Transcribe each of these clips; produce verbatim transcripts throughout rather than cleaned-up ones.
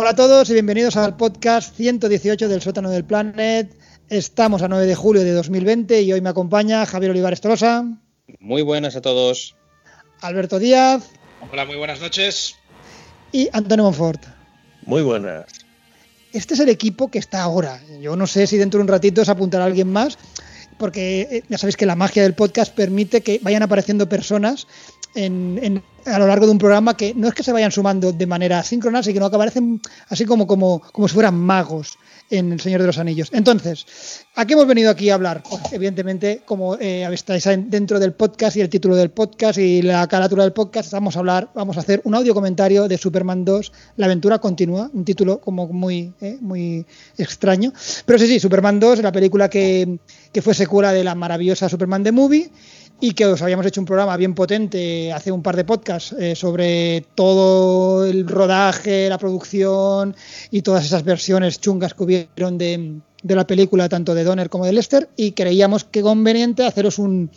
Hola a todos y bienvenidos al podcast ciento dieciocho del Sótano del Planet. Estamos a nueve de julio de dos mil veinte y hoy me acompaña Javier Olivares Tolosa. Muy buenas a todos. Alberto Díaz. Hola, muy buenas noches. Y Antonio Monfort. Muy buenas. Este es el equipo que está ahora. Yo no sé si dentro de un ratito se apuntará alguien más, porque ya sabéis que la magia del podcast permite que vayan apareciendo personas en, en, a lo largo de un programa que no es que se vayan sumando de manera síncrona, sino que aparecen así como, como, como si fueran magos en El Señor de los Anillos. Entonces, ¿a qué hemos venido aquí a hablar? Pues, evidentemente, como eh, estáis dentro del podcast y el título del podcast y la carátula del podcast, vamos a hablar, vamos a hacer un audio comentario de Superman dos, La aventura continúa, un título como muy, eh, muy extraño. Pero sí, sí, Superman dos, la película que, que fue secuela de la maravillosa Superman The Movie, y que os habíamos hecho un programa bien potente hace un par de podcasts eh, sobre todo el rodaje, la producción y todas esas versiones chungas que hubieron de, de la película, tanto de Donner como de Lester, y creíamos que conveniente haceros un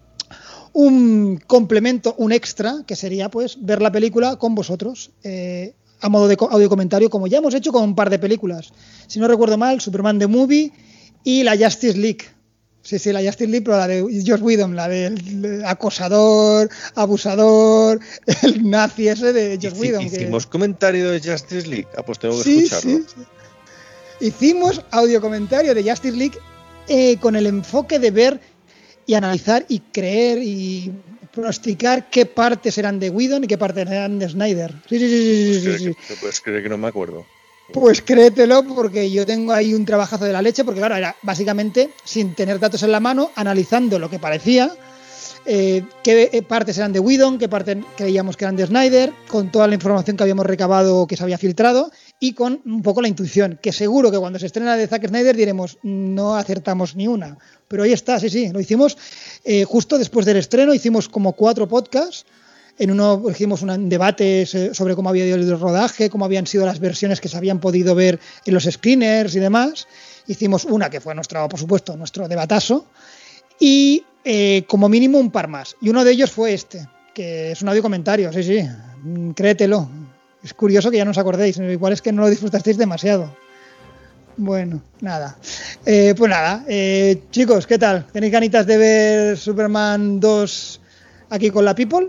un complemento, un extra, que sería pues ver la película con vosotros, eh, a modo de audio comentario, como ya hemos hecho con un par de películas. Si no recuerdo mal, Superman The Movie y la Justice League. Sí, sí, la Justice League, pero la de Joss Whedon, la del acosador, abusador, el nazi ese de Joss Whedon. ¿Hicimos que... comentario de Justice League? Ah, pues tengo que sí, escucharlo. Sí, sí. Hicimos audio comentario de Justice League eh, con el enfoque de ver y analizar y creer y pronosticar qué partes eran de Whedon y qué partes eran de Snyder. Sí, sí, sí, sí, pues sí, sí. Que, pues creer que no me acuerdo. Pues créetelo, porque yo tengo ahí un trabajazo de la leche, porque claro, era básicamente, sin tener datos en la mano, analizando lo que parecía, eh, qué partes eran de Whedon, qué partes creíamos que eran de Snyder, con toda la información que habíamos recabado, que se había filtrado, y con un poco la intuición, que seguro que cuando se estrena de Zack Snyder diremos, no acertamos ni una. Pero ahí está, sí, sí, lo hicimos eh, justo después del estreno, hicimos como cuatro podcasts. En uno hicimos un debate sobre cómo había ido el rodaje, cómo habían sido las versiones que se habían podido ver en los screeners y demás. Hicimos una que fue nuestro, por supuesto, nuestro debatazo. Y eh, como mínimo un par más. Y uno de ellos fue este, que es un audio comentario, sí, sí, créetelo. Es curioso que ya no os acordéis, igual es que no lo disfrutasteis demasiado. Bueno, nada. Eh, pues nada, eh, chicos, ¿qué tal? ¿Tenéis ganitas de ver Superman dos aquí con la People?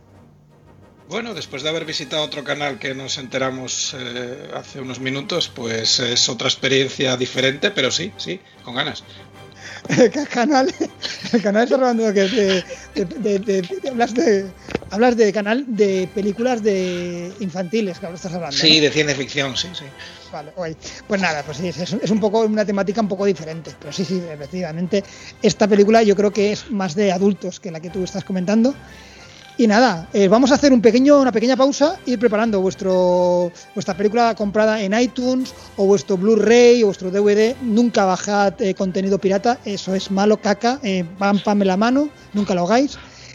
Bueno, después de haber visitado otro canal que nos enteramos eh, hace unos minutos, pues es otra experiencia diferente, pero sí, sí, con ganas. El canal, el canal está hablando de, de, de, de, de, hablas de hablas de canal de películas de infantiles, que ahora estás hablando. Sí, ¿no? De ciencia ficción, sí, sí. Vale, guay. Pues nada, pues sí, es, es un poco una temática un poco diferente, pero sí, sí, efectivamente, esta película yo creo que es más de adultos que la que tú estás comentando. Y nada, eh, vamos a hacer un pequeño, una pequeña pausa, ir preparando vuestro vuestra película comprada en iTunes o vuestro Blu-ray o vuestro D V D. Nunca bajad eh, contenido pirata, eso es malo, caca, eh, pam, pam en la mano, nunca lo hagáis.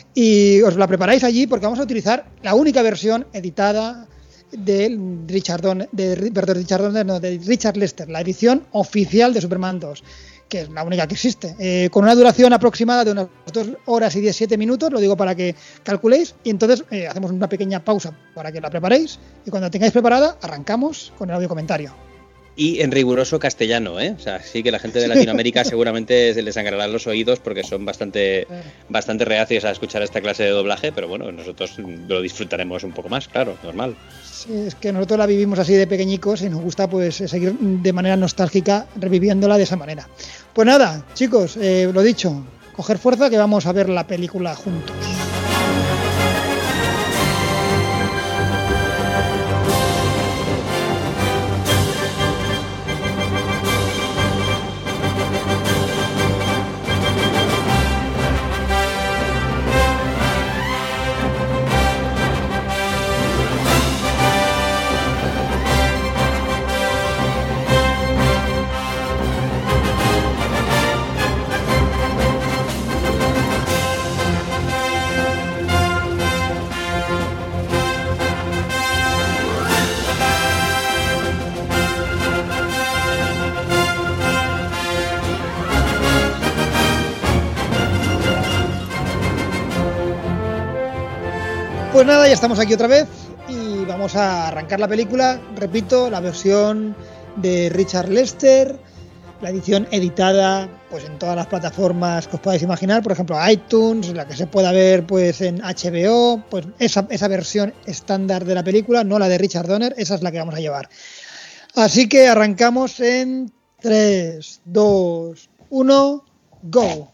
Y os la preparáis allí porque vamos a utilizar la única versión editada de Richard Donner, de, perdón, Richard Donner, no, de Richard Lester, la edición oficial de Superman dos. Que es la única que existe, eh, con una duración aproximada de unas dos horas y diecisiete minutos, lo digo para que calculéis, y entonces eh, hacemos una pequeña pausa para que la preparéis, y cuando la tengáis preparada, arrancamos con el audio comentario. Y en riguroso castellano, ¿eh? O sea, sí que la gente de Latinoamérica seguramente se les sangrarán los oídos porque son bastante, bastante reacios a escuchar esta clase de doblaje, pero bueno, nosotros lo disfrutaremos un poco más, claro, normal. Sí, es que nosotros la vivimos así de pequeñicos y nos gusta pues seguir de manera nostálgica reviviéndola de esa manera. Pues nada, chicos, eh, lo dicho, coger fuerza que vamos a ver la película juntos. Pues nada, ya estamos aquí otra vez y vamos a arrancar la película. Repito, la versión de Richard Lester, la edición editada pues en todas las plataformas que os podáis imaginar, por ejemplo iTunes, la que se pueda ver pues en H B O, pues esa, esa versión estándar de la película, no la de Richard Donner, esa es la que vamos a llevar. Así que arrancamos en tres, dos, uno, go.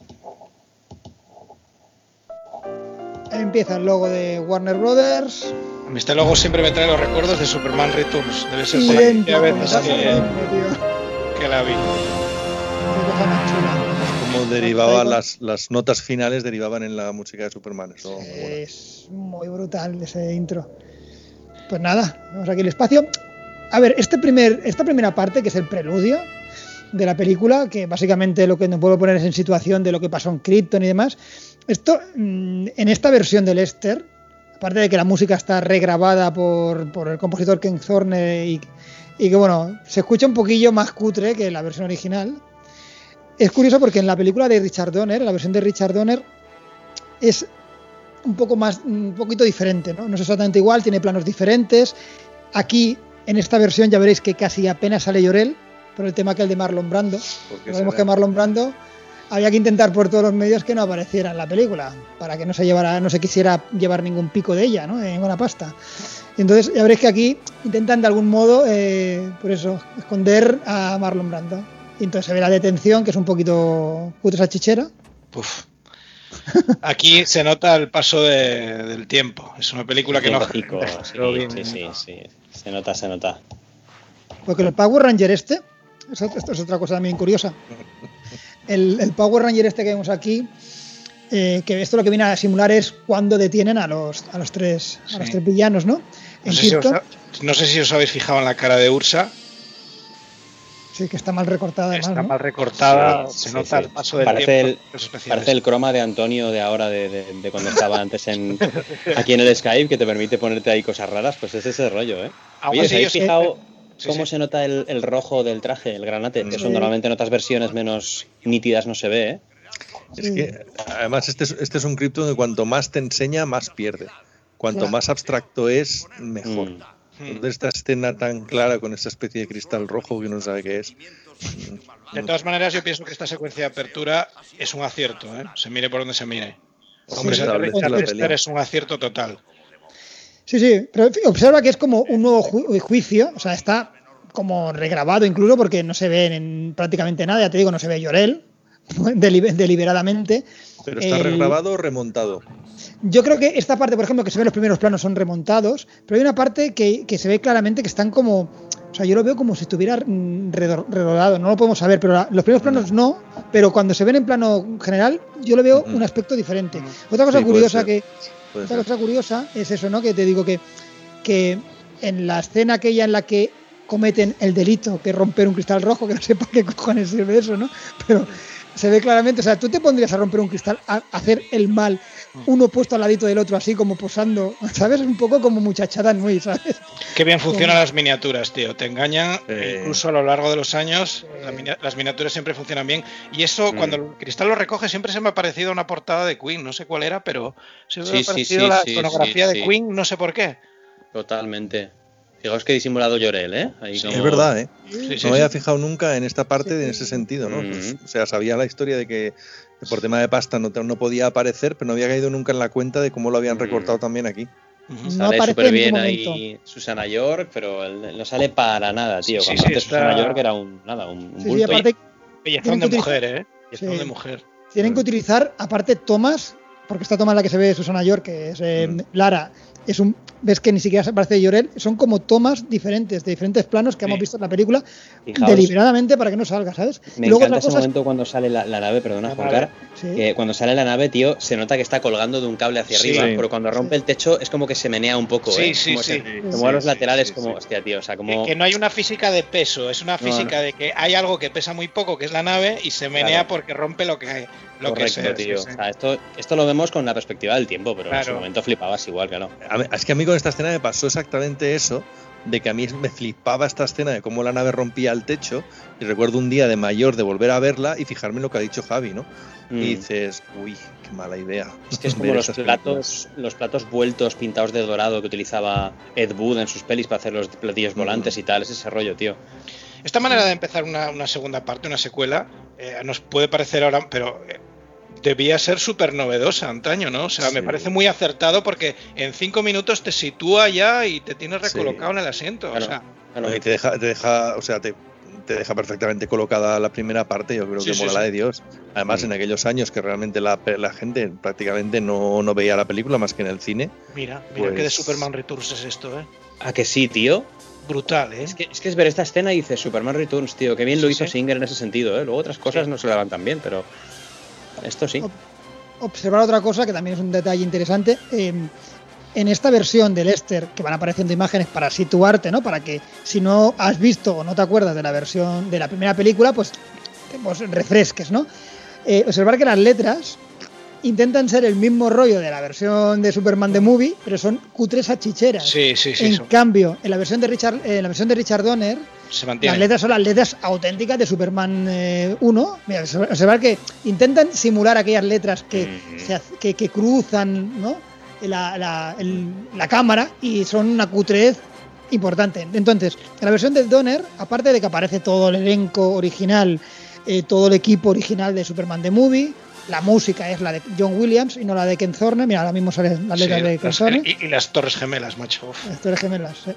Empieza el logo de Warner Brothers. A mí este logo siempre me trae los recuerdos de Superman Returns. Debe ser por Idéntico, la veces que, tío. que la vi. Qué cosa más chula. Como derivaban las, las notas finales derivaban en la música de Superman. Eso, bueno. Es muy brutal ese intro. Pues nada, vamos aquí el espacio. A ver, este primer, esta primera parte, que es el preludio de la película, que básicamente lo que nos puedo poner es en situación de lo que pasó en Krypton y demás. Esto, en esta versión de Lester, aparte de que la música está regrabada por, por el compositor Ken Thorne y, y que bueno, se escucha un poquillo más cutre que la versión original. Es curioso porque en la película de Richard Donner, la versión de Richard Donner, es un poco más, un poquito diferente, ¿no? No es exactamente igual, tiene planos diferentes. Aquí, en esta versión, ya veréis que casi apenas sale Jor-El, por el tema que el de Marlon Brando. Sabemos que Marlon Brando había que intentar por todos los medios que no apareciera en la película, para que no se llevara, no se quisiera llevar ningún pico de ella, ¿no? De ninguna pasta. Y entonces ya veréis que aquí intentan de algún modo, eh, por eso, esconder a Marlon Brando. Y entonces se ve la detención, que es un poquito cutre salchichera. Uf. Aquí se nota el paso de, del tiempo. Es una película que no... Lógico, sí, sí, sí, sí. Se nota, se nota. Porque el Power Ranger este, esto es otra cosa también curiosa. El, el Power Ranger este que vemos aquí, eh, que esto lo que viene a simular es cuando detienen a los, a los tres sí. a los tres villanos, ¿no? En no, sé si os, no sé si os habéis fijado en la cara de Ursa. Sí, que está mal recortada además, Está ¿no? mal recortada, sí, se sí, nota sí. el paso del parece tiempo. El, parece el croma de Antonio de ahora, de, de, de cuando estaba antes en aquí en el Skype, que te permite ponerte ahí cosas raras, pues es ese rollo, ¿eh? Oye, ¿os habéis fijado sí, cómo sí. se nota el, el rojo del traje, el granate? Sí. Eso normalmente en otras versiones menos nítidas no se ve, ¿eh? Es que, además, este es, este es un Krypton que cuanto más te enseña, más pierde. Cuanto claro. más abstracto es, mejor. Mm. Entonces, esta escena tan clara con esa especie de cristal rojo que no sabe qué es. De todas maneras, yo pienso que esta secuencia de apertura es un acierto, ¿eh? Se mire por donde se mire. Hombre, sí, sí, es un acierto total. Sí, sí, pero observa que es como un nuevo ju- juicio, o sea, está como regrabado incluso porque no se ve en prácticamente nada, ya te digo, no se ve Jor-El deliber- deliberadamente. Pero está el... regrabado o remontado. Yo creo que esta parte, por ejemplo, que se ve en los primeros planos son remontados, pero hay una parte que, que se ve claramente que están como... O sea, yo lo veo como si estuviera redondado, no lo podemos saber, pero la, los primeros planos no, pero cuando se ven en plano general, yo le veo uh-huh. un aspecto diferente. Uh-huh. Otra cosa sí, curiosa que puede otra ser. cosa curiosa es eso, ¿no? Que te digo que, que en la escena aquella en la que cometen el delito, que es romper un cristal rojo, que no sé para qué cojones sirve eso, ¿no? Pero se ve claramente, o sea, tú te pondrías a romper un cristal, a hacer el mal, uno puesto al ladito del otro, así como posando, ¿sabes? Un poco como muchachada Nui, ¿sabes? Qué bien funcionan las miniaturas, tío. Te engañan, eh... incluso a lo largo de los años, eh... la mini- las miniaturas siempre funcionan bien. Y eso, mm. cuando el cristal lo recoge, siempre se me ha parecido una portada de Queen, no sé cuál era, pero siempre sí, me ha parecido sí, la sí, iconografía sí, de sí. Queen, no sé por qué. Totalmente. Fijaos que disimulado Jor-El, ¿eh? Ahí sí, como... Es verdad, ¿eh? Sí, sí, no sí, me había sí. fijado nunca en esta parte sí. en ese sentido, ¿no? Mm-hmm. Pues, o sea, sabía la historia de que por tema de pasta no, no podía aparecer, pero no había caído nunca en la cuenta de cómo lo habían recortado mm. también aquí. Uh-huh. Sale no súper bien ahí Susana York, pero no sale para nada, tío. Sí, Cuando sí, antes está... Susana York era un, nada, un sí, bulto. Sí, aparte, pellizón de mujer, ¿eh? Pellizón sí. de mujer. Tienen que utilizar, aparte, tomas, porque esta toma en la que se ve Susana York, que es eh, mm. Lara, es un, ves que ni siquiera se parece de Jor-El, son como tomas diferentes, de diferentes planos que sí. hemos visto en la película, Fijaos, deliberadamente para que no salga, ¿sabes? Me y luego encanta ese cosas... momento cuando sale la, la nave, perdona, Juan Car, sí. que cuando sale la nave, tío, se nota que está colgando de un cable hacia sí. arriba, pero cuando rompe sí. el techo es como que se menea un poco, sí, ¿eh? Sí, como sí, se, sí. Como a los sí, laterales, sí, como, sí. hostia, tío, o sea, como... Que, que no hay una física de peso, es una física no, no. de que hay algo que pesa muy poco, que es la nave, y se menea claro. porque rompe lo que hay. Lo Correcto, que sea, tío. Sí, sí. O sea, esto, esto lo vemos con la perspectiva del tiempo, pero claro. en su momento flipabas igual, claro. A mí, es que a mí con esta escena me pasó exactamente eso, de que a mí me flipaba esta escena de cómo la nave rompía el techo, y recuerdo un día de mayor de volver a verla y fijarme en lo que ha dicho Javi, ¿no? Mm. Y dices, uy, qué mala idea. Es que es como los platos, los platos vueltos pintados de dorado que utilizaba Ed Wood en sus pelis para hacer los platillos volantes mm. y tal, es ese rollo, tío. Esta manera de empezar una, una segunda parte, una secuela, eh, nos puede parecer ahora, pero eh, debía ser súper novedosa antaño, ¿no? O sea, sí. me parece muy acertado porque en cinco minutos te sitúa ya y te tienes recolocado sí. en el asiento. Claro, o sea, claro. Y te deja, te deja, o sea, te, te deja perfectamente colocada la primera parte, yo creo sí, que sí, mola sí. la de Dios. Además, sí. en aquellos años que realmente la, la gente prácticamente no, no veía la película más que en el cine. Mira, mira pues... que de Superman Returns es esto, ¿eh? ¿A que sí, tío? Brutal, ¿eh? Es que, es que es ver esta escena y dices Superman Returns, tío, que bien sí, lo hizo sí. Singer en ese sentido, ¿eh? Luego otras cosas sí. no se le van tan bien, pero esto sí. Observar otra cosa que también es un detalle interesante. Eh, en esta versión de Lester, que van apareciendo imágenes para situarte, ¿no? Para que si no has visto o no te acuerdas de la versión de la primera película, pues, pues refresques, ¿no? Eh, observar que las letras intentan ser el mismo rollo de la versión de Superman The Movie, pero son cutres achicheras. Sí, sí, sí. En son... cambio, en la versión de Richard, eh, en la versión de Richard Donner, se mantiene. Las letras son las letras auténticas de Superman eh, uno. Mira, observar que intentan simular aquellas letras que, mm-hmm. se, que, que cruzan, ¿no? la, la, el, la cámara y son una cutrez importante. Entonces, en la versión de Donner, aparte de que aparece todo el elenco original, eh, todo el equipo original de Superman The Movie, la música es la de John Williams y no la de Ken Thorne. Mira, ahora mismo salen las letras sí, de Ken Thorne. Y, y las Torres Gemelas, macho. Las Torres Gemelas, ¿eh?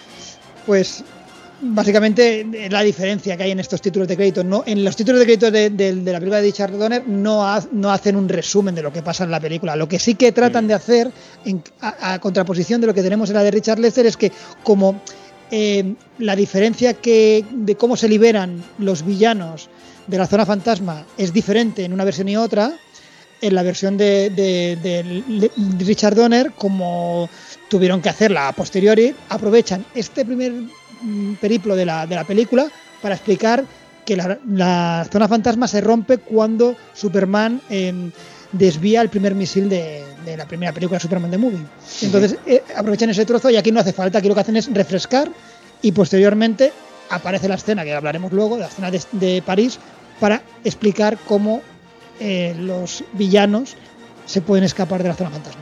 Pues básicamente es la diferencia que hay en estos títulos de crédito. No, en los títulos de crédito de, de, de la película de Richard Donner no, ha, no hacen un resumen de lo que pasa en la película. Lo que sí que tratan mm. de hacer, en, a, a contraposición de lo que tenemos en la de Richard Lester, es que como eh, la diferencia que de cómo se liberan los villanos de la zona fantasma es diferente en una versión y otra, en la versión de, de, de, de Richard Donner, como tuvieron que hacerla a posteriori, aprovechan este primer periplo de la, de la película para explicar que la, la zona fantasma se rompe cuando Superman eh, desvía el primer misil de, de la primera película, Superman The Movie. Entonces eh, aprovechan ese trozo y aquí no hace falta, aquí lo que hacen es refrescar y posteriormente aparece la escena, que hablaremos luego, la escena de, de París, para explicar cómo eh, los villanos se pueden escapar de la zona fantasma.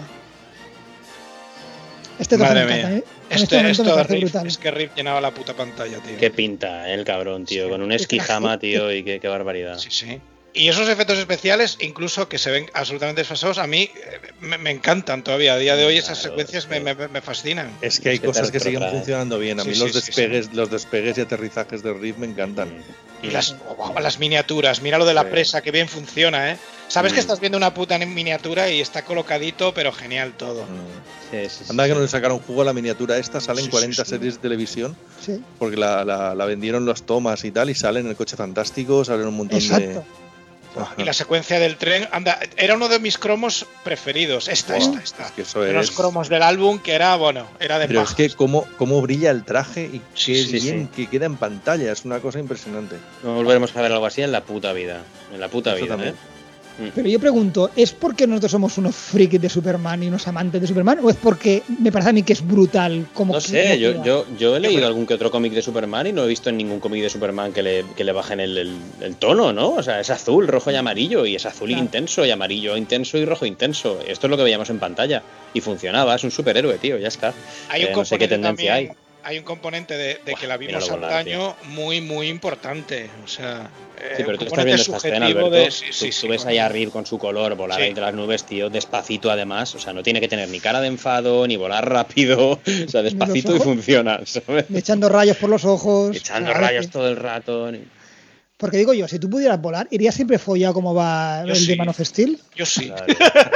Este Madre me encanta, mía. En este, este esto de Riff, es que Riff llenaba la puta pantalla, tío. Qué pinta, ¿eh? El cabrón, tío, sí, con un esquijama, tío, y qué, qué barbaridad. Sí, sí. Y esos efectos especiales, incluso que se ven absolutamente desfasados, a mí me, me encantan todavía. A día de hoy esas claro, secuencias me, me, me fascinan. Es que hay es que cosas que siguen trae. funcionando bien. A mí sí, los, sí, despegues, sí, sí. los despegues y aterrizajes de Riff me encantan. Y las, oh, las miniaturas, mira lo de la sí. presa, que bien funciona, ¿eh? Sabes mm. que estás viendo una puta miniatura y está colocadito, pero genial todo. Mm. Sí, sí, sí, Anda sí, que no le sacaron jugo a la miniatura esta, salen sí, cuarenta sí, sí. series de televisión, sí. porque la, la, la vendieron los tomas y tal, y salen en el Coche Fantástico, salen un montón Exacto. de... Y la secuencia del tren, anda, era uno de mis cromos preferidos. Esta, wow, esta, esta. Es que eso es... Los cromos del álbum que era, bueno, era de Pero pajos. es que cómo, cómo brilla el traje y sí, qué sí, bien sí. que queda en pantalla, es una cosa impresionante. No volveremos a ver algo así en la puta vida. En la puta eso vida, también. ¿eh? Pero yo pregunto, ¿es porque nosotros somos unos frikis de Superman y unos amantes de Superman? ¿O es porque me parece a mí que es brutal? Como no sé, yo, yo, yo he leído algún que otro cómic de Superman y no he visto en ningún cómic de Superman que le, que le bajen el, el, el tono, ¿no? O sea, es azul, rojo y amarillo, y es azul claro. intenso, y amarillo intenso y rojo intenso. Esto es lo que veíamos en pantalla. Y funcionaba, es un superhéroe, tío, ya está. Hay un eh, no sé qué tendencia también, hay. Hay un componente de, de Buah, que la vimos antaño muy, muy importante. O sea, sí, pero tú estás viendo esta escena, Alberto. De, sí, tú, sí, tú sí, ves ahí a Riff con su color volar sí. entre las nubes, tío, despacito además. O sea, no tiene que tener ni cara de enfado, ni volar rápido. O sea, despacito y funciona, ¿sabes? Echando rayos por los ojos. Echando rayos todo el rato. Ni... Porque digo yo, si tú pudieras volar, ¿irías siempre follado como va yo el sí. de Man of Steel? Yo sí. Claro.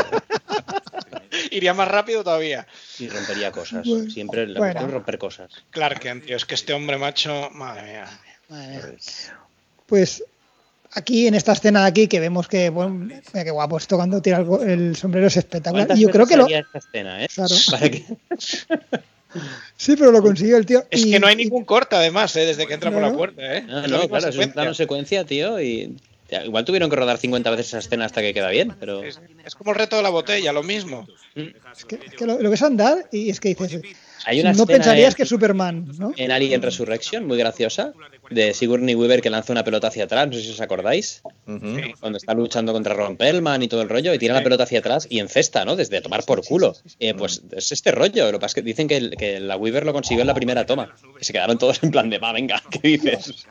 Iría más rápido todavía. Y rompería cosas. Bueno, Siempre le bueno. gusta romper cosas. Clark Kent, tío, es que este hombre macho, madre mía. Madre mía. Pues aquí en esta escena de aquí que vemos que, bueno, mira qué guapo esto cuando tira el, el sombrero es espectacular. Y yo creo que lo. Esta escena, ¿eh? Claro. ¿Para qué? Sí, pero lo consiguió el tío. Es y, que no hay ningún corte además, ¿eh? Desde que entra no, por la puerta, ¿eh? No, no, claro, secuencia. Es un plano secuencia, tío, y. Igual tuvieron que rodar cincuenta veces esa escena hasta que queda bien, pero... Es, es como el reto de la botella, lo mismo. Es que, es que lo, lo ves andar y es que dices... Hay una no escena pensarías en, que es Superman, ¿no? En Alien Resurrection, muy graciosa, de Sigourney Weaver que lanza una pelota hacia atrás, no sé si os acordáis, Uh-huh. cuando está luchando contra Ron Perlman y todo el rollo, y tira la pelota hacia atrás y encesta, ¿no? Desde tomar por culo. Eh, pues es este rollo, lo que pasa es que dicen que, el- que la Weaver lo consiguió en la primera toma, que se quedaron todos en plan de, va, venga, ¿qué dices?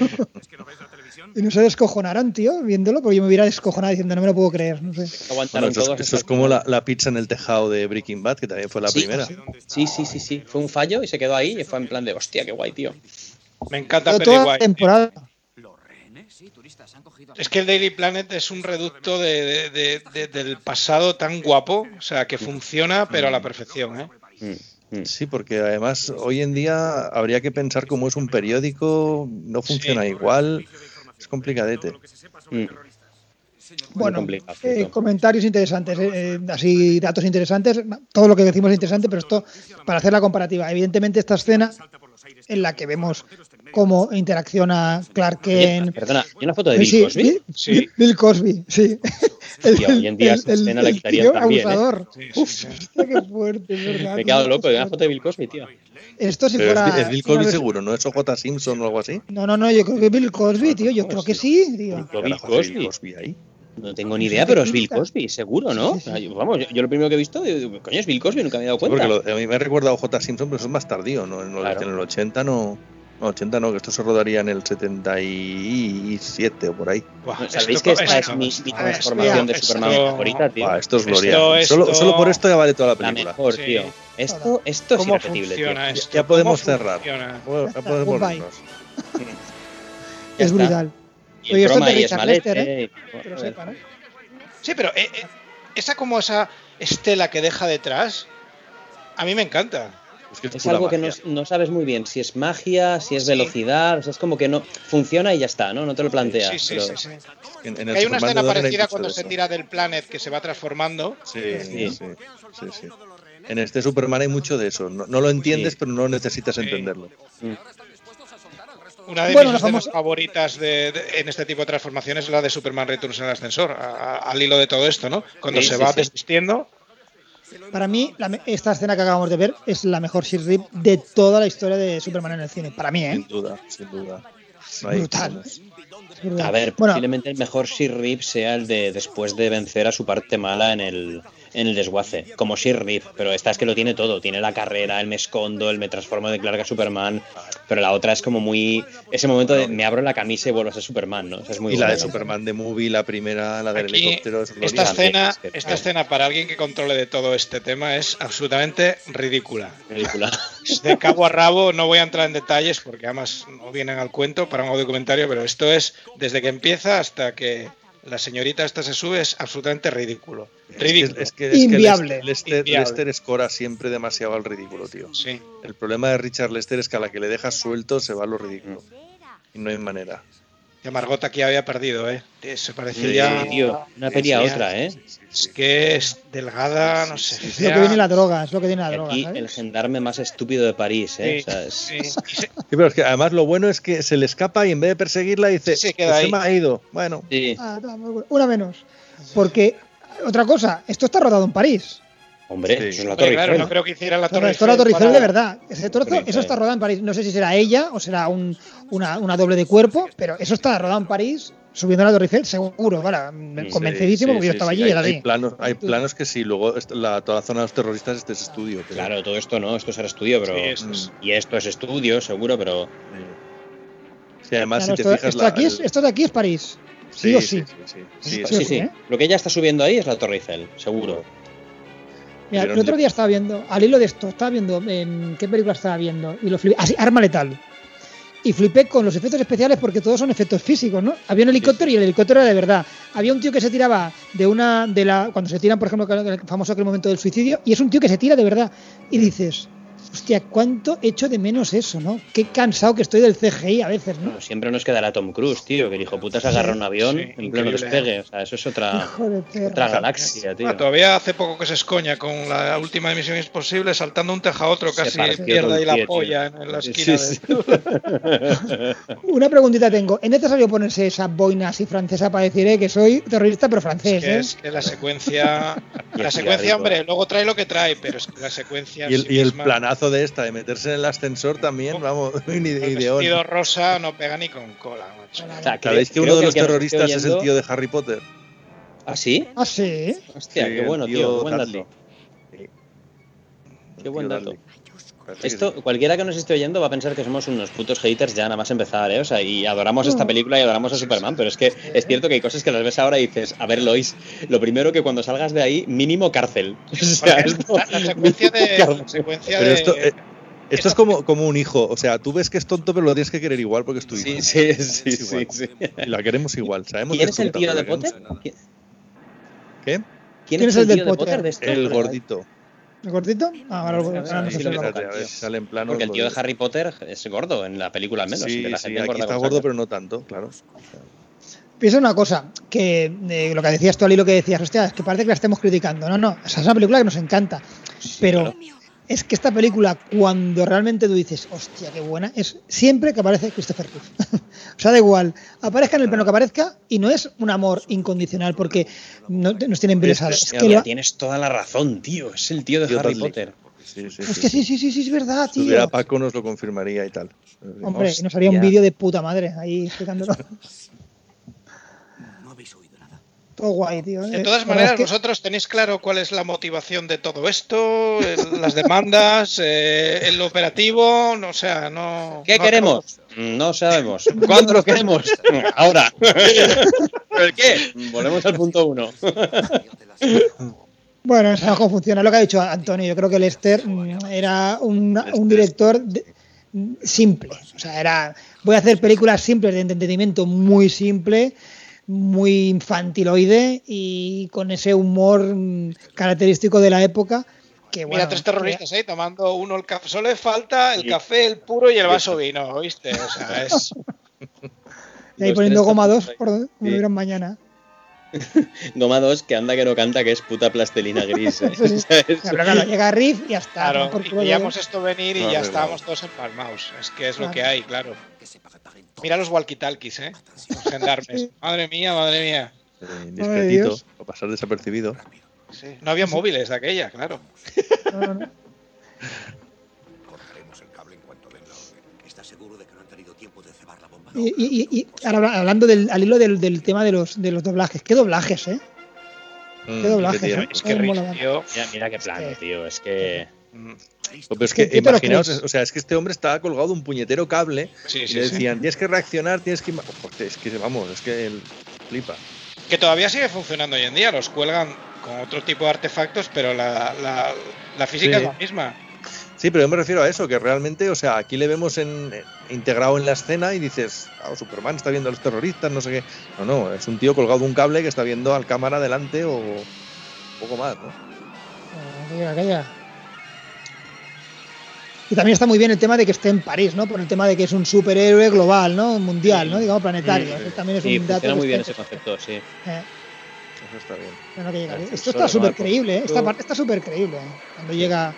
Y no se descojonaron, tío, viéndolo, porque yo me hubiera descojonado diciendo, no me lo puedo creer, no sé. Aguantaron Bueno, eso, todos es, eso hasta es el como final. la, la pizza en el tejado de Breaking Bad, que también fue la Sí, primera. Sí, sí, sí, sí, fue un fallo y se quedó ahí y fue en plan de, hostia, qué guay, tío. Me encanta Pero toda la Pennywise. temporada. Es que el Daily Planet es un reducto de, de- de- de- del pasado tan guapo, o sea, que funciona, pero a la perfección, ¿eh? Mm, mm. Sí, porque además hoy en día habría que pensar cómo es un periódico, no funciona Sí. igual, es complicadete. Mm. Bueno, complicado, eh, cierto. comentarios interesantes, eh, eh, así datos interesantes, todo lo que decimos es interesante, pero esto para hacer la comparativa. Evidentemente esta escena en la que vemos cómo interacciona Clark Oye, Kent. perdona, ¿hay una foto de Eh, Bill sí, Cosby? Bill, Sí. Bill Cosby, sí. Hostia, hoy en día esa escena la quitarían tío también, ¿eh? abusador. Sí, sí, sí. Hostia, qué fuerte, es verdad. Me he quedado tío, loco qué de una fuerte. foto de Bill Cosby, tío. Esto si Pero es, fuera. Bi- es Bill una Cosby vez- seguro, ¿no es O J. Simpson o algo así? No, no, no, yo creo que Bill Cosby, tío, yo creo que sí, tío. Bill Carajo, Cosby. Bill Cosby ahí. No tengo ni idea, pero es Bill pinta. Cosby, seguro, ¿no? Sí, sí, sí. O sea, yo- vamos, yo, yo lo primero que he visto, digo, coño, es Bill Cosby, nunca me he dado Sí, cuenta. porque lo- a mí me ha recordado J. Simpson, pero eso es más tardío, ¿no? En, los- Claro. en el ochenta no. No, ochenta no, que esto se rodaría en el setenta y siete o por ahí. Buah, ¿Sabéis esto- que esta esto- es mi, mi a ver, transformación de esto- Superman favorita, tío? Ah, esto es Esto- gloria. esto- Solo, solo por esto ya vale toda la La película. mejor, Sí. tío. Esto, esto es ¿Cómo irrepetible, tío. funciona Ya, esto? ya podemos ¿Cómo cerrar. funciona? Bueno, ya Ya está, podemos goodbye. irnos. Ya Es está. brutal. Y Oye, el esto croma es de y Richard Esmalete, Lester, eh. Que lo sepa, ¿no? Sí, pero eh, eh, esa como esa estela que deja detrás, a mí me encanta. Es que esto Es pura algo que no, magia. no sabes muy bien si es magia, si es Sí. velocidad, o sea, es como que no funciona y ya está, ¿no? No te lo planteas. Sí, sí, pero... sí, sí. En- en el Hay una Superman escena de Donner hay parecida mucho cuando de se eso. tira del planet que se va transformando. Sí, Sí. sí, sí, sí. En este Superman hay mucho de eso. No, no lo entiendes, Sí. pero no necesitas Sí. entenderlo. Mm. Una de Bueno, mis la escenas famosa- favoritas de, de- en este tipo de transformaciones es la de Superman Returns en el ascensor, a- a- al hilo de todo esto, ¿no? Cuando Sí, se sí, va sí. desvistiendo. Para mí, la me- esta escena que acabamos de ver es la mejor She Rip de toda la historia de Superman en el cine. Para mí, ¿eh? Sin duda, sin duda. No hay- Brutal. Es brutal. A ver, Bueno, posiblemente el mejor Sir Rip sea el de después de vencer a su parte mala en el, en el desguace, como Sir Rip, pero esta es que lo tiene todo, tiene la carrera, el me escondo, el me transformo de Clark a Superman, pero la otra es como muy ese momento de me abro la camisa y vuelvo a ser Superman, ¿no? O sea, es muy Y la de bueno. Superman de Movie, la primera, la del Aquí, helicóptero. es esta gloria. escena, es que- esta escena para alguien que controle de todo este tema es absolutamente ridícula. Ridícula. De cabo a rabo, no voy a entrar en detalles porque además no vienen al cuento para un audiocomentario, pero esto es desde que empieza hasta que la señorita esta se sube, es absolutamente ridículo. Ridículo. Es que, es que Inviable. Lester, Lester, Inviable. Lester escora siempre demasiado al ridículo, tío. Sí. El problema de Richard Lester es que a la que le dejas suelto se va a lo ridículo. Y no hay manera. Ya Margot aquí había perdido, ¿eh? Se parecía Sí, ya. tío, una peli a Sí, otra, ¿eh? Es que es delgada, no sé. es lo que viene la droga, es lo que tiene la Y droga, aquí ¿sabes? el gendarme más estúpido de París, ¿eh? Sí, O sea, es- sí. Y se- Sí, pero es que además lo bueno es que se le escapa y en vez de perseguirla dice, Sí, se queda "Pues se ahí". me ha ido. Bueno, sí. Ah, toma, una menos. Porque, otra cosa, esto está rodado en París. Hombre, Sí. eso es la Hombre, Torre claro, Eiffel. no creo que hiciera la Esto Torre es la Torre Eiffel para- de verdad. Ese trozo, Torre Eiffel. eso está rodado en París. No sé si será ella o será un, una, una doble de cuerpo, pero eso está rodado en París, subiendo a la Torre Eiffel, seguro. Vale, convencidísimo sí, porque yo sí, estaba sí, allí hay, y era hay así. planos, hay planos que sí, luego est- la, toda la zona de los terroristas este es estudio. Pero, Claro, todo esto no, esto será estudio, pero. Sí, esto es- Y esto es estudio, seguro, pero. Sí, además Claro, si te esto, fijas esto la- aquí es, el- esto de aquí es París. Sí, o sí. sí, sí, sí, Sí, sí, Sí, sí, sí. ¿eh? Lo que ella está subiendo ahí es la Torre Eiffel, seguro. Mira, Pero el otro ni- día estaba viendo, al hilo de esto, estaba viendo en qué película estaba viendo y lo flipé. Ah, sí, Arma Letal. Y flipé con los efectos especiales porque todos son efectos físicos, ¿no? Había un helicóptero y el helicóptero era de verdad. Había un tío que se tiraba de una de la cuando se tiran, por ejemplo, el famoso aquel momento del suicidio, y es un tío que se tira de verdad y dices, hostia, hostia, cuánto echo de menos eso, ¿no? Qué cansado que estoy del C G I a veces, ¿no? Bueno, siempre nos quedará Tom Cruise, tío, que el hijo puta se agarra un avión sí, en pleno increíble. despegue. O sea, eso es otra, otra galaxia, tío. Ah, todavía hace poco que se escoña con la última de Misión Imposible, saltando un teja a otro, Se casi partió pierde todo ahí el la pie, polla tío. en la esquina. Sí, sí. De... Una preguntita tengo. ¿Es necesario ponerse esa boina así francesa para decir eh, que soy terrorista pero francés? Es que, ¿eh? es que la secuencia, Y la el secuencia, cigarrito. hombre, luego trae lo que trae, pero es que la secuencia Y el, en sí y el misma, planazo de esta, de meterse en el ascensor también, vamos, ni de el ideón. vestido rosa no pega ni con cola, macho. O sea, ¿Sabéis que creo- uno de creo los que el que nos terroristas esté es el oyendo- tío de Harry Potter? ¿Ah, sí? Ah, sí. Hostia, Sí, qué el bueno, tío. Qué buen dato. Dudley. Sí. Qué buen Tío dato. Dudley. Parece que Esto, sí. cualquiera que nos esté oyendo va a pensar que somos unos putos haters ya nada más empezar, ¿eh? O sea, y adoramos esta película y adoramos a Superman, pero es que es cierto que hay cosas que las ves ahora y dices, a ver, Lois, lo primero que cuando salgas de ahí, mínimo cárcel. O sea, Porque esto- la, la secuencia de, la secuencia Pero de- esto, eh, esto es como, como un hijo, o sea, tú ves que es tonto, pero lo tienes que querer igual porque es tu hijo. Sí, sí, sí, Es sí, igual. sí. Y la queremos igual, sabemos ¿Quién que es el tonta, tío pero de la queremos Potter? igual. ¿Quién, ¿Qué? quién es el tío de Potter de esto? El gordito. ¿El gordito? Ah, ahora, A ver, ahora a no ver sé si si lo lo- veo. Espérate, a ver si sale en plano. Porque el lo tío de digo. Harry Potter es gordo en la película al menos. Sí, que la sí, gente aquí engorda está con gordo, saco. pero no tanto, claro. Piensa una cosa, que eh, lo que decías tú, Ali, lo que decías, hostia, es que parece que la estemos criticando. No, no, esa es una película que nos encanta. Pero es que esta película, cuando realmente tú dices, hostia, qué buena, es siempre que aparece Christopher Reeve. O sea, da igual, aparezca en el plano que aparezca y no es un amor incondicional porque no, nos tienen embelesados. Es Mira, que mira, lo- tienes toda la razón, tío. Es el tío de Tío Harry Dudley. Potter. Sí, sí, es sí, que sí. sí, sí, sí, sí, es verdad, Si tuviera tío. Paco nos lo confirmaría y tal. Hombre, Hostia. nos haría un vídeo de puta madre ahí explicándolo. No habéis oído nada. Todo guay, tío. De Eh, todas la verdad maneras, es que- vosotros tenéis claro cuál es la motivación de todo esto, el- las demandas, eh, el operativo, no, o sea, no. ¿Qué no queremos? No sabemos. ¿Cuándo lo queremos? Ahora. ¿El qué? Volvemos al punto uno. Bueno, es algo funciona. Lo que ha dicho Antonio, yo creo que Lester mm, era un, un director de- mm, simple. O sea, era voy a hacer películas simples de entretenimiento muy simple, muy infantiloide y con ese humor mm, característico de la época. Que, Mira, bueno, tres terroristas ahí tomando uno el café. Solo le falta el café, el puro y el vaso vino, ¿oíste? O sea, es. y ahí Los poniendo tres goma dos tapas ahí. por donde como Sí. lo vieron mañana. Goma dos, que anda que no canta, que es puta plastelina gris. ¿eh? Eso sí. ¿Sabes? Pero claro, llega Riff y ya está. Claro, por y culo veíamos todo. esto venir y No, ya pero- estábamos todos empalmados. Es que es lo Claro. que hay, claro. Que sepa que paguen todo. Mira los walkie-talkies, ¿eh? Los gendarmes. Sí. Madre mía, madre mía. Eh, Ay, discretito, Dios. para pasar desapercibido. Sí. No había móviles de aquella, claro. No, no, no. Cortaremos el cable en cuanto den la orden. ¿Estás seguro de que no han tenido tiempo de cebar la bomba? Y, y- y- y ahora hablando del, al hilo del, del tema de los, de los doblajes, ¿qué doblajes, eh? Mm, Qué doblajes, ¿qué te- ¿eh? Es que Cómo Riff, molaban. tío. Mira, mira qué plano, tío. Es que. mm, Listo. Pero es ¿Qué- que qué te lo imaginaos, crees? o sea, es que este hombre estaba colgado de un puñetero cable Sí, y sí, le sí. decían, tienes que reaccionar, tienes que... ima-". Joder, es que vamos, es que él flipa. Que todavía sigue funcionando hoy en día. Los cuelgan con otro tipo de artefactos, pero la, la, la física Sí. es la misma. Sí, pero yo me refiero a eso, que realmente, o sea, aquí le vemos en, eh, integrado en la escena y dices, ah, Superman está viendo a los terroristas, no sé qué. No, no, es un tío colgado de un cable que está viendo al cámara delante o poco más, ¿no? Ah, calla, calla. Y también está muy bien el tema de que esté en París, ¿no? Por el tema de que es un superhéroe global, ¿no? Mundial, ¿no? Digamos planetario. Sí, sí. Eso también es Sí, un dato. funciona que muy bien está- ese concepto, sí. eh, Eso está bien. bueno, que llega. El Esto sensor está de súper marco. creíble, ¿eh? Esta parte está súper creíble. ¿eh? Cuando llega.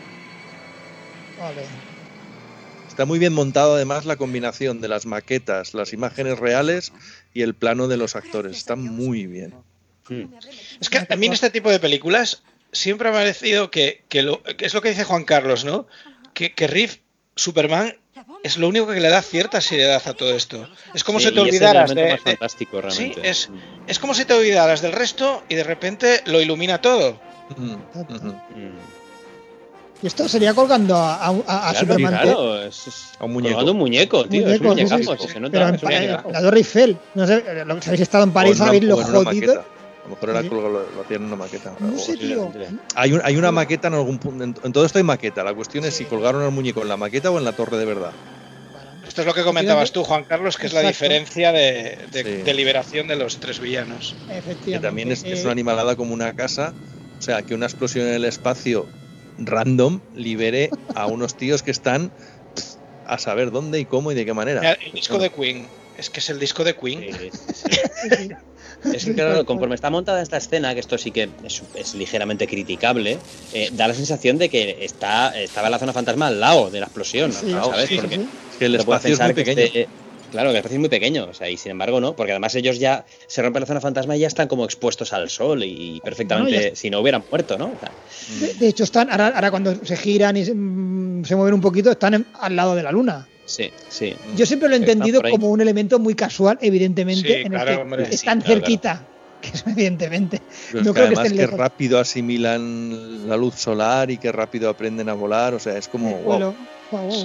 Vale. Está muy bien montado además la combinación de las maquetas, las imágenes reales y el plano de los actores. Está muy bien. Mm. Es que a mí en este tipo de películas siempre me ha parecido que, que, lo, que es lo que dice Juan Carlos, ¿no? Que, que Riff, Superman, es lo único que le da cierta seriedad a todo esto. Es como Sí, si te y es el olvidaras elemento de, más de- fantástico, Sí, realmente. es, es como si te olvidaras del resto y de repente lo ilumina todo. Ujú, ujú. Mm. Y esto sería colgando a, a, a- a Claro, Superman. claro, es, es A un muñeco. colgando un muñeco, tío. es un Muñeco, sí, sí, muñecazo, sí. si se nota. Pero en es un Pa- muñecazo. la Torre Eiffel. No sé, lo que si habéis estado en París, O en una- sabéis lo o en una jodido. maqueta. A lo mejor era Sí. colgado, lo, lo hacían en una maqueta. No O- sé, tío. posiblemente. Hay, un- hay una maqueta en algún punto. En, en todo esto hay maqueta. La cuestión es si colgaron al muñeco en la maqueta o en la torre de verdad. Esto es lo que comentabas tú, Juan Carlos, que es la Exacto. diferencia de, de- Sí. de liberación de los tres villanos. Efectivamente. Que también es, es Eh, una animalada como una casa. O sea, que una explosión en el espacio random libere a unos tíos que están a saber dónde y cómo y de qué manera. El disco de Queen, es que es el disco de Queen. Sí, sí. Es que claro, conforme está montada esta escena, que esto sí que es, es ligeramente criticable, eh, da la sensación de que está estaba la zona fantasma al lado de la explosión, Sí, ¿sabes? sí, Porque sí. Es que el espacio es muy que pequeño. este- claro, que el espacio es muy pequeño, o sea, y sin embargo no, porque además ellos ya se rompe la zona fantasma y ya están como expuestos al sol y perfectamente, Bueno, ya- si no hubieran muerto, ¿no? O sea, De, de hecho, están ahora, ahora cuando se giran y se, mm, se mueven un poquito, están en- al lado de la luna. sí, sí. Yo siempre lo he Están entendido por ahí. como un elemento muy casual, evidentemente, Sí, en claro, el que hombre, sí, están claro, cerquita, que es evidentemente. Pero es no que creo que además estén que lejos. rápido asimilan la luz solar y que rápido aprenden a volar, o sea, es como wow. Vuelo. Guau, guau. Sí.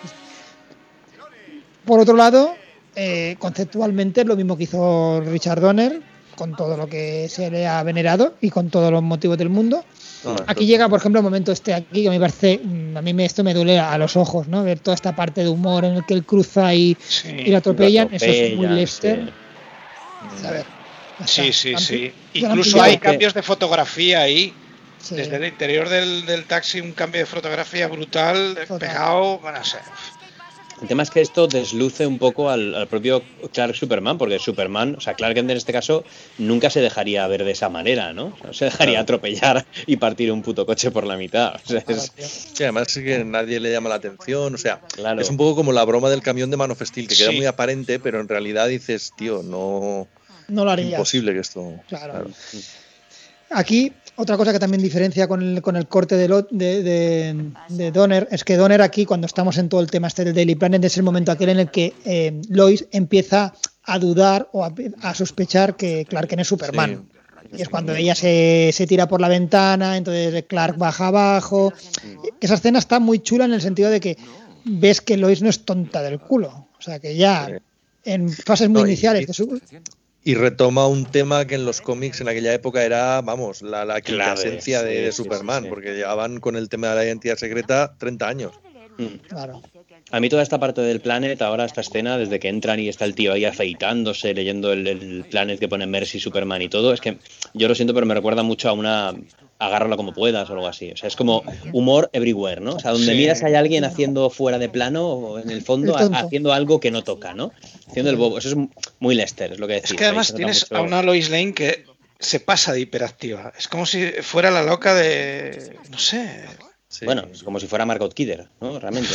Por otro lado, eh, conceptualmente es lo mismo que hizo Richard Donner, con todo lo que se le ha venerado y con todos los motivos del mundo. No, Aquí entonces- llega, por ejemplo, el momento este aquí, que me parece, mm, a mí me, esto me duele a los ojos, ¿no? Ver toda esta parte de humor en el que él cruza y, Sí. y lo atropellan, Lo eso es muy atropellan, Lester. sí. A ver, ya Sí, está. sí, Han- sí. ya han Incluso pillado. hay cambios de fotografía ahí. Sí. Desde el interior del, del taxi, un cambio de fotografía brutal, Total. pegado, bueno, no sé. El tema es que esto desluce un poco al, al propio Clark Superman, porque Superman, o sea, Clark Kent en este caso, nunca se dejaría ver de esa manera, ¿no? No se dejaría atropellar y partir un puto coche por la mitad. O sea, es- Sí, además es que nadie le llama la atención, o sea, Claro. es un poco como la broma del camión de Man of Steel, que queda Sí. muy aparente, pero en realidad dices, tío, no, No lo harías. imposible que esto... Claro. Aquí, otra cosa que también diferencia con el, con el corte de, Lo- de, de, de Donner es que Donner aquí, cuando estamos en todo el tema este del Daily Planet, es el momento aquel en el que eh, Lois empieza a dudar o a, a sospechar que Clark Kent es Superman. Y es cuando ella se, se tira por la ventana, entonces Clark baja abajo. Esa escena está muy chula en el sentido de que ves que Lois no es tonta del culo. O sea, que ya en fases muy No, y- iniciales de su... Y retoma un tema que en los cómics en aquella época era, vamos, la, la Clave, esencia de, sí, de sí, Superman, sí, sí. porque llevaban con el tema de la identidad secreta treinta años. Claro. A mí toda esta parte del Planet, ahora esta escena, desde que entran y está el tío ahí afeitándose, leyendo el, el Planet que pone Mercy, Superman y todo, es que yo lo siento, pero me recuerda mucho a una agárralo como puedas o algo así. O sea, es como humor everywhere, ¿no? O sea, donde Sí. miras hay alguien haciendo fuera de plano o en el fondo El tonto. ha- haciendo algo que no toca, ¿no? Haciendo el bobo. Eso es muy Lester, es lo que decís. Es que además Ahí se nota tienes mucho- a una Lois Lane que se pasa de hiperactiva. Es como si fuera la loca de... no sé... Sí. Bueno, es como si fuera Margot Kidder, ¿no? Realmente.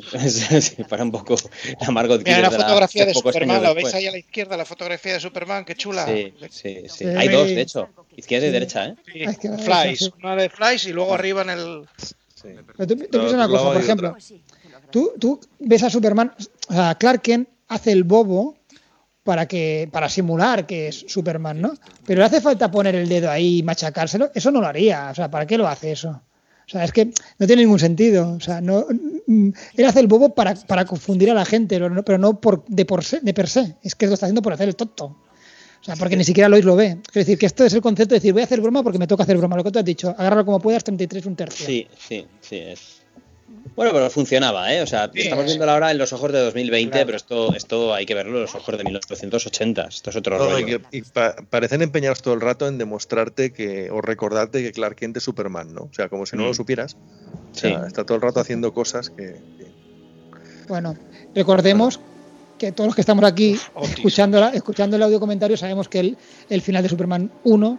Si fuera un poco la Margot Mira Kidder la de la- fotografía de pocos Superman, años ¿lo veis después. ahí a la izquierda? La fotografía de Superman, qué chula. Sí, sí, sí. Sí. Hay dos, de hecho. Izquierda y Sí. derecha, ¿eh? Sí, Es que- Flies, sí. una de Flies y luego arriba en el... Sí. Pero tú, tú No, piensas una otro cosa, lado por y ejemplo, otra. tú, tú ves a Superman, o sea, Clark Kent hace el bobo para que para simular que es Superman, ¿no? Pero le hace falta poner el dedo ahí y machacárselo, eso no lo haría, o sea, ¿para qué lo hace eso? O sea, es que no tiene ningún sentido, o sea, no mm, él hace el bobo para, para confundir a la gente, pero no, pero no por de por se, de per se, es que lo está haciendo por hacer el tonto. O sea, porque ni siquiera Lois lo ve. Es decir, que esto es el concepto de decir, voy a hacer broma porque me toca hacer broma. Lo que tú has dicho, agárralo como puedas, treinta y tres, un tercio. Sí, sí, sí. Es... Bueno, pero funcionaba, ¿eh? O sea, Sí, estamos sí. viéndolo ahora en los ojos de dos mil veinte, Claro. pero esto, esto hay que verlo en los ojos de mil novecientos ochenta. Esto es otro No, y rollo. que- y pa- parecen empeñados todo el rato en demostrarte que o recordarte que Clark Kent es Superman, ¿no? O sea, como si no Mm. lo supieras. O sea, Sí. está todo el rato haciendo cosas que... que- Bueno, recordemos que todos los que estamos aquí Otis. escuchando, la- escuchando el audio comentario sabemos que el, el final de Superman uno,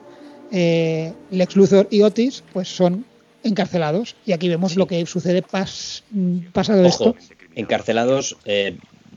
eh, Lex Luthor y Otis, pues son encarcelados. Y aquí vemos lo que sucede pas, pasado Ojo, esto. encarcelados eh,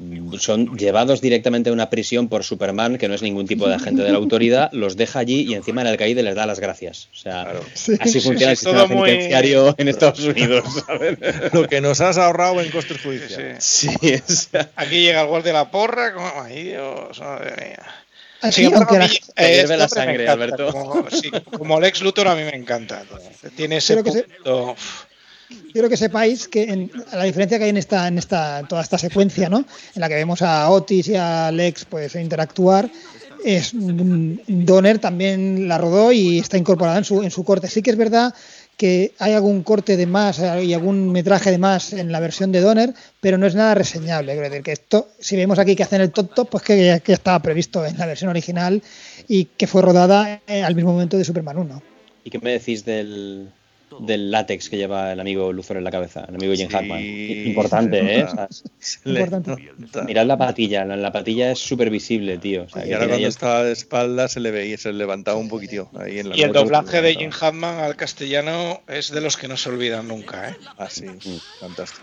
son llevados directamente a una prisión por Superman, que no es ningún tipo de agente de la autoridad, los deja allí y encima en el caído les da las gracias. O sea, Claro. Sí. así funciona el Sí, sistema todo muy- penitenciario en Estados Unidos, ¿sabes? Lo que nos has ahorrado en costes Sí, judiciales. sí. Sí, o sea, Aquí llega el gol de la porra, como... Ay, Dios, madre mía. Aquí, Sin embargo, aunque a la- mí, Te eh, hierve este la hombre me sangre, encanta, Alberto. Como, sí, como Lex Luthor a mí me encanta. Tiene ese Creo que se- punto... uf, quiero que sepáis que en, la diferencia que hay en esta en esta toda esta secuencia, ¿no? En la que vemos a Otis y a Lex pues interactuar, es mm, Donner también la rodó y está incorporada en su en su corte. Sí que es verdad que hay algún corte de más y algún metraje de más en la versión de Donner, pero no es nada reseñable. Quiero decir que esto, si vemos aquí que hacen el top top, pues que, que estaba previsto en la versión original y que fue rodada eh, al mismo momento de Superman uno. ¿y qué me decís del, del látex que lleva el amigo Luthor en la cabeza, el amigo Jim Sí, Hackman. Importante, ¿eh? O sea, Importante. mirad la patilla, la, la patilla es súper visible, tío. O sea, Y que ahora tiene ahí cuando el- estaba de espalda se le veía, se le levantaba un poquitito ahí en la Y el nota. doblaje de Jim Hackman al castellano es de los que no se olvidan nunca, ¿eh? Ah, sí, fantástico.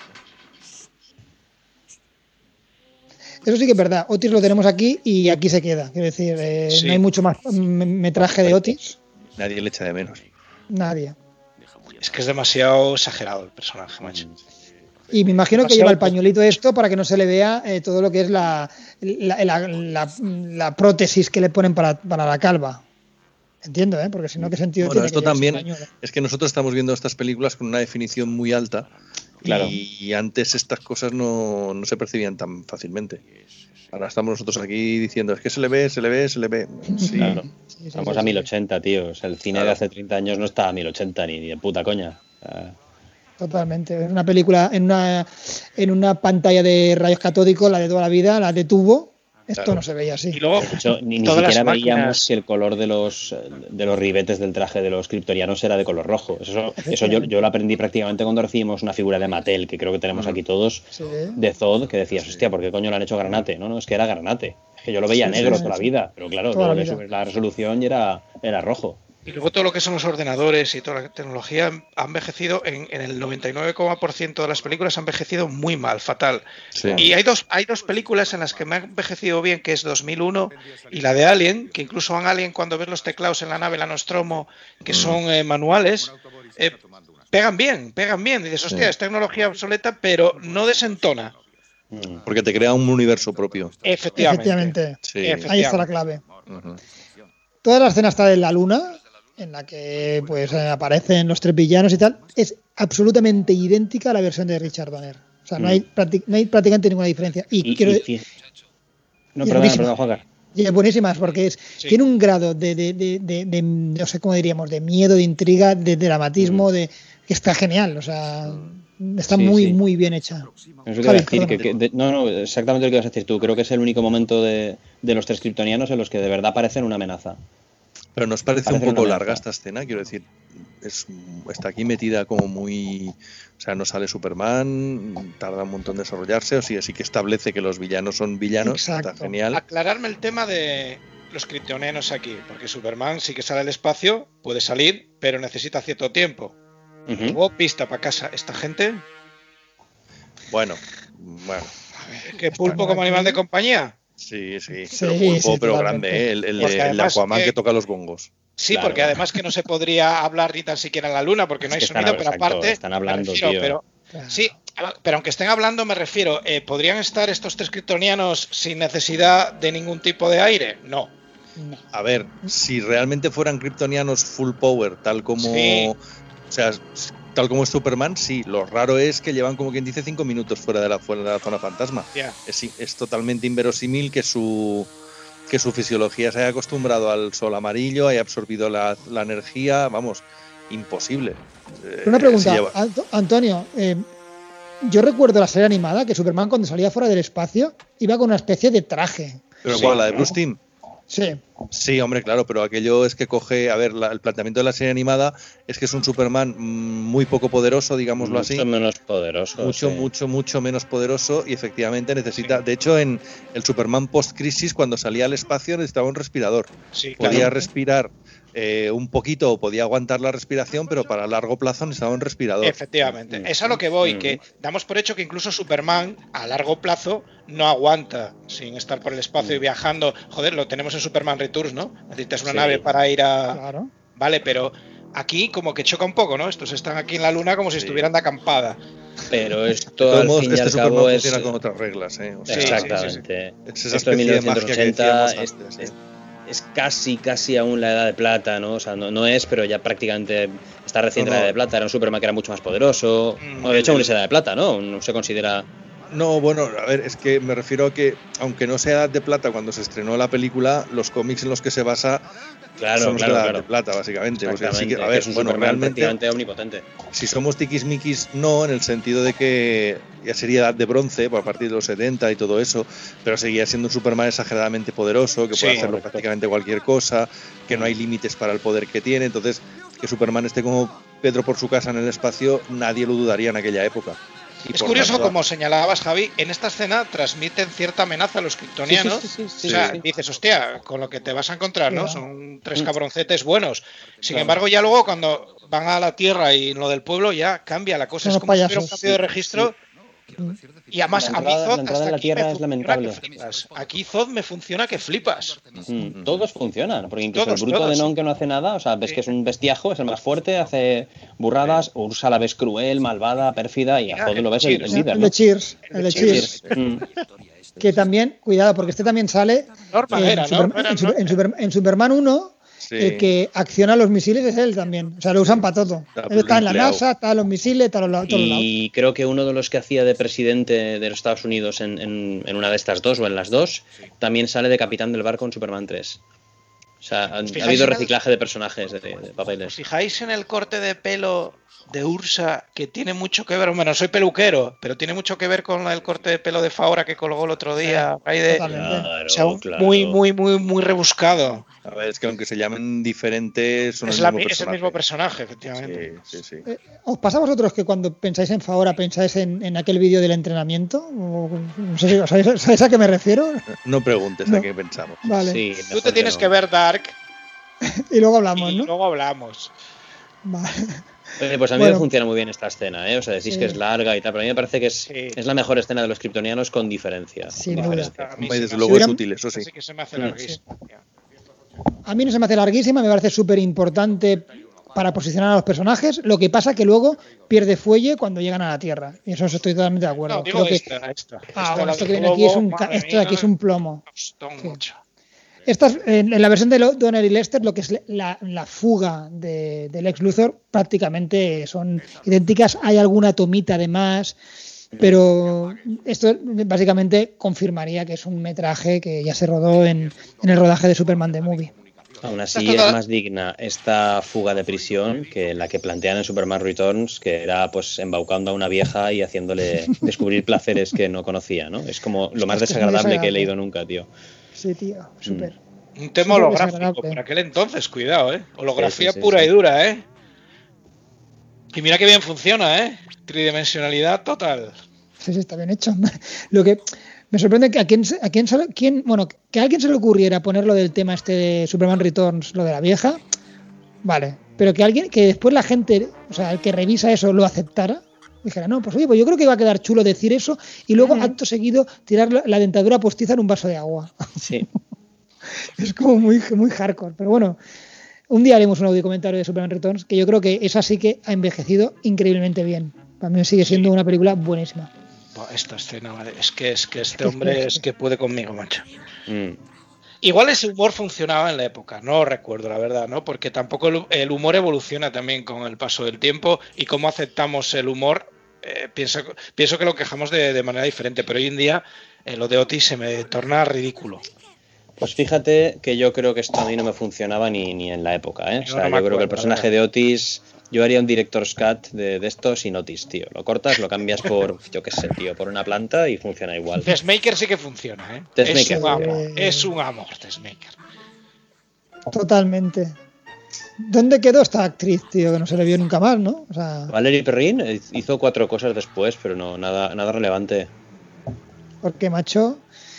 Eso sí que es verdad. Otis lo tenemos aquí y aquí se queda. Quiero decir, eh, Sí. no hay mucho más me- metraje de Otis. Nadie le echa de menos. Nadie. Es que es demasiado exagerado el personaje, macho. Y me imagino que Demasiado lleva el poco. pañuelito esto para que no se le vea eh, todo lo que es la, la, la- la- la prótesis que le ponen para, para la calva. Entiendo, ¿eh? Porque si no, ¿qué sentido Bueno, tiene esto que lleve ese también pañuelo? es que nosotros estamos viendo estas películas con una definición muy alta. Claro. Y antes estas cosas no, no se percibían tan fácilmente. Ahora estamos nosotros aquí diciendo, es que se le ve, se le ve, se le ve. Sí, Claro. Sí, sí, Vamos sí, a sí. mil ochenta, tío. O sea, el cine Claro. de hace treinta años no estaba a mil ochenta ni, ni de puta coña. O sea, Totalmente. En una película, en una, en una pantalla de rayos catódicos, la de toda la vida, la de tubo, esto Claro. no se veía así. Y luego, de hecho, ni, ni todas las siquiera veíamos máquinas- que el color de los de los ribetes del traje de los kryptonianos era de color rojo. Eso, eso yo, yo lo aprendí prácticamente cuando recibimos una figura de Mattel, que creo que tenemos aquí todos, Sí. de Zod, que decías, hostia, ¿por qué coño le han hecho granate? No, no, es que era granate. Es que yo lo veía Sí, negro sí, toda la sí. vida, pero claro, Toda luego la le vida. subes la resolución y era, era rojo. Y luego todo lo que son los ordenadores y toda la tecnología ha envejecido en, en el noventa y nueve por ciento de las películas, ha envejecido muy mal, fatal. Sí. Y hay dos, hay dos películas en las que me ha envejecido bien, que es dos mil uno y la de Alien, que incluso en Alien cuando ves los teclados en la nave, la Nostromo, que son eh, manuales, eh, pegan bien, pegan bien. Y dices, hostia, Sí. es tecnología obsoleta, pero no desentona. Mm. Porque te crea un universo propio. Efectivamente. Efectivamente. Sí. Efectivamente. Ahí está la clave. Ujú. Toda la escena está en la luna, en la que pues eh, aparecen los tres villanos y tal, es absolutamente idéntica a la versión de Richard Donner. O sea, no, Mm. hay, prácti- no hay prácticamente ninguna diferencia. Y, Y, quiero y de- fí- No, y perdona, buenísima. perdona, Juancar. y es buenísimas porque es, Sí. tiene un grado de, de, de, de- de- no sé cómo diríamos, de miedo, de intriga, de dramatismo, de que está genial. O sea, está Sí, muy, sí. muy bien hecha. Eso te Javi, iba a decir, perdona. que, que- de- no, no, exactamente lo que ibas a decir tú. Creo que es el único momento de, de los tres kryptonianos en los que de verdad parecen una amenaza. Pero nos parece Parece un poco una larga amenaza. esta escena, quiero decir, es, está aquí metida como muy... O sea, no sale Superman, tarda un montón en desarrollarse, o sea, sí que establece que los villanos son villanos, Exacto. está genial. Aclararme el tema de los kryptonianos aquí, porque Superman sí que sale al espacio, puede salir, pero necesita cierto tiempo. Ujú. Luego, pista para casa. Esta gente, Bueno, bueno, que pulpo como animal de compañía. sí, sí, Sí, pero pulpo, sí, pero totalmente. grande, ¿eh? el, el, Porque de- el de además Aquaman que- que toca los bongos. Sí, Claro. porque además que no se podría hablar ni tan siquiera en la luna, porque no Es hay que están sonido, hab- pero exacto, aparte. están me hablando, refiero, tío. pero- Claro. sí, pero aunque estén hablando, me refiero, eh, ¿podrían estar estos tres kryptonianos sin necesidad de ningún tipo de aire? No. No. A ver, si realmente fueran kryptonianos full power, tal como... Sí. O sea, tal como es Superman, sí. Lo raro es que llevan, como quien dice, cinco minutos fuera de la, fuera de la zona fantasma. Ya. Es, es totalmente inverosímil que su que su fisiología se haya acostumbrado al sol amarillo, haya absorbido la, la energía, vamos, imposible. Eh, Una pregunta, se lleva- Anto- Antonio. eh, yo recuerdo la serie animada que Superman cuando salía fuera del espacio iba con una especie de traje. ¿Pero Sí. cuál? ¿La de Bruce Timm? Sí, Sí, hombre, claro, pero aquello es que coge, a ver, la- el planteamiento de la serie animada es que es un Superman mm, muy poco poderoso, digámoslo así. Mucho menos poderoso. Mucho, sí. mucho, mucho menos poderoso y efectivamente necesita, de hecho en el Superman post-crisis cuando salía al espacio necesitaba un respirador. Sí, Podía claro. respirar eh, un poquito o podía aguantar la respiración, pero para largo plazo necesitaba un respirador. Efectivamente. Mm. Es a lo que voy, Mm. que damos por hecho que incluso Superman a largo plazo no aguanta sin estar por el espacio y viajando. Joder, lo tenemos en Superman Returns, ¿no? Necesitas una Sí. nave para ir a... claro. Vale, pero aquí como que choca un poco, ¿no? Estos están aquí en la luna como si Sí. estuvieran de acampada. Pero De esto todos al modos, fin y este al Superman cabo es... funciona con otras reglas. ¿eh? O sea, Sí, sí, sí, sí. Exactamente. Es esa Esto en especie de magia que mil novecientos ochenta decíamos es, antes, es- ¿eh? es casi, casi aún la edad de plata, ¿no? O sea, no, no es, pero ya prácticamente está recién No, la edad no. de plata. Era un Superman que era mucho más poderoso. Mm. Bueno, de hecho, aún es edad de plata, ¿no? No se considera... No, bueno, a ver, es que me refiero a que, aunque no sea Edad de Plata cuando se estrenó la película, los cómics en los que se basa Claro, son los claro, de Edad claro. de Plata, básicamente. O sea, sí Exactamente, que, a que ver, es un bueno, Superman realmente, prácticamente omnipotente. si somos tiquismiquis, no, en el sentido de que ya sería Edad de Bronce, pues, a partir de los setenta y todo eso, pero seguía siendo un Superman exageradamente poderoso, que puede Sí, hacerlo correcto. prácticamente cualquier cosa, que no hay límites para el poder que tiene, entonces que Superman esté como Pedro por su casa en el espacio, nadie lo dudaría en aquella época. Y es curioso, tanto, como señalabas, Javi, en esta escena transmiten cierta amenaza a los kryptonianos. Sí, sí, sí, sí, o sea, sí, sí. dices, hostia, con lo que te vas a encontrar, ¿no? Son tres cabroncetes buenos. Sin claro. embargo, ya luego cuando van a la Tierra y en lo del pueblo ya cambia la cosa. Son es como payasos. Si hubiera un cambio de registro. Sí. Y además la entrada, a mí Zod la entrada en la Tierra es lamentable. Aquí Zod me funciona que flipas. Mm, todos funcionan, porque incluso todos, el bruto todos. de Non que no hace nada, o sea, ves que es un bestiajo, es el más fuerte, hace burradas, Ursa la ves cruel, malvada, pérfida, y a Zod lo ves el, el líder, ¿no? El de Cheers, el de Cheers. Mm. Que también, cuidado, porque este también sale en, era, Super, ¿no? en, Super, en, Super, en Superman uno. Sí. El que acciona los misiles es él también. O sea, lo usan para todo. Él está en la NASA, está en los misiles, está en los lados. Y creo que uno de los que hacía de presidente de los Estados Unidos en, en, en una de estas dos o en las dos, también sale de capitán del barco en Superman tres. O sea, ha, ha habido reciclaje el... de personajes, de, de papeles. ¿Os fijáis en el corte de pelo de Ursa, que tiene mucho que ver? Bueno, soy peluquero, pero tiene mucho que ver con el corte de pelo de Faora que colgó el otro día. Ahí de, claro, o sea, claro. muy, muy, muy, muy rebuscado. A ver, es que aunque se llamen diferentes, son es, el la, mismo es el mismo personaje, efectivamente. Sí, sí, sí. Eh, ¿Os pasa a vosotros que cuando pensáis en Faora pensáis en, en aquel vídeo del entrenamiento? O, no sé si ¿sabéis, ¿sabéis a qué me refiero? No preguntes no. a qué pensamos. Vale. Sí, tú te tienes que, no. que ver Dark. Y luego hablamos, y ¿no? luego hablamos. Vale. Eh, pues a mí bueno, me funciona muy bien esta escena, ¿eh? O sea, decís sí. que es larga y tal, pero a mí me parece que es, sí. es la mejor escena de los kryptonianos con diferencia. Sí, con diferencia. A mí desde si luego es útil, eso sí. sí que se me hace larguísima. Sí. A mí no se me hace larguísima, me parece súper importante para posicionar a los personajes. Lo que pasa que luego pierde fuelle cuando llegan a la Tierra. Y eso estoy totalmente de acuerdo. No, digo Creo esta, que... esta. Ah, esta bueno, esto que viene aquí es un, esto de aquí es un plomo. Sí. Estas, en, en la versión de Donner y Lester, lo que es la, la fuga de, del Lex Luthor prácticamente son idénticas. Hay alguna tomita de más, pero esto básicamente confirmaría que es un metraje que ya se rodó en, en el rodaje de Superman The Movie. Aún así es más digna esta fuga de prisión que la que plantean en Superman Returns, que era pues embaucando a una vieja y haciéndole descubrir placeres que no conocía, ¿no? Es como lo más desagradable que he leído nunca, tío. Sí, tío, súper. Mm. Un tema super holográfico por aquel entonces, cuidado, ¿eh? Holografía sí, sí, sí, pura sí. y dura, ¿eh? Y mira que bien funciona, ¿eh? Tridimensionalidad total. Sí, sí, está bien hecho. Lo que me sorprende que a quién, a quién, quién, bueno, que a alguien se le ocurriera ponerlo del tema este de Superman Returns, lo de la vieja, vale, pero que alguien, que después la gente, o sea, el que revisa eso lo aceptara, dijera, no, pues oye, pues yo creo que iba a quedar chulo decir eso y luego uh-huh. acto seguido tirar la, la dentadura postiza en un vaso de agua. Sí. Es como muy, muy hardcore, pero bueno, un día haremos un audio comentario de Superman Returns, que yo creo que esa sí que ha envejecido increíblemente bien. Para mí sigue siendo sí. una película buenísima. Esta escena, vale. es que es que este hombre es que puede conmigo, macho. Mm. Igual ese humor funcionaba en la época, no recuerdo la verdad, ¿no? Porque tampoco el, el humor evoluciona también con el paso del tiempo y cómo aceptamos el humor. Eh, pienso, pienso que lo quejamos de, de manera diferente, pero hoy en día eh, lo de Otis se me torna ridículo. Pues fíjate que yo creo que esto a mí no me funcionaba ni, ni en la época, ¿eh? O sea, no yo acuerdo, creo que el personaje de Otis, yo haría un director's cut de, de esto sin Otis, tío. Lo cortas, lo cambias por, yo qué sé, tío, por una planta y funciona igual. Tessmaker sí que funciona, ¿eh? Es un amor, es un amor, Tessmaker. Totalmente. ¿Dónde quedó esta actriz, tío? Que no se le vio nunca más, ¿no? O sea... Valerie Perrin hizo cuatro cosas después, pero no, nada, nada relevante. Porque, macho...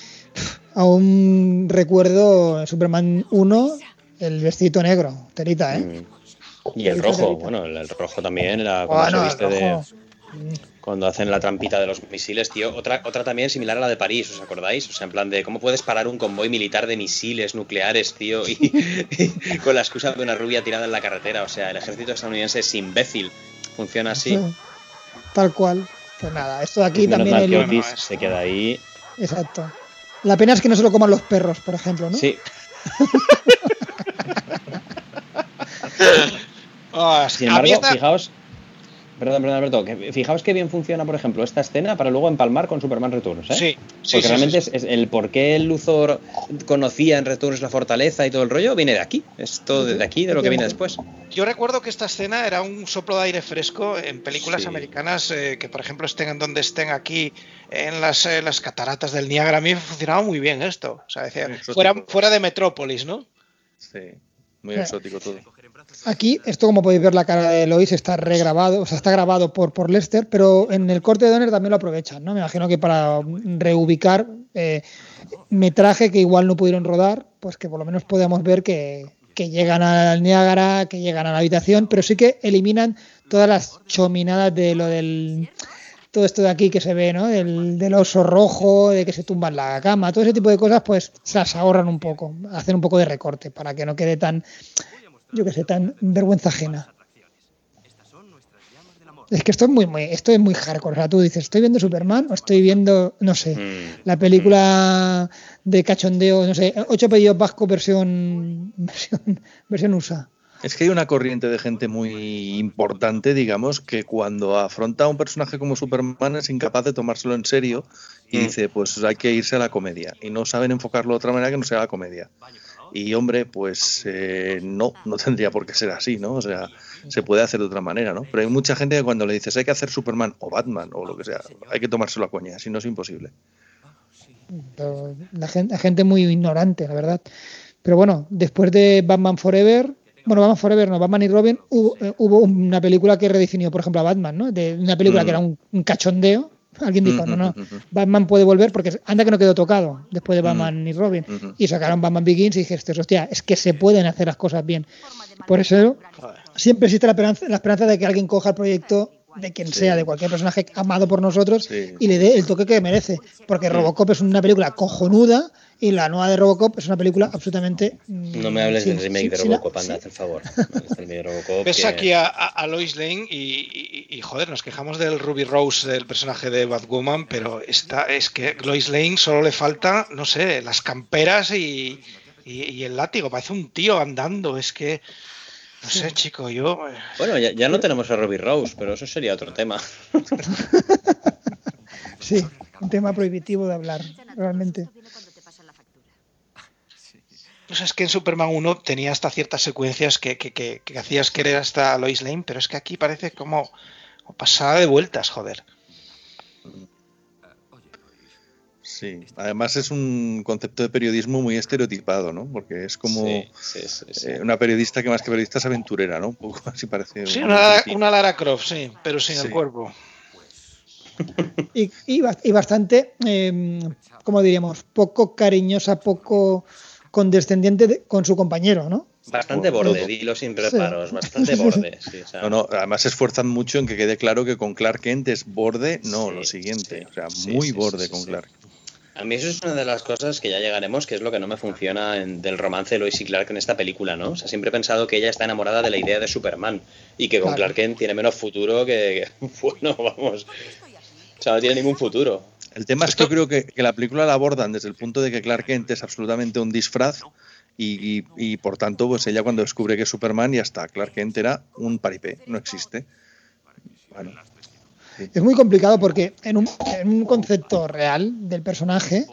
Aún recuerdo en Superman uno el vestido negro, telita, ¿eh? Y el rojo, telita. Bueno, el, el rojo también era cuando bueno, se viste de... Cuando hacen la trampita de los misiles, tío. Otra, otra también similar a la de París, ¿os acordáis? O sea, en plan de cómo puedes parar un convoy militar de misiles nucleares, tío, y, y con la excusa de una rubia tirada en la carretera. O sea, el ejército estadounidense es imbécil. Funciona así. Sí, tal cual. Pues nada, esto de aquí pues también... El... El... se queda ahí. Exacto. La pena es que no se lo coman los perros, por ejemplo, ¿no? Sí. oh, Sin embargo, esta... fijaos... Perdón, perdón, Alberto. Que fijaos que bien funciona, por ejemplo, esta escena para luego empalmar con Superman Returns, ¿eh? Sí, sí. Porque sí, realmente sí, sí. Es, es el por qué Luthor conocía en Returns la fortaleza y todo el rollo viene de aquí. Es todo de aquí, de lo que viene después. Yo recuerdo que esta escena era un soplo de aire fresco en películas sí. americanas eh, que, por ejemplo, estén en donde estén aquí, en las, eh, las cataratas del Niágara. A mí me funcionaba muy bien esto. O sea, decía, sí, fuera, fuera de Metrópolis, ¿no? Sí. muy exótico todo. Aquí, esto como podéis ver, la cara de Lois está regrabado, o sea, está grabado por, por Lester, pero en el corte de Donner también lo aprovechan, ¿no? Me imagino que para reubicar eh, metraje que igual no pudieron rodar, pues que por lo menos podamos ver que, que llegan al Niágara, que llegan a la habitación, pero sí que eliminan todas las chominadas de lo del... todo esto de aquí que se ve, ¿no? Del, del oso rojo, de que se tumba en la cama, todo ese tipo de cosas, pues se las ahorran un poco, hacen un poco de recorte para que no quede tan... yo que sé, tan vergüenza ajena. Es que esto es muy, muy, esto es muy hardcore. O sea, tú dices, ¿estoy viendo Superman o estoy viendo, no sé, mm. la película de cachondeo, no sé, Ocho Apellidos Vasco versión, versión, versión U S A? Es que hay una corriente de gente muy importante, digamos, que cuando afronta a un personaje como Superman es incapaz de tomárselo en serio y mm. dice, pues hay que irse a la comedia. Y no saben enfocarlo de otra manera que no sea la comedia. Y hombre, pues eh, no, no tendría por qué ser así, ¿no? O sea, se puede hacer de otra manera, ¿no? Pero hay mucha gente que cuando le dices hay que hacer Superman o Batman o lo que sea, hay que tomárselo a coña, si no es imposible. Pero la gente, la gente muy ignorante, la verdad. Pero bueno, después de Batman Forever, bueno, Batman Forever no, Batman y Robin, hubo, eh, hubo una película que redefinió, por ejemplo, a Batman, ¿no? De una película mm. que era un, un cachondeo. Alguien dijo, no, no, Batman puede volver porque anda que no quedó tocado después de Batman y Robin. Y sacaron Batman Begins y dijiste, hostia, es que se pueden hacer las cosas bien. Por eso siempre existe la esperanza, la esperanza de que alguien coja el proyecto de quien sí. sea, de cualquier personaje amado por nosotros sí. y le dé el toque que merece. Porque Robocop es una película cojonuda y la nueva de Robocop es una película absolutamente... No me hables sin, del remake sin, de Robocop, anda, haz el favor. Ves que... aquí a, a Lois Lane y, y, y, joder, nos quejamos del Ruby Rose, del personaje de Batwoman, pero esta, es que Lois Lane solo le falta, no sé, las camperas y, y, y el látigo. Parece un tío andando, es que... No sé, chico, yo... Bueno, ya, ya no tenemos a Ruby Rose, pero eso sería otro tema. Sí, un tema prohibitivo de hablar, realmente. Pues es que en Superman uno tenía hasta ciertas secuencias que, que, que, que hacías querer hasta Lois Lane, pero es que aquí parece como, como pasada de vueltas, joder. Sí, además es un concepto de periodismo muy estereotipado, ¿no? Porque es como sí, sí, sí, sí. Eh, una periodista que más que periodista es aventurera, ¿no? Un poco así parece. Sí, una, una Lara Croft, sí, pero sin sí. el cuerpo. Y, y, y bastante, eh, ¿cómo diríamos? Poco cariñosa, poco condescendiente de, con su compañero, ¿no? Bastante borde, dilo sin reparos, sí. bastante borde. Sí, o sea. No, no, además se esfuerzan mucho en que quede claro que con Clark Kent es borde, no, sí, lo siguiente, sí, o sea, sí, muy sí, borde sí, con sí, Clark. A mí eso es una de las cosas que ya llegaremos, que es lo que no me funciona en, del romance de Lois y Clark en esta película, ¿no? O sea, siempre he pensado que ella está enamorada de la idea de Superman y que con claro. Clark Kent tiene menos futuro que, que... Bueno, vamos... O sea, no tiene ningún futuro. El tema es que yo creo que, que la película la abordan desde el punto de que Clark Kent es absolutamente un disfraz y, y, y por tanto, pues ella cuando descubre que es Superman ya está. Clark Kent era un paripé, no existe. Bueno... Sí. Es muy complicado porque en un, en un concepto real del personaje,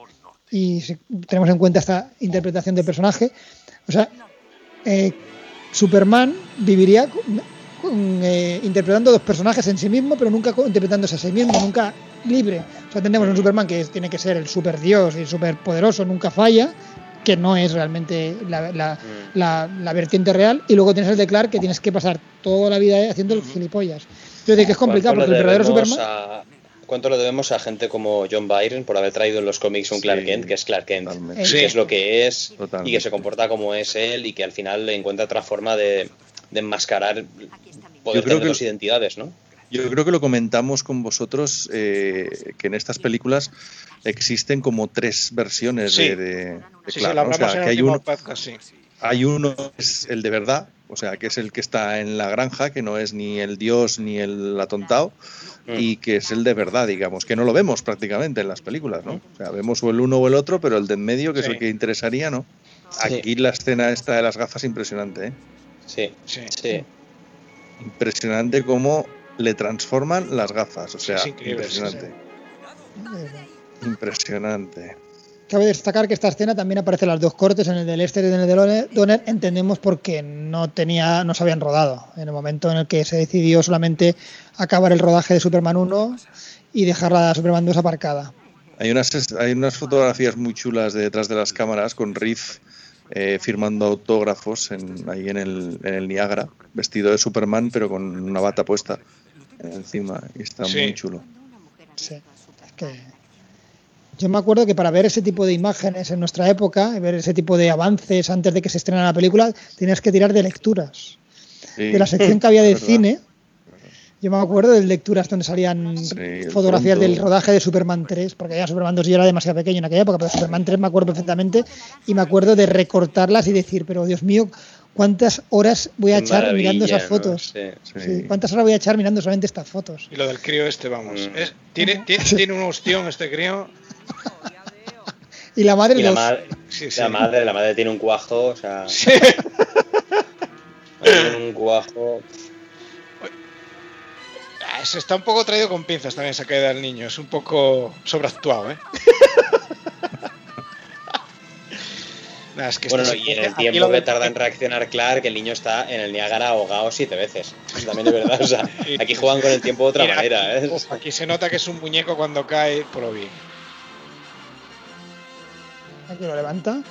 y si tenemos en cuenta esta interpretación del personaje, o sea, eh, Superman viviría con, con, eh, interpretando dos personajes en sí mismo, pero nunca interpretándose a sí mismo, nunca libre. O sea, tenemos un Superman que es, tiene que ser el superdios y superpoderoso, nunca falla, que no es realmente la, la, la, la vertiente real, y luego tienes el de Clark, que tienes que pasar toda la vida haciendo el gilipollas. Yo digo que es complicado porque el verdadero Superman... A, ¿Cuánto lo debemos a gente como John Byrne por haber traído en los cómics un Clark sí, Kent, que es Clark Kent, sí. que es lo que es, totalmente. Y que se comporta como es él, y que al final le encuentra otra forma de, de enmascarar, poder tener dos identidades, ¿no? Yo creo que lo comentamos con vosotros, eh, que en estas películas existen como tres versiones sí. de, de, de sí, Clark, sí, ¿no? O sea, que hay uno, podcast, sí. hay uno que es el de verdad, o sea, que es el que está en la granja, que no es ni el dios ni el atontado, mm. y que es el de verdad, digamos, que no lo vemos prácticamente en las películas, ¿no? O sea, vemos o el uno o el otro, pero el de en medio, que sí. es el que interesaría, ¿no? Aquí sí. la escena esta de las gafas, impresionante, ¿eh? Sí, sí, sí. Impresionante cómo le transforman las gafas, o sea, sí, impresionante. Sí. Impresionante. Cabe destacar que esta escena también aparece en las dos cortes, en el de Lester y en el de Donner, entendemos porque no tenía, no se habían rodado. En el momento en el que se decidió solamente acabar el rodaje de Superman uno y dejar la Superman dos aparcada. Hay unas, hay unas fotografías muy chulas de detrás de las cámaras con Reeve eh, firmando autógrafos en, ahí en el, en el Niágara, vestido de Superman, pero con una bata puesta encima, y está sí. muy chulo. Sí, es que yo me acuerdo que para ver ese tipo de imágenes en nuestra época, ver ese tipo de avances antes de que se estrenara la película, tenías que tirar de lecturas. Sí. De la sección que había de cine, yo me acuerdo de lecturas donde salían sí, fotografías pronto. del rodaje de Superman tres, porque ya Superman dos yo era demasiado pequeño en aquella época, pero Superman tres me acuerdo perfectamente, y me acuerdo de recortarlas y decir, pero Dios mío, ¿cuántas horas voy a Qué echar mirando esas fotos? ¿No? Sí, sí. Sí, ¿cuántas horas voy a echar mirando solamente estas fotos? Y lo del crío este, vamos, mm. es, tiene, tiene, tiene un ostión este crío. Y la madre, y la, ma- sí, sí. la madre, la madre tiene un cuajo, o sea, sí. tiene un cuajo. Se está un poco traído con pinzas también esa caída del niño, es un poco sobreactuado, ¿eh? Nah, es que bueno, no, y en el tiempo que tarda en reaccionar Clark, el niño está en el Niágara ahogado siete veces. Eso también es verdad, o sea, aquí juegan con el tiempo de otra Mira, manera, ¿eh? Aquí se nota que es un muñeco cuando cae por lo bien. Aquí lo levanta.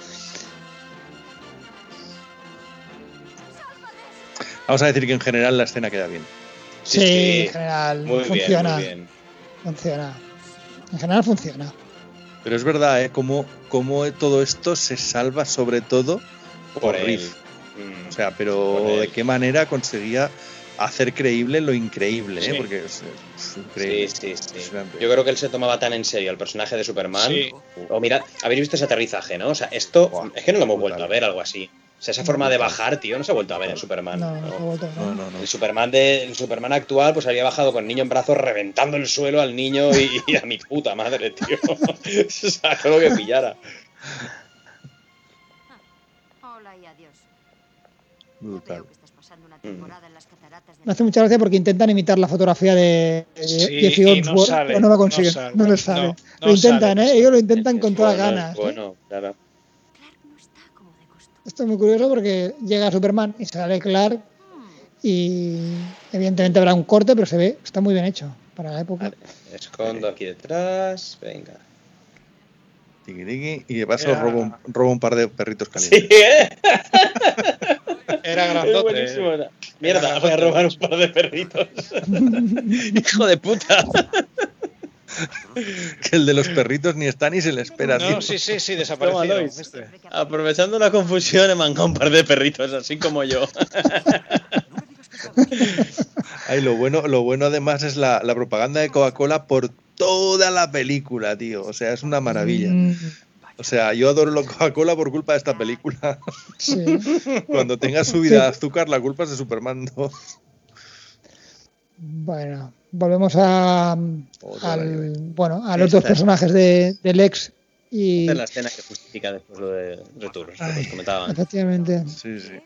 Vamos a decir que en general la escena queda bien. Sí, sí, en general muy funciona. Bien, muy bien. Funciona. En general funciona. Pero es verdad, ¿eh? Cómo, cómo todo esto se salva sobre todo por, por Riff. Mm, o sea, pero de qué manera conseguía hacer creíble lo increíble, sí. ¿eh? Porque es, es increíble. Sí, sí, sí. Yo creo que él se tomaba tan en serio el personaje de Superman. Sí. O mirad, habéis visto ese aterrizaje, ¿no? O sea, esto wow. es que no lo hemos brutal. vuelto a ver, algo así. O sea, esa forma de bajar, tío, no se ha vuelto a ver en Superman. No, no, no, no. no, no, no. El Superman de, el Superman actual, pues había bajado con el niño en brazos, reventando el suelo al niño y, y a mi puta madre, tío. O sea, todo lo que pillara. Hola y adiós. Brutal. Me hace mucha gracia porque intentan imitar la fotografía de Jeffy Osborne, no pero no lo consiguen, no, no, no les sale. No, no lo intentan, sale, ¿eh? Ellos lo intentan con todas las ganas. Bueno, ¿eh? claro. Esto es muy curioso porque llega Superman y sale Clark y evidentemente habrá un corte, pero se ve, está muy bien hecho para la época. Vale, escondo aquí detrás, venga. Tiki, tiki, y de paso yeah. robo, robo un par de perritos calientes. Sí, ¿eh? Era grandote. Es buenísimo. Mierda, era voy a robar un par de perritos. Hijo de puta. Que el de los perritos ni está ni se le espera. No, tío. sí, sí, sí, desapareció. Este. Aprovechando la confusión he mangado un par de perritos, así como yo. Ay, lo bueno, lo bueno además es la, la propaganda de Coca-Cola por toda la película, tío. O sea, es una maravilla. O sea, yo adoro la Coca-Cola por culpa de esta película. Sí. Cuando tenga subida de azúcar, la culpa es de Superman dos. Bueno, volvemos a, al, bueno, a los dos personajes de, de Lex y... Esta es la escena que justifica después lo de Return, que os comentaba. Efectivamente. Sí, sí.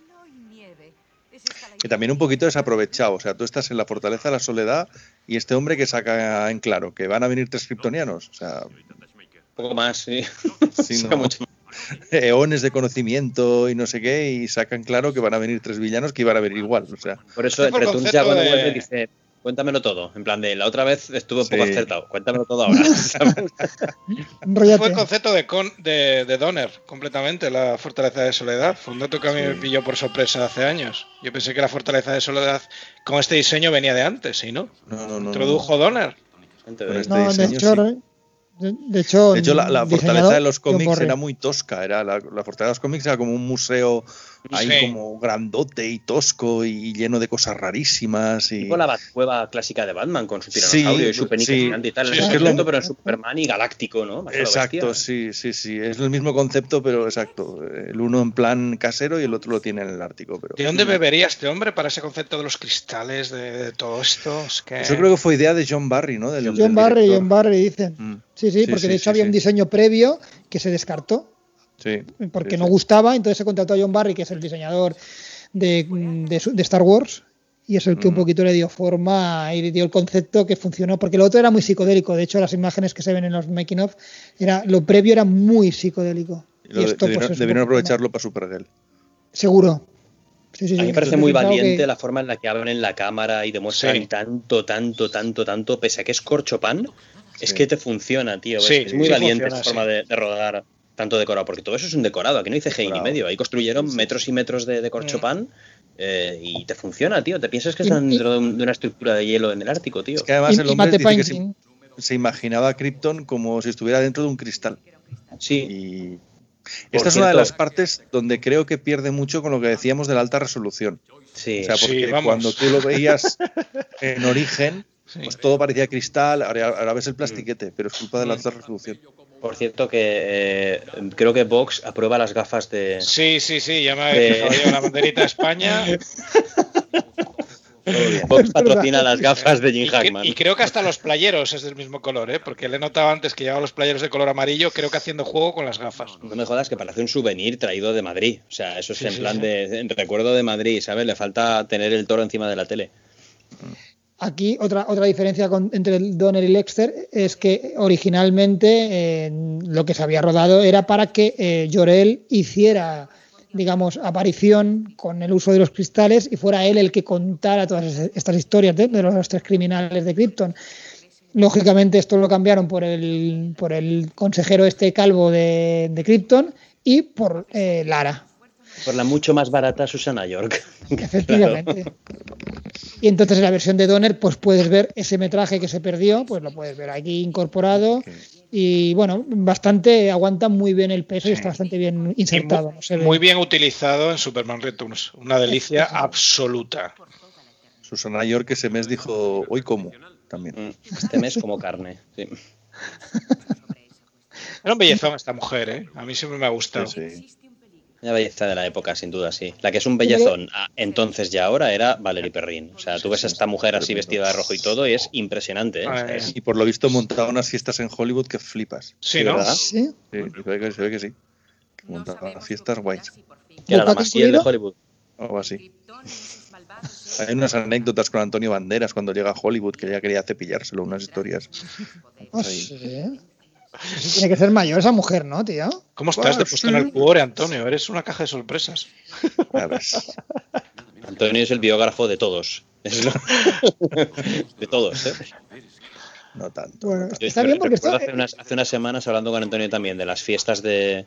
Y también un poquito desaprovechado. O sea, tú estás en la Fortaleza de la Soledad y este hombre que saca en claro que van a venir tres kryptonianos. O sea... Un poco más, sí. Sí, no. Mucho más. Eones de conocimiento y no sé qué, y sacan claro que van a venir tres villanos que iban a venir igual. O sea. Por eso el Return ya cuando de... vuelve dice... Cuéntamelo todo, en plan de la otra vez estuve un sí. poco acertado, cuéntamelo todo ahora. Fue el concepto de, con, de, de Donner, completamente, la Fortaleza de Soledad. Fue un dato que a mí sí. me pilló por sorpresa hace años. Yo pensé que la Fortaleza de Soledad con este diseño venía de antes, ¿sí? ¿No? No, no, no. Introdujo no. Donner. Con este no, diseño, de hecho, sí. de, de hecho, de hecho la, la Fortaleza de los cómics era muy tosca. Era la, la Fortaleza de los cómics era como un museo ahí sí. como grandote y tosco y lleno de cosas rarísimas. Y... Tipo la Batcueva clásica de Batman con su tiranosaurio sí, y su penique sí, gigante y tal. Sí, es que es lo... pero en Superman y galáctico, ¿no? Más exacto, bestia, sí, sí, sí. Es el mismo concepto, pero exacto. El uno en plan casero y el otro lo tiene en el Ártico. Pero... ¿De dónde bebería este hombre para ese concepto de los cristales, de, de todo esto? Es que... Yo creo que fue idea de John Barry, ¿no? Del, John del Barry, John Barry, dicen. Mm. Sí, sí, porque sí, de hecho sí, había sí. un diseño previo que se descartó. Sí, porque sí, no sí. gustaba, entonces se contrató a John Barry, que es el diseñador de, de, de Star Wars, y es el que mm. un poquito le dio forma y le dio el concepto que funcionó, porque lo otro era muy psicodélico. De hecho, las imágenes que se ven en los making of, era, lo previo era muy psicodélico. Y, y esto, debieron, pues, debieron aprovecharlo para Supergirl. Seguro. Sí, sí, a mí sí, me parece muy valiente que... la forma en la que abren la cámara y demuestran sí. tanto, tanto, tanto, tanto, pese a que es corcho pan, sí. es que te funciona, tío. Sí, es muy sí valiente funciona, esa forma sí. de, de rodar. tanto decorado, porque todo eso es un decorado, aquí no hay C G I ni medio, ahí construyeron sí. metros y metros de, de corchopán eh, y te funciona, tío, te piensas que están dentro de, un, de una estructura de hielo en el Ártico, tío. Es que además Y- el y hombre mate dice que painting. se, se imaginaba a Krypton como si estuviera dentro de un cristal. Sí, Y Por esta es una de cierto- las partes donde creo que pierde mucho con lo que decíamos de la alta resolución. sí, O sea, porque Sí, vamos. cuando tú lo veías en origen, Sí. pues todo parecía cristal, ahora, ahora ves el plastiquete, pero es culpa de la alta resolución. por cierto que eh, creo que Vox aprueba las gafas de... Sí, sí, sí, ya me De- he fijado yo la banderita de España. Vox patrocina las gafas de Jim Y, que- Hackman. y creo que hasta los playeros es del mismo color, ¿eh? Porque le he notado antes que llevaba los playeros de color amarillo, creo que haciendo juego con las gafas. No me jodas que parece un souvenir traído de Madrid. O sea, eso es Sí, en sí, plan sí. de en recuerdo de Madrid, ¿sabes? Le falta tener el toro encima de la tele. Aquí otra, otra diferencia con- entre el Donner y Lexter es que originalmente eh, lo que se había rodado era para que eh, Jor-El hiciera, digamos, aparición con el uso de los cristales y fuera él el que contara todas es- estas historias de, de los tres criminales de Krypton. Lógicamente esto lo cambiaron por el, por el consejero este calvo de, de Krypton y por eh, Lara. Por la mucho más barata Susana York. Efectivamente. Y entonces en la versión de Donner, pues puedes ver ese metraje que se perdió, pues lo puedes ver aquí incorporado. Y bueno, bastante, aguanta muy bien el peso y está bastante bien Y insertado. muy, No se ve. muy bien utilizado en Superman Returns. Una delicia absoluta. Susana York ese mes dijo, hoy como, también. Mm, Este mes como carne. Sí. Era un bellezón esta mujer, ¿eh? A mí siempre me ha gustado. Sí, sí. Una belleza de la época, sin duda, sí. La que es un bellezón a entonces y ahora era Valerie Perrin. O sea, tú ves a esta mujer así vestida de rojo y todo y es impresionante, ¿eh? O sea, es- Y por lo visto montaba unas fiestas en Hollywood que flipas. Sí, ¿no? ¿verdad? Sí. Sí, se ve que, se ve que sí. Que montaba fiestas guays. Que era la ¿Bocata Maciel de incluido? Hollywood. Algo así. Hay unas anécdotas con Antonio Banderas cuando llega a Hollywood que ella quería cepillárselo, unas historias. Oh, Ahí. sí. Tiene que ser mayor esa mujer, ¿no, tío? ¿Cómo estás de Ah, puesto sí. en el cuore, Antonio? Eres una caja de sorpresas. A ver. Antonio es el biógrafo de todos. Es lo- de todos, ¿eh? No tanto. Bueno, Yo está bien porque recuerdo esto, hace unas, hace unas semanas hablando con Antonio también de las fiestas de...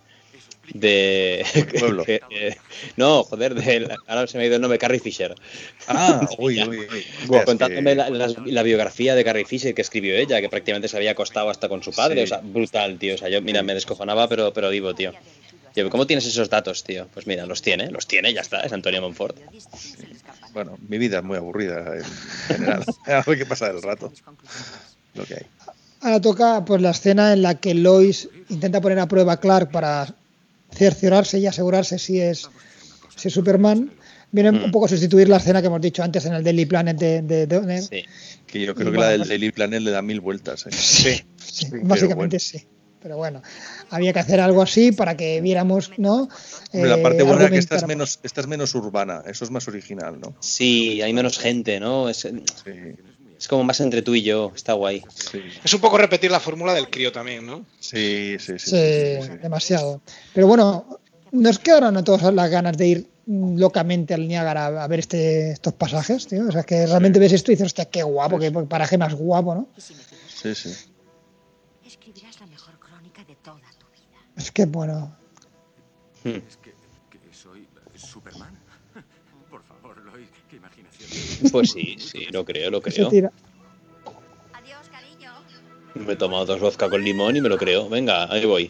de Pueblo. que- que- no, joder, de la- ahora se me ha ido el nombre, Carrie Fisher. Ah, uy, uy, uy. Buah, Es contándome que- la, la- la biografía de Carrie Fisher que escribió ella, que prácticamente se había acostado hasta con su padre. Sí. O sea, brutal, tío. O sea, yo, mira, me descojonaba, pero, pero vivo, tío. Tío, ¿cómo tienes esos datos, tío? Pues mira, los tiene, los tiene, ya está, es Antonio Monfort. Bueno, mi vida es muy aburrida en general. A ver qué pasa del rato. Lo que hay. ahora toca pues la escena en la que Lois intenta poner a prueba a Clark para cerciorarse y asegurarse si es, si es Superman. Viene Mm. un poco a sustituir la escena que hemos dicho antes en el Daily Planet de, de Donner. Sí. Que yo creo Y que bueno, la del pues- Daily Planet le da mil vueltas. ¿eh? Sí. Sí, pero básicamente bueno. sí. Pero bueno, había que hacer algo así para que viéramos, ¿no? Hombre, la Eh, parte buena es que esta es, argumentáramos. menos, esta es menos urbana. Eso es más original, ¿no? Sí, hay menos gente, ¿no? Es, Sí, es como más entre tú y yo, está guay. sí, Es un poco repetir la fórmula del crío también, ¿no? sí, sí, sí, Sí, sí, sí. demasiado. Pero bueno, nos quedaron a todos las ganas de ir mm, locamente al Niágara a, a ver este, estos pasajes, tío. O sea, que realmente ves esto y dices, hostia, qué guapo, qué paraje más guapo, ¿no? Sí, sí. Escribirás la mejor crónica de toda tu vida. Es que bueno. Hmm. Es que, que soy Superman. Por favor, Lois, qué imaginación. Pues sí, sí, lo creo, lo Se creo. tira. Adiós, cariño. Me he tomado dos vodka con limón y me lo creo. Venga, ahí voy.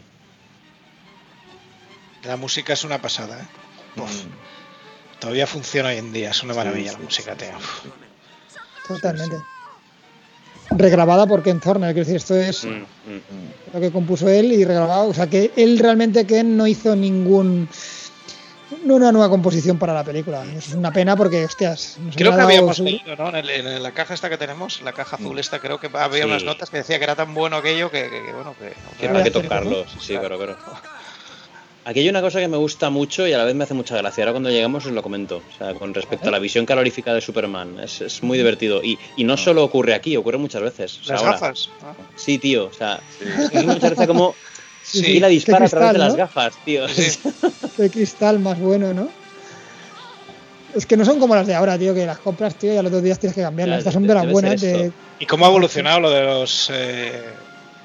La música es una pasada, ¿eh? Uf, Mm, todavía funciona hoy en día, es una maravilla sí, la música, sí, tío. Uf. Totalmente. Regrabada por Ken Thorne, quiero decir, esto es Mm, mm. lo que compuso él y regrabado. O sea, que él realmente, Ken, no hizo ningún. No una nueva composición para la película. Eso es una pena porque, hostias. nos Creo hubiera que dado habíamos su- leído, ¿no? En, el- en la caja esta que tenemos, la caja azul esta, creo que había Sí. unas notas que decía que era tan bueno aquello que, que- que, bueno, que... Que Voy no a hay que hacer, tocarlos. Sí, claro, claro. Aquí hay una cosa que me gusta mucho y a la vez me hace mucha gracia. Ahora cuando lleguemos os lo comento. O sea, con respecto a la visión calorífica de Superman. Es, es muy divertido. Y, y no solo ocurre aquí, ocurre muchas veces. O sea, Las ahora- gafas. Ah. Sí, tío. O sea, es muchas veces como... Sí, y la qué dispara a través de cristal, las ¿no? gafas, tío. Sí. de cristal más bueno, ¿no? Es que no son como las de ahora, tío, que las compras, tío, y a los dos días tienes que cambiarlas. Ya, Estas son de las debe buenas. ser De... esto. ¿Y cómo ha evolucionado lo de los... eh,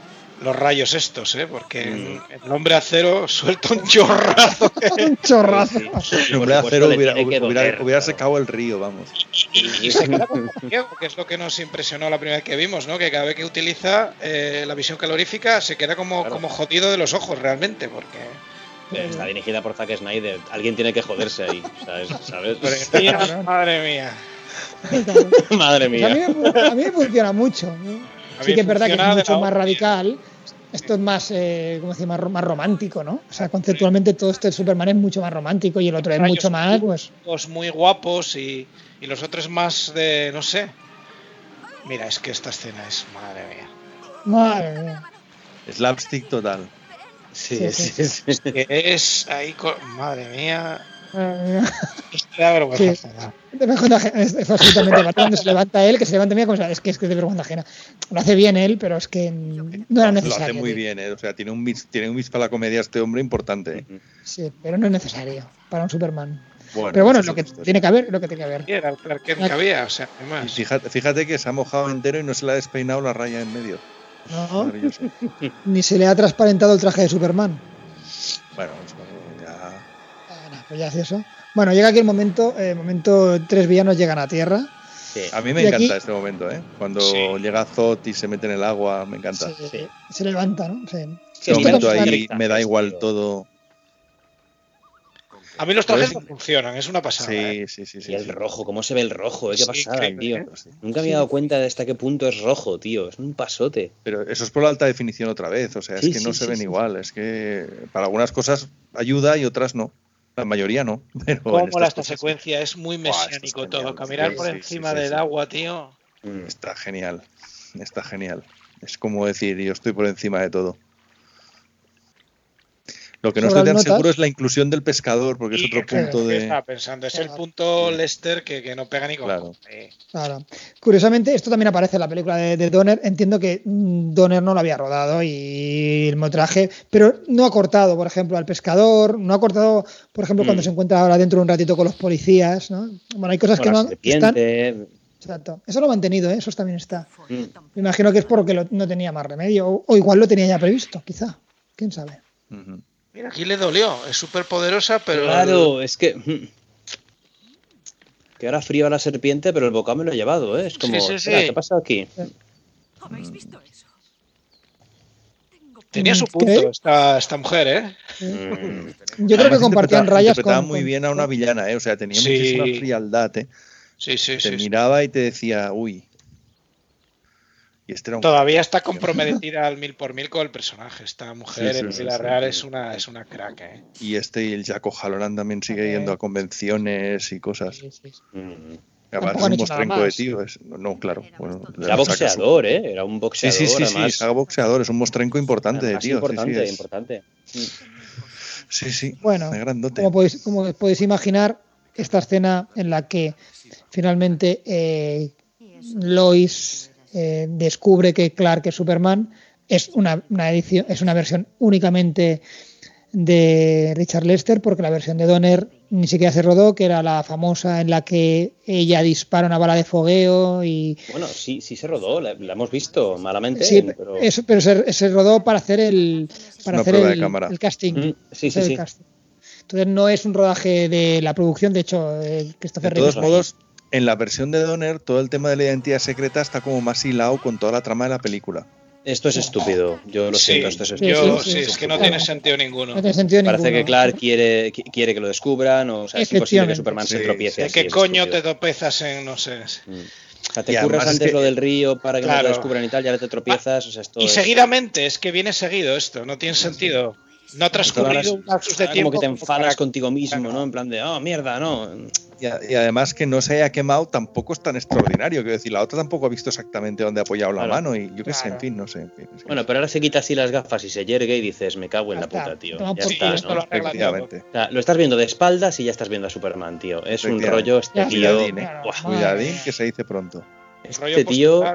los rayos estos, ¿eh? Porque mm. el hombre acero suelta un chorrazo. un chorrazo. Sí, sí, sí, el hombre acero hubiera, hubiera, doler, hubiera secado el río, vamos. Y, y se queda como ciego, que es lo que nos impresionó la primera vez que vimos, ¿no? Que cada vez que utiliza eh, la visión calorífica se queda como, claro. como jodido de los ojos realmente, porque... Está dirigida por Zack Snyder. Alguien tiene que joderse ahí, ¿sabes? ¿Sabes? Madre, madre mía. Madre mía. Pues a, mí me, a mí me funciona mucho, ¿no? Sí que es verdad que es mucho más radical. Esto es más, eh, ¿cómo decir? Más, más romántico, ¿no? O sea, conceptualmente todo esto de Superman es mucho más romántico y el otro es mucho más, pues... muy guapos y, y los otros más de, no sé. Mira, es que esta escena es, madre mía. Madre mía. Slapstick total. Sí, Sí, sí, sí. sí, sí. Es ahí, con, madre mía. Madre mía. Esto da vergüenza. Sí. De vergüenza ajena. Es, es absolutamente cuando se levanta él, que se levanta mía, como, es que es que es de vergüenza ajena. Lo hace bien él, pero es que no era necesario. Lo hace muy bien, ¿eh? O sea, tiene un mix, tiene un mix para la comedia este hombre importante. ¿eh? Sí, pero no es necesario para un Superman. Bueno, pero bueno, es lo que justo, tiene sí. que haber, lo que tiene que haber. Era el Clark Kent que había, o sea, además. Fíjate, fíjate que se ha mojado entero y no se le ha despeinado la raya en medio. No, ni se le ha transparentado el traje de Superman. Bueno, ya... Bueno, pues ya hace eso. Bueno, llega aquí el momento, el momento tres villanos llegan a Tierra. Sí. A mí me Y encanta aquí... este momento, ¿eh? Cuando sí. llega Zod y se mete en el agua, me encanta. Sí, Sí. Se levanta, ¿no? Sí. Este momento ahí perfecta, me da igual tío. todo. A mí los trajes Pero no es- funcionan, es una pasada. Sí, ¿eh? sí, sí. sí, Y el sí. rojo, ¿cómo se ve el rojo? ¿eh? Qué Sí, pasada, increíble, tío. ¿eh? Nunca me he dado cuenta de hasta qué punto es rojo, tío. Es un pasote. Pero eso es por la alta definición otra vez, o sea, Sí, es que sí, no se sí, ven sí. igual, es que para algunas cosas ayuda y otras no. La mayoría no. Pero en Cómo estas la esta cosas secuencia es muy Buah, esto es mesiánico genial. todo. Caminar Sí, por sí, encima sí, sí, del sí. agua, tío. Mm. Está genial, está genial. Es como decir, yo estoy por encima de todo. Lo que no Sobre estoy tan las notas. seguro es la inclusión del pescador, porque es Y otro que- punto que de... estaba pensando, es el punto Lester que, que no pega ni con. Claro. Eh, Claro. Curiosamente, esto también aparece en la película de, de Donner. Entiendo que mm, Donner no lo había rodado y el metraje, pero no ha cortado, por ejemplo, al pescador, no ha cortado, por ejemplo, cuando Mm. se encuentra ahora dentro de un ratito con los policías, ¿no? Bueno, hay cosas Con que la no están. serpiente. Exacto. Eso lo ha mantenido, ¿eh? Eso también está. Mm. Me imagino que es porque lo- no tenía más remedio, o, o igual lo tenía ya previsto, quizá. ¿Quién sabe? Ujú. Mira, aquí le dolió, es súper poderosa, pero. Claro, es que. mm, Que ahora frío a la serpiente, pero el bocado me lo he llevado, ¿eh? Es como. Sí, sí, espera, sí. ¿qué pasa aquí? ¿Habéis visto eso? Tenía su ¿Qué? punto esta, esta mujer, ¿eh? Mm. Yo creo que Además, compartían interpretaba- rayas interpretaba con. muy con- bien a una villana, ¿eh? O sea, tenía Sí. muchísima frialdad, ¿eh? Sí, sí, Te sí. sí. miraba y te decía, uy. Y este era un... Todavía está comprometida al mil por mil con el personaje. Esta mujer Sí, sí, en sí, vida sí. real es una, es una crack, ¿eh? Y este y el Jaco Halloran también sigue Eh. yendo a convenciones y cosas. Sí, sí, sí. Mm. Además Tampoco es han un hecho nada mostrenco de más. tío. Es... No, claro. Bueno, Era saca su- boxeador, ¿eh? Era un Sí, boxeador. sí, sí, sí, además. saca boxeador. Es un mostrenco importante de Además, tío. importante, sí, sí, es- importante. Mm. sí, sí. Bueno, es grandote. como podéis, como podéis imaginar, esta escena en la que finalmente eh, Lois eh, descubre que Clark es Superman es una, una edición, es una versión únicamente de Richard Lester, porque la versión de Donner ni siquiera se rodó, que era la famosa en la que ella dispara una bala de fogueo y Bueno, sí, sí se rodó, la, la hemos visto malamente, sí, pero. eso, pero se, se rodó para hacer el para Una hacer prueba de el, cámara. el casting. Mm, sí, hacer sí, el sí. casting. Entonces no es un rodaje de la producción, de hecho, eh, De Christopher todos Reeve- modos, en la versión de Donner, todo el tema de la identidad secreta está como más hilado con toda la trama de la película. Esto es estúpido. Yo lo Sí, siento, esto es Sí, estúpido. yo, sí, sí, sí, es sí, que no sí. tiene sentido ninguno. no tiene sentido Parece ninguno. que Clark quiere, qui- quiere que lo descubran, o, o sea, es imposible que Efectivamente. Superman se Sí, tropiece. ¿De así, qué es coño estúpido. te tropezas en, no sé? Mm. O sea, te Y curras además es antes que- lo del río para que no Claro. te descubran y tal, y ahora te tropiezas, o sea, esto Y es- seguidamente, es que viene seguido esto, no tiene sentido. No ha transcurrido un lapsus de ahora tiempo. como que te enfadas para- contigo mismo, ¿no? En plan de, oh, mierda, no. Y, a- y además que no se haya quemado tampoco es tan extraordinario. Quiero decir, la otra tampoco ha visto exactamente dónde ha apoyado la Claro. mano y yo qué sé, Claro. en fin, no sé. En fin, es que- Bueno, pero ahora se quita así las gafas y se yergue y dices, me cago en Ya la está, puta, tío. toma Ya por está, culo. esto ¿no? lo arregla todo. efectivamente. O sea, lo estás viendo de espaldas y ya estás viendo a Superman, tío. Es un Efectivamente. rollo este Ya, tío. Cuidadín, ¿eh? Claro, Buah, madre Cuidadín, mía. que se dice pronto. rollo Este tío, postular.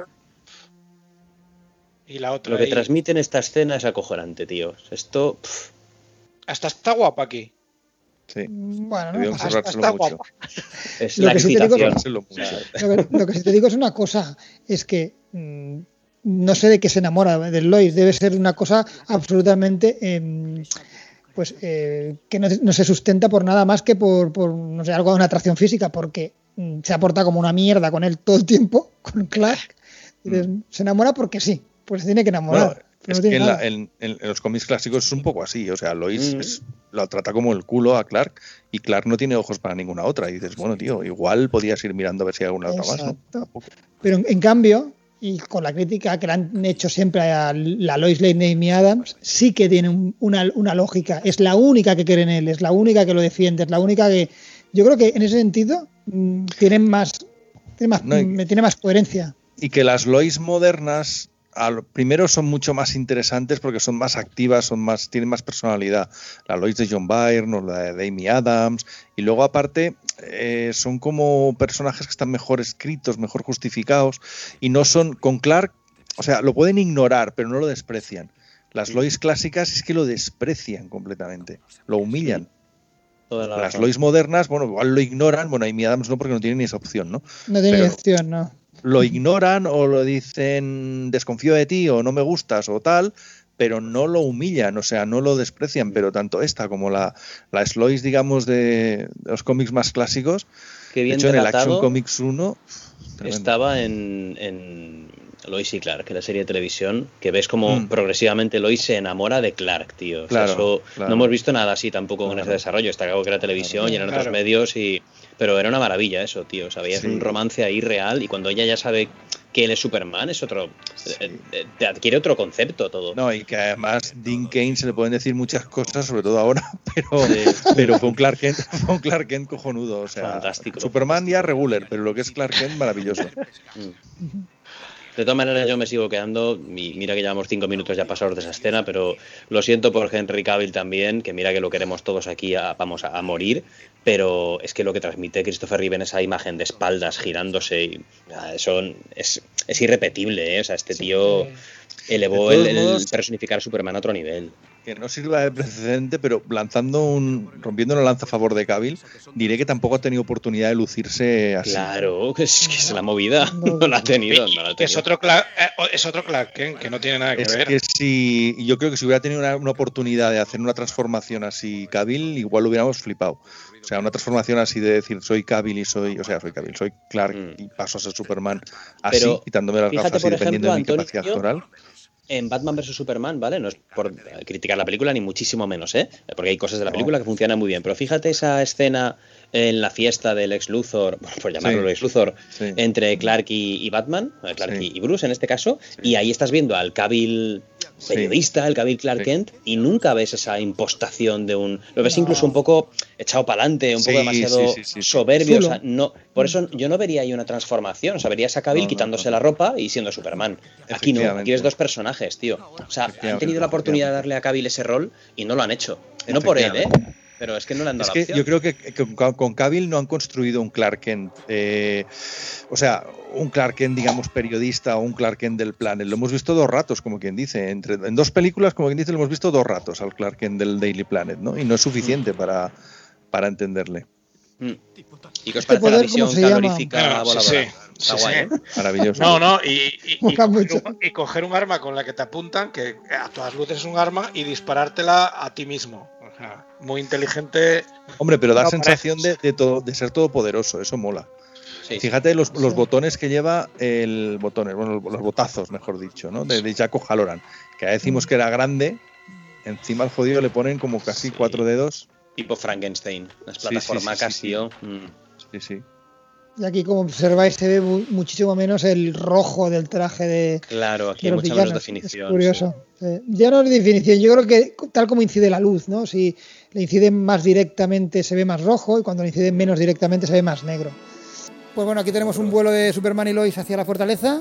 Y la otra lo que ahí. transmite en esta escena es acojonante, tío. Esto, pff, Hasta está guapa aquí. Sí. Bueno, no Debió pasa Hasta currárselo está mucho. guapa. es Lo la que sí te digo- excitación. Currárselo mucho. Lo que, lo que sí te digo es una cosa, es que mm, no sé de qué se enamora del Lois. Debe ser una cosa absolutamente eh, pues eh, que no, no se sustenta por nada más que por, por no sé, algo de una atracción física, porque mm, se aporta como una mierda con él todo el tiempo, con Clark. Y dices, mm. se enamora porque sí, pues se tiene que enamorar. Bueno, es no que en, la, en, en los cómics clásicos es un poco así, o sea, Lois mm. es, lo trata como el culo a Clark y Clark no tiene ojos para ninguna otra. Y dices, bueno, tío, igual podías ir mirando a ver si hay alguna Exacto. otra más, ¿no? Tampoco. Pero en, en cambio, y con la crítica que le han hecho siempre a la Lois Lane de Amy Adams, sí que tiene un, una, una lógica. Es la única que cree en él, es la única que lo defiende, es la única que... Yo creo que en ese sentido mmm, tiene más, tiene más, no, y, tiene más coherencia. Y que las Lois modernas... Al, primero son mucho más interesantes porque son más activas, son más, tienen más personalidad. La Lois de John Byrne o la de Amy Adams. Y luego aparte eh, son como personajes que están mejor escritos, mejor justificados. Y no son con Clark, o sea, lo pueden ignorar, pero no lo desprecian. Las Lois clásicas es que lo desprecian completamente, lo humillan. Toda la Las razón. Lois modernas, bueno, igual lo ignoran, bueno, Amy Adams no porque no tiene ni esa opción, ¿no? No tiene ni opción, no. Lo ignoran o lo dicen desconfío de ti o no me gustas o tal, pero no lo humillan, o sea, no lo desprecian, pero tanto esta como la, la Lois, digamos, de, de los cómics más clásicos, Qué bien de hecho en el Action tratado, Comics uno, tremendo. Estaba en, en Lois y Clark, la serie de televisión, que ves como mm. progresivamente Lois se enamora de Clark, tío. O sea, claro, eso, claro. No hemos visto nada así tampoco claro. en ese desarrollo. Está claro que era televisión claro, y eran claro. otros medios, y pero era una maravilla eso, tío. O sea, veías sí. un romance ahí real y cuando ella ya sabe que él es Superman, es otro... Sí. Eh, te adquiere otro concepto todo. No, y que además Dean Cain se le pueden decir muchas cosas, sobre todo ahora, pero, sí. pero fue un Clark Kent, fue un Clark Kent cojonudo. O sea, fantástico. Superman ya regular, pero lo que es Clark Kent, maravilloso. Mm. De todas maneras, yo me sigo quedando, mira que llevamos cinco minutos ya pasados de esa escena, pero lo siento por Henry Cavill también, que mira que lo queremos todos aquí, a, vamos a, a morir, pero es que lo que transmite Christopher Reeve en esa imagen de espaldas girándose, y, eso es, es irrepetible, ¿eh? O sea, este tío elevó el, el personificar a Superman a otro nivel. Que no sirva de precedente, pero lanzando un rompiendo una lanza a favor de Cavill, diré que tampoco ha tenido oportunidad de lucirse así. Claro, que es, que es la movida, no la ha tenido. No la ha tenido. Es otro Clark, es otro Clark Kent, que no tiene nada que es ver. Que si, yo creo que si hubiera tenido una, una oportunidad de hacer una transformación así Cavill, igual lo hubiéramos flipado. O sea, una transformación así de decir soy Cavill y soy, o sea, soy Cavill, soy Clark mm. y paso a ser Superman así, pero, quitándome las gafas y dependiendo de mi Antonio, capacidad actoral. En Batman versus Superman, ¿vale? No es por criticar la película, ni muchísimo menos, ¿eh? Porque hay cosas de la película que funcionan muy bien. Pero fíjate esa escena en la fiesta del Lex Luthor, por llamarlo sí, Lex Luthor, sí. entre Clark y, y Batman, Clark sí. y Bruce en este caso, sí. y ahí estás viendo al Cavill periodista, sí. el Cavill Clark sí. Kent, y nunca ves esa impostación de un... Lo ves no. incluso un poco echado para adelante, un sí, poco demasiado sí, sí, sí, soberbio. O sea, no, por eso yo no vería ahí una transformación. O sea, verías a Cavill no, quitándose no, no. la ropa y siendo Superman. Aquí no, aquí ves dos personajes, tío. O sea, han tenido la oportunidad de darle a Cavill ese rol y no lo han hecho. No por él, ¿eh? Pero es que no le han dado es la que opción. Yo creo que, que con Cavill no han construido un Clark Kent, eh, o sea, un Clark Kent, digamos, periodista o un Clark Kent del Planet. Lo hemos visto dos ratos, como quien dice. Entre, en dos películas, como quien dice, lo hemos visto dos ratos al Clark Kent del Daily Planet, ¿no? Y no es suficiente mm. para, para entenderle. Mm. ¿Y qué os parece la visión calorífica voladora? Sí, sí. Está sí, guay, sí. ¿eh? Maravilloso. No, no, y, y, y, coger un, y coger un arma con la que te apuntan, que a todas luces es un arma, y disparártela a ti mismo. O sea, muy inteligente. Hombre, pero da no sensación de, de, todo, de ser todopoderoso, eso mola. Sí. Fíjate los, los botones que lleva el botones, bueno, los botazos, mejor dicho, ¿no? De, de Jaco Halloran, que ya decimos que era grande, encima al jodido le ponen como casi sí. cuatro dedos. Tipo Frankenstein, las plataformacas, sí, sí, sí, tío. Sí, mm. sí. sí. Y aquí, como observáis, se ve muchísimo menos el rojo del traje de. Claro, aquí hay mucha menos definición. Es curioso. Sí. Eh, ya no es definición, yo creo que tal como incide la luz, ¿no? Si le incide más directamente se ve más rojo y cuando le incide menos directamente se ve más negro. Pues bueno, aquí tenemos un vuelo de Superman y Lois hacia la fortaleza.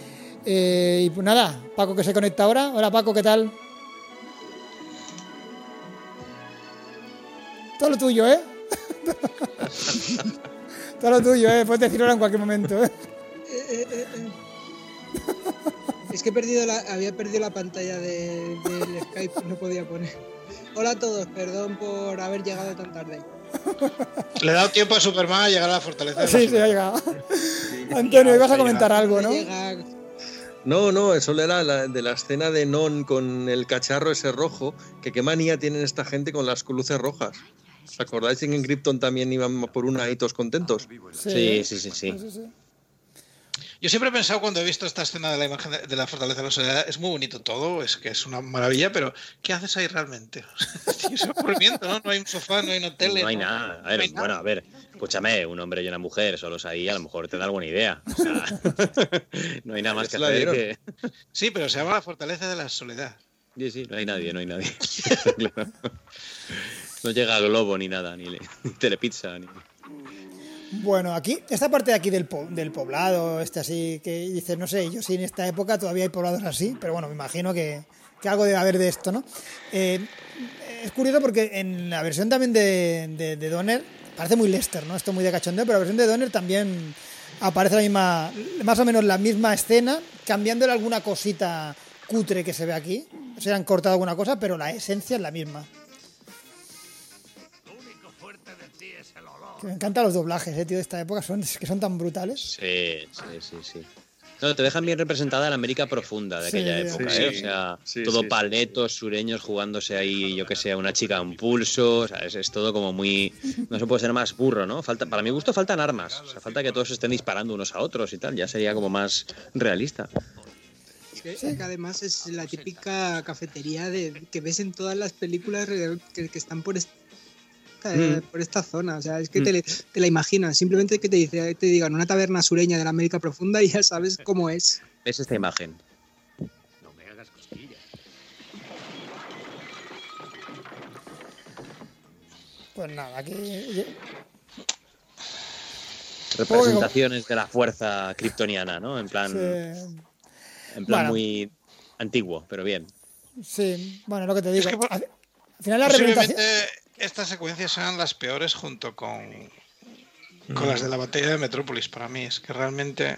Eh, y pues nada, Paco que se conecta ahora. Hola Paco, ¿qué tal? Todo lo tuyo, ¿eh? Todo lo tuyo, ¿eh? Puedes decirlo en cualquier momento, ¿eh? Eh, eh, eh, eh. Es que he perdido la, había perdido la pantalla de, del Skype, no podía poner. Hola a todos, perdón por haber llegado tan tarde. Le he dado tiempo a Superman a llegar a la fortaleza. Sí, sí, ha llegado. Antonio, ibas a comentar algo, ¿no? Llega... No, no, eso era la, de la escena de Non con el cacharro ese rojo, que qué manía tienen esta gente con las luces rojas. ¿Os acordáis que en Krypton también iban por una y todos contentos? Sí, sí, sí, sí. sí, sí, sí. Yo siempre he pensado cuando he visto esta escena de la imagen de, de la Fortaleza de la Soledad, es muy bonito todo, es que es una maravilla, pero ¿qué haces ahí realmente? Es aburrimiento, ¿no? No hay un sofá, no hay una tele. No hay no, nada. A ver, no hay bueno, nada. a ver, escúchame, un hombre y una mujer solos ahí, a lo mejor te da alguna idea. O sea, no hay nada más que ¿La hacer vieron? que... Sí, pero se llama la Fortaleza de la Soledad. Sí, sí, no hay nadie, no hay nadie. Claro. No llega Globo ni nada, ni, le- ni Telepizza, ni... Bueno, aquí, esta parte de aquí del, po- del poblado, este así, que dices, no sé, yo sí en esta época todavía hay poblados así, pero bueno, me imagino que, que algo debe haber de esto, ¿no? Eh, es curioso porque en la versión también de, de, de Donner, parece muy Lester, ¿no? Esto muy de cachondeo, pero la versión de Donner también aparece la misma, más o menos la misma escena, cambiándole alguna cosita cutre que se ve aquí. Se han cortado alguna cosa, pero la esencia es la misma. Que me encantan los doblajes, eh, tío, de esta época, son, es que son tan brutales. Sí, sí, sí, sí. No, te dejan bien representada la América profunda de Sí, aquella época, sí, ¿eh? sí. O sea, Sí, todo sí, paletos, sureños jugándose ahí, yo que sé, una chica a un pulso, o sea, es, es todo como muy... No se puede ser más burro, ¿no? Falta, para mi gusto faltan armas, o sea, falta que todos estén disparando unos a otros y tal, ya sería como más realista. Que, que además es la típica cafetería de que ves en todas las películas que, que están por esta, eh, Mm. por esta zona. O sea, es que Mm. te, te la imaginas. Simplemente que te, dice, te digan una taberna sureña de la América Profunda y ya sabes cómo es. ¿Ves esta imagen? No me hagas cosquillas. Pues nada, aquí... Representaciones de la fuerza kryptoniana, ¿no? En plan, Sí, en plan Bueno. muy antiguo, pero bien. sí, bueno, lo que te digo. Es que por- al, al final la representación... Posiblemente estas secuencias sean las peores junto con, con las de la batalla de Metrópolis para mí. Es que realmente...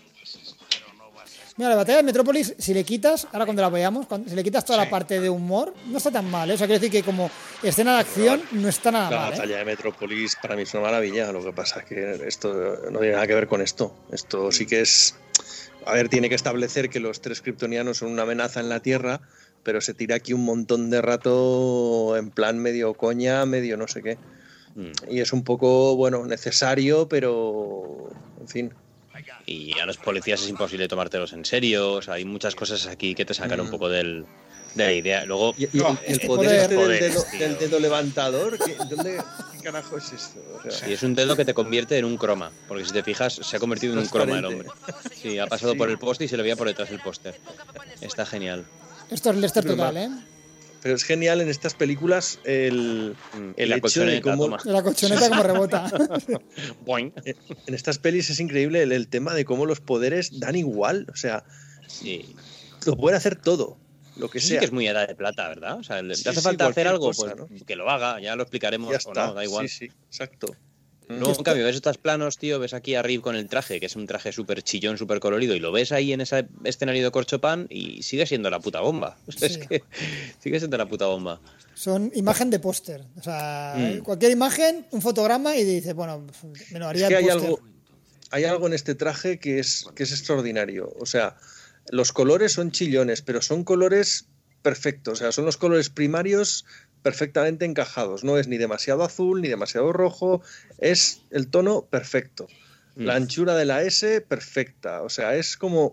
Mira, la batalla de Metrópolis, si le quitas, ahora cuando la veamos, cuando, si le quitas toda Sí. la parte de humor, no está tan mal, ¿eh? O sea, quiere decir que como escena de acción no está nada La mal, ¿eh? batalla de Metrópolis para mí es una maravilla. Lo que pasa es que esto no tiene nada que ver con esto. Esto sí que es... A ver, tiene que establecer que los tres kryptonianos son una amenaza en la Tierra, pero se tira aquí un montón de rato en plan medio coña, medio no sé qué. Mm. Y es un poco, bueno, necesario, pero... En fin. Y a los policías es imposible tomártelos en serio, o sea, hay muchas cosas aquí que te sacan un poco del, de la idea. Luego, Y, y No, el, este poder, poder- este del, dedo, poderes, tío. del dedo levantador, ¿qué, dónde, ¿qué carajo es esto? O sea, y es un dedo que te convierte en un croma, porque si te fijas, se ha convertido en un croma el hombre. Sí, ha pasado por el poste y se le veía por detrás del póster. Está genial. Esto es Lester Pero total, ma- ¿eh? Pero es genial en estas películas el, Mm, el la hecho de colchoneta, cómo... toma. La colchoneta como rebota. Boing. En estas pelis es increíble el, el tema de cómo los poderes dan igual. O sea, Sí. lo pueden hacer todo, lo que Eso sea. sí que es muy edad de plata, ¿verdad? O sea, ¿te Sí, hace sí, falta hacer cualquier algo? cosa, Pues ¿no? que lo haga, ya lo explicaremos Ya o está. no, da igual. Sí, sí, exacto. Luego, en cambio, ves estos planos, tío, ves aquí a Rip con el traje, que es un traje súper chillón, súper colorido, y lo ves ahí en ese escenario de corchopan y sigue siendo la puta bomba. O sea, Sí. Es que sigue siendo la puta bomba. Son imagen de póster. O sea, Mm. cualquier imagen, un fotograma y dices, bueno, me lo haría Es que el hay póster. algo, hay algo en este traje que es, que es extraordinario. O sea, los colores son chillones, pero son colores perfectos. O sea, son los colores primarios perfectamente encajados. No es ni demasiado azul ni demasiado rojo. Es el tono perfecto. Mm. La anchura de la S, perfecta. O sea, es como...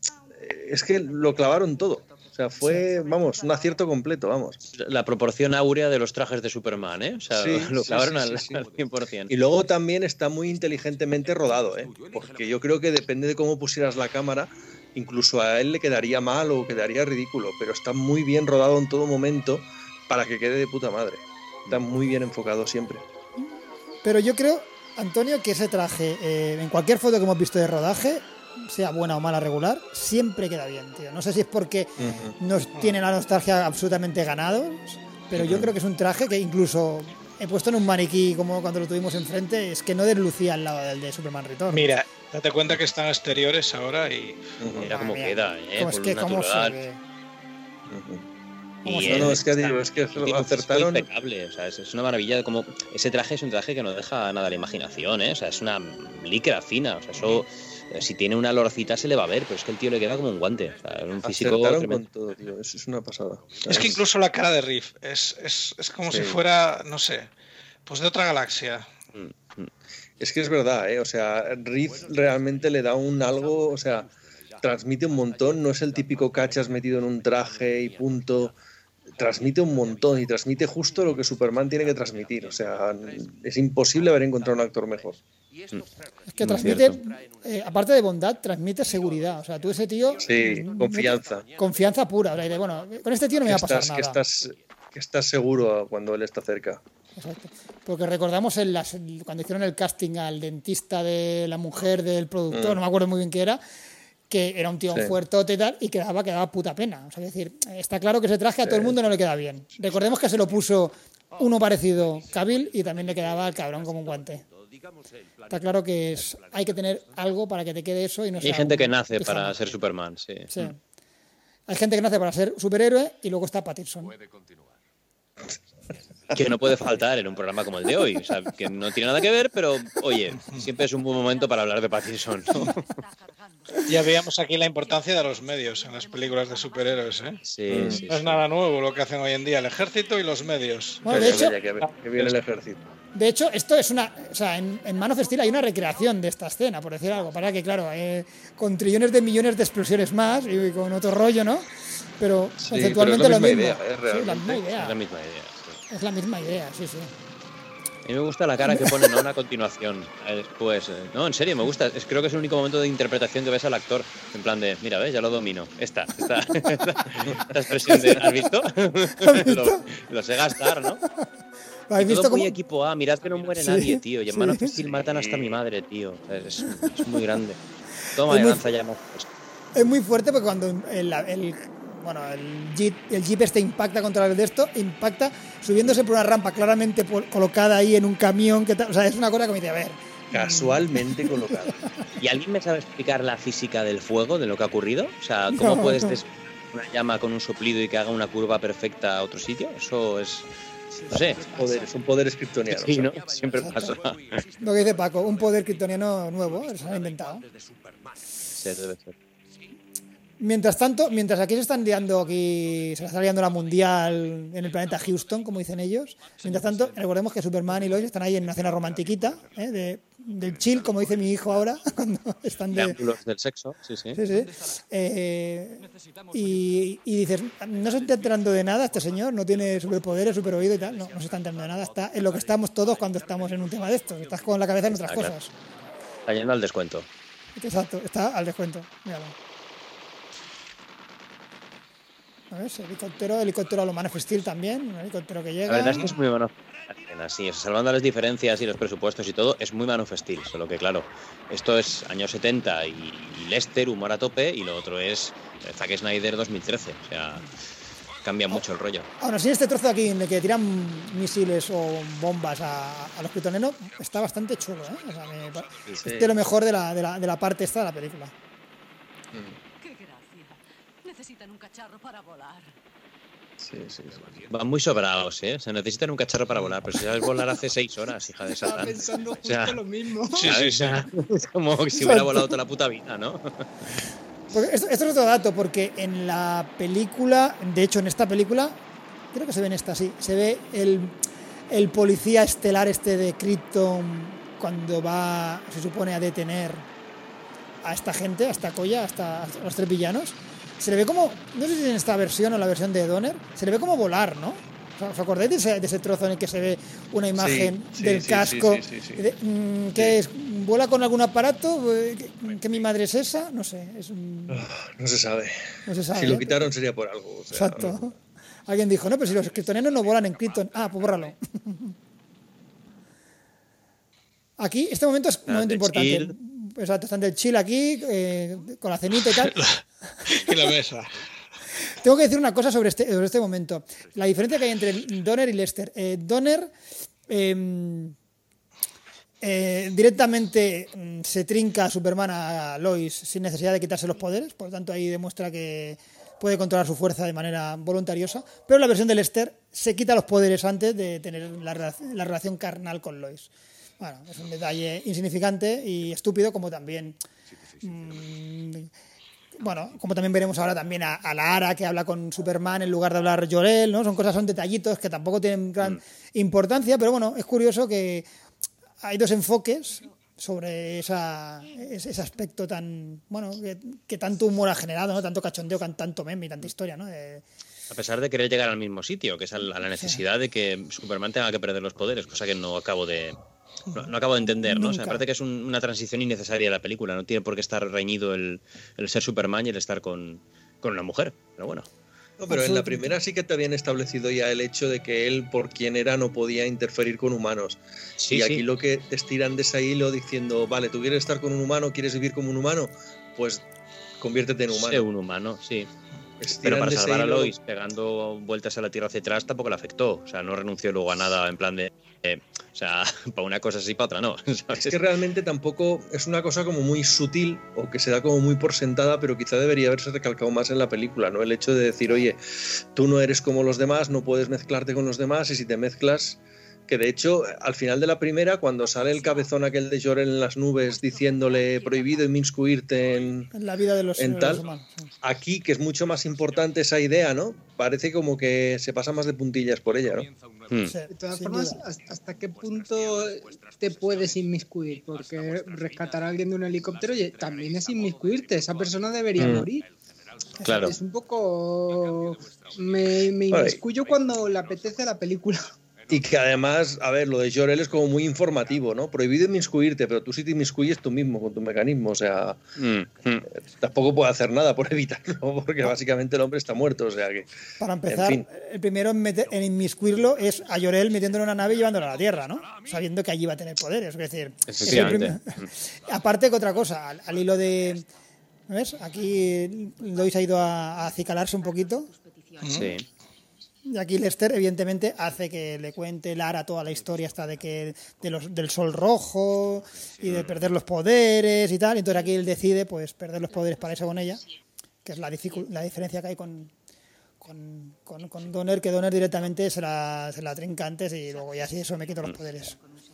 Es que lo clavaron todo. O sea, fue, vamos, un acierto completo, vamos. La proporción áurea de los trajes de Superman, ¿eh? O sea, Sí, lo sí, clavaron sí, al, sí, sí. al cien por ciento. Y luego también está muy inteligentemente rodado, ¿eh? Porque yo creo que depende de cómo pusieras la cámara, incluso a él le quedaría mal o quedaría ridículo, pero está muy bien rodado en todo momento para que quede de puta madre. Está muy bien enfocado siempre. Pero yo creo, Antonio, que ese traje, eh, en cualquier foto que hemos visto de rodaje, sea buena o mala regular, siempre queda bien, tío. No sé si es porque Ujú. nos tiene la nostalgia absolutamente ganados, pero yo creo que es un traje que incluso he puesto en un maniquí como cuando lo tuvimos enfrente, es que no deslucía al lado del de Superman Return. Mira, date cuenta que están exteriores ahora y... Ujú. Mira cómo Madre queda, mía, ¿eh? cómo es Por que lo cómo se natural. ve. Ujú. ¿Cómo Y se No, ve? no, es que digo, es que tiene lo un físico acertaron. impecable, o sea, es, es una maravilla. Como ese traje es un traje que no deja nada a la imaginación, ¿eh? O sea, es una licra fina, o sea, eso si tiene una lorcita se le va a ver, pero es que el tío le queda como un guante. O sea, es un físico Acertaron tremendo. con todo, tío. Es, es una pasada. Es que incluso la cara de Riff es, es, es como Sí. si fuera, no sé, pues de otra galaxia. Es que es verdad, ¿eh? O sea, Riff realmente le da un algo, o sea, transmite un montón, no es el típico cachas metido en un traje y punto. Transmite un montón y transmite justo lo que Superman tiene que transmitir. O sea, es imposible haber encontrado un actor mejor. Es que transmite, eh, aparte de bondad, transmite seguridad. O sea, tú ese tío... Sí, mm, confianza. Confianza pura. O sea, y de, bueno, con este tío no me Que va a pasar estás, nada. que estás, que estás seguro cuando él está cerca. Exacto. Porque recordamos en las, cuando hicieron el casting al dentista de la mujer del productor, Mm. no me acuerdo muy bien qué era, que era un tío Sí. fuertote y tal, y quedaba, quedaba puta pena. O sea, es decir, está claro que ese traje a todo el mundo no le queda bien. Recordemos que se lo puso uno parecido, Cavill, y también le quedaba al cabrón como un guante. Está claro que es, hay que tener algo para que te quede eso y no Hay sea gente un que nace pijama. para ser Superman, sí. Sí. Hay gente que nace para ser superhéroe y luego está Pattinson. Que no puede faltar en un programa como el de hoy. O sea, que no tiene nada que ver, pero oye, siempre es un buen momento para hablar de Pattinson, ¿no? Ya veíamos aquí la importancia de los medios en las películas de superhéroes, ¿eh? Sí, sí, No es sí. nada nuevo lo que hacen hoy en día, el ejército y los medios. Bueno, de hecho, Vaya, que, que viene el ejército. De hecho, esto es una. O sea, en, en Man of Steel hay una recreación de esta escena, por decir algo. Para que, claro, eh, con trillones de millones de explosiones más y, y con otro rollo, ¿no? Pero Sí, conceptualmente pero es la lo misma mismo. idea, ¿eh? Sí, la Realmente. misma idea. Es la misma idea. Sí. Es la misma idea, sí, sí. A mí me gusta la cara que pone ¿no? a continuación. eh, Después, eh, no, en serio, me gusta. Es, creo que es el único momento de interpretación que ves al actor. En plan de, mira, ves, ya lo domino. Esta, esta, esta, esta expresión de, ¿has visto? visto? lo, lo sé gastar, ¿no? ¿Habéis Y todo visto muy cómo? equipo A, mirad que no muere Sí, nadie, tío. Y en sí. Man of Steel matan hasta a mi madre, tío. O sea, Es, es muy grande. Toma, Es muy- lanza llamas. Es muy fuerte porque cuando el, el- bueno, el jeep, el jeep este impacta contra el de esto, impacta subiéndose por una rampa claramente por- colocada ahí en un camión. Que tal, o sea, es una cosa que me dice, a ver. Casualmente colocado. ¿Y alguien me sabe explicar la física del fuego, de lo que ha ocurrido? O sea, ¿cómo No, puedes no. des una llama con un soplido y que haga una curva perfecta a otro sitio? Eso es... No sé. Poder, es un poder kryptoniano. Sí, ¿no? ¿sabes? Siempre pasa. Lo que dice Paco, un poder kryptoniano nuevo, se han inventado. Sí, debe ser. Mientras tanto, mientras aquí se están liando, aquí se la está liando la mundial en el planeta Houston, como dicen ellos, mientras tanto, recordemos que Superman y Lois están ahí en una cena romantiquita, ¿eh? de, del chill, como dice mi hijo ahora, cuando están De de... ángulos del sexo, sí, sí. Sí, sí. Eh, y, y dices, no se está enterando de nada este señor, no tiene superpoderes, super oído y tal, no, no se está enterando de nada, está en lo que estamos todos cuando estamos en un tema de estos, estás con la cabeza en otras Está claro. cosas. Está yendo al descuento. Exacto, está al descuento. Míralo. A ver, ese helicóptero, helicóptero a lo Man of Steel también, un helicóptero que llega. La verdad es que es muy Man of Steel, así, o sea, salvando las diferencias y los presupuestos y todo, es muy Man of Steel, solo que claro, esto es años setenta y, y Lester, humor a tope, y lo otro es eh, Zack Snyder dos mil trece, o sea, cambia mucho el rollo. Aún así, este trozo de aquí en el que tiran misiles o bombas a, a los kryptonianos está bastante chulo, ¿eh? O sea, me pa- Sí. es de lo mejor de la, de, la, de la parte esta de la película. ¡Qué gracia! Necesitan un cacharro para volar. Sí, sí, sí. Van muy sobrados, ¿eh? Se necesitan un cacharro para volar, pero si sabes volar hace seis horas, hija de Estaba Satán. pensando O justo sea, lo mismo. Sí, sí, ¿sabes? sí. O sea, es como si hubiera volado toda la puta vida, ¿no? Porque esto, esto es otro dato, porque en la película, de hecho en esta película, creo que se ve en esta, sí, se ve el, el policía estelar este de Krypton cuando va, se supone, a detener a esta gente, a esta colla, hasta a los tres villanos. Se le ve como, no sé si en esta versión o la versión de Donner, se le ve como volar, ¿no? ¿Os acordáis de ese, de ese trozo en el que se ve una imagen sí, del sí, casco? sí, sí, sí, sí. De, mm, ¿Qué es? ¿Vuela con algún aparato? ¿Que, que mi madre es esa? No sé, es un... No se sabe. No se sabe. Si lo ¿eh? quitaron sería por algo. o sea, Exacto. no. Alguien dijo, no, pero si los kryptonianos no volan en Krypton. Ah, pues bórralo. Aquí, este momento es un Ah, momento de importante. chill. Exacto, están del chill aquí, eh, con la cenita y tal. Y la mesa. Tengo que decir una cosa sobre este, sobre este momento. La diferencia que hay entre Donner y Lester. Eh, Donner eh, eh, directamente mm, se trinca a Superman a Lois sin necesidad de quitarse los poderes, por lo tanto ahí demuestra que puede controlar su fuerza de manera voluntariosa, pero en la versión de Lester se quita los poderes antes de tener la, relac- la relación carnal con Lois. Bueno, es un detalle insignificante y estúpido, como también... Mmm, bueno, como también veremos ahora también a, a Lara que habla con Superman en lugar de hablar Jor-El, ¿no? Son cosas, son detallitos que tampoco tienen gran mm. importancia, pero bueno, es curioso que hay dos enfoques sobre esa, ese aspecto tan, bueno, que, que tanto humor ha generado, ¿no? Tanto cachondeo, tanto meme y tanta historia, ¿no? De, a pesar de querer llegar al mismo sitio, que es a la necesidad sí. de que Superman tenga que perder los poderes, cosa que no acabo de... No, no acabo de entender, ¿no? O sea, me parece que es un, una transición innecesaria de la película. No tiene por qué estar reñido el, el ser Superman y el estar con, con una mujer. Pero bueno. No, pero en la primera sí que te habían establecido ya el hecho de que él, por quien era, no podía interferir con humanos. Sí, y aquí sí. lo que te estiran de ese hilo diciendo, vale, ¿tú quieres estar con un humano? ¿Quieres vivir como un humano? Pues conviértete en humano. Sé un humano, sí. Estiran pero para salvar a Lois, pegando vueltas a la Tierra hacia atrás, tampoco le afectó. O sea, no renunció luego a nada en plan de... Eh, o sea, para una cosa sí, para otra no. ¿Sabes? Es que realmente tampoco es una cosa como muy sutil o que se da como muy por sentada, pero quizá debería haberse recalcado más en la película, ¿no? El hecho de decir, oye, tú no eres como los demás, no puedes mezclarte con los demás y si te mezclas... Que de hecho, al final de la primera, cuando sale el cabezón aquel de Jor-El en las nubes diciéndole prohibido inmiscuirte en, en la vida de los, en de tal, los humanos. Sí. Aquí, que es mucho más importante esa idea, ¿no? Parece como que se pasa más de puntillas por ella, ¿no? Hmm. Sí, de todas formas, duda. ¿hasta qué punto te puedes inmiscuir? Porque rescatar a alguien de un helicóptero también es inmiscuirte. Esa persona debería hmm. morir. Claro. Es un poco... Me, me inmiscuyo cuando le apetece la película. Y que además, a ver, lo de Jor-El es como muy informativo, ¿no? Prohibido inmiscuirte, pero tú sí te inmiscuyes tú mismo con tu mecanismo, o sea, mm, mm. tampoco puede hacer nada por evitarlo, porque básicamente el hombre está muerto, o sea que... Para empezar, en fin. El primero en, meter, en inmiscuirlo es a Jor-El metiéndolo en una nave y llevándolo a la Tierra, ¿no? Sabiendo que allí va a tener poderes, es decir... Efectivamente. Aparte que otra cosa, al, al hilo de... ¿Ves? Aquí Lois ha ido a, a acicalarse un poquito. Sí. Y aquí Lester, evidentemente, hace que le cuente Lara toda la historia hasta de que de los, del sol rojo y de perder los poderes y tal. Y entonces aquí él decide pues perder los poderes para irse con ella, que es la, dificul- la diferencia que hay con, con, con, con Donner, que Donner directamente se la, se la trinca antes y luego ya así eso me quito los poderes.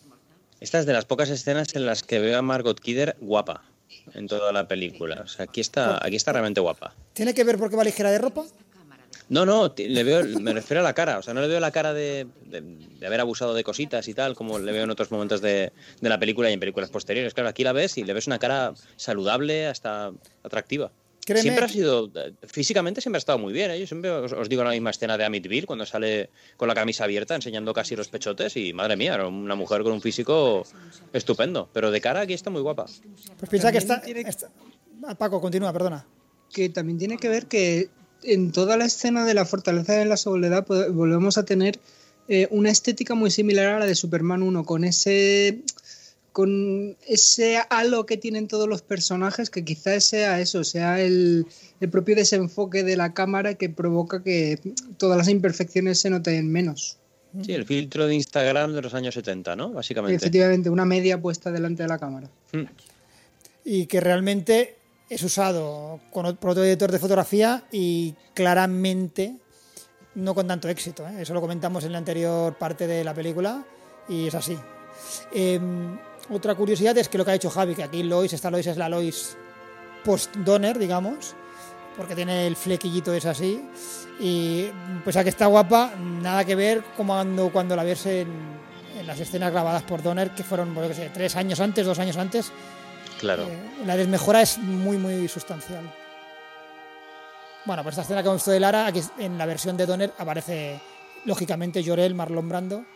Esta es de las pocas escenas en las que veo a Margot Kidder guapa en toda la película. O sea, aquí está, aquí está realmente guapa. ¿Tiene que ver porque va ligera de ropa? No, no, le veo, me refiero a la cara, o sea, no le veo la cara de, de, de haber abusado de cositas y tal, como le veo en otros momentos de, de la película y en películas posteriores. Claro, aquí la ves y le ves una cara saludable, hasta atractiva. Créeme. Siempre ha sido, físicamente siempre ha estado muy bien, ¿eh? Yo siempre os, os digo la misma escena de Amityville, cuando sale con la camisa abierta, enseñando casi los pechotes y, madre mía, era una mujer con un físico estupendo, pero de cara aquí está muy guapa. Pues piensa que está, tiene... está... Paco, continúa, perdona. Que también tiene que ver que en toda la escena de la fortaleza de la soledad volvemos a tener eh, una estética muy similar a la de Superman uno, con ese con ese halo que tienen todos los personajes, que quizás sea eso, sea el, el propio desenfoque de la cámara que provoca que todas las imperfecciones se noten menos. Sí, el filtro de Instagram de los años setenta, ¿no? Básicamente. Efectivamente, una media puesta delante de la cámara. Mm. Y que realmente es usado con, por otro editor de fotografía y claramente no con tanto éxito, ¿eh? Eso lo comentamos en la anterior parte de la película y es así. Eh, otra curiosidad es que lo que ha hecho Javi, que aquí Lois, esta Lois es la Lois post-Donner, digamos, porque tiene el flequillito es así y pues a que está guapa, nada que ver como cuando, cuando la ves en, en las escenas grabadas por Donner, que fueron, bueno, que sé, tres años antes, dos años antes. Claro. Eh, la desmejora es muy, muy sustancial. Bueno, pues esta escena que hemos visto de Lara, aquí en la versión de Donner aparece, lógicamente, Jor-El, Marlon Brando.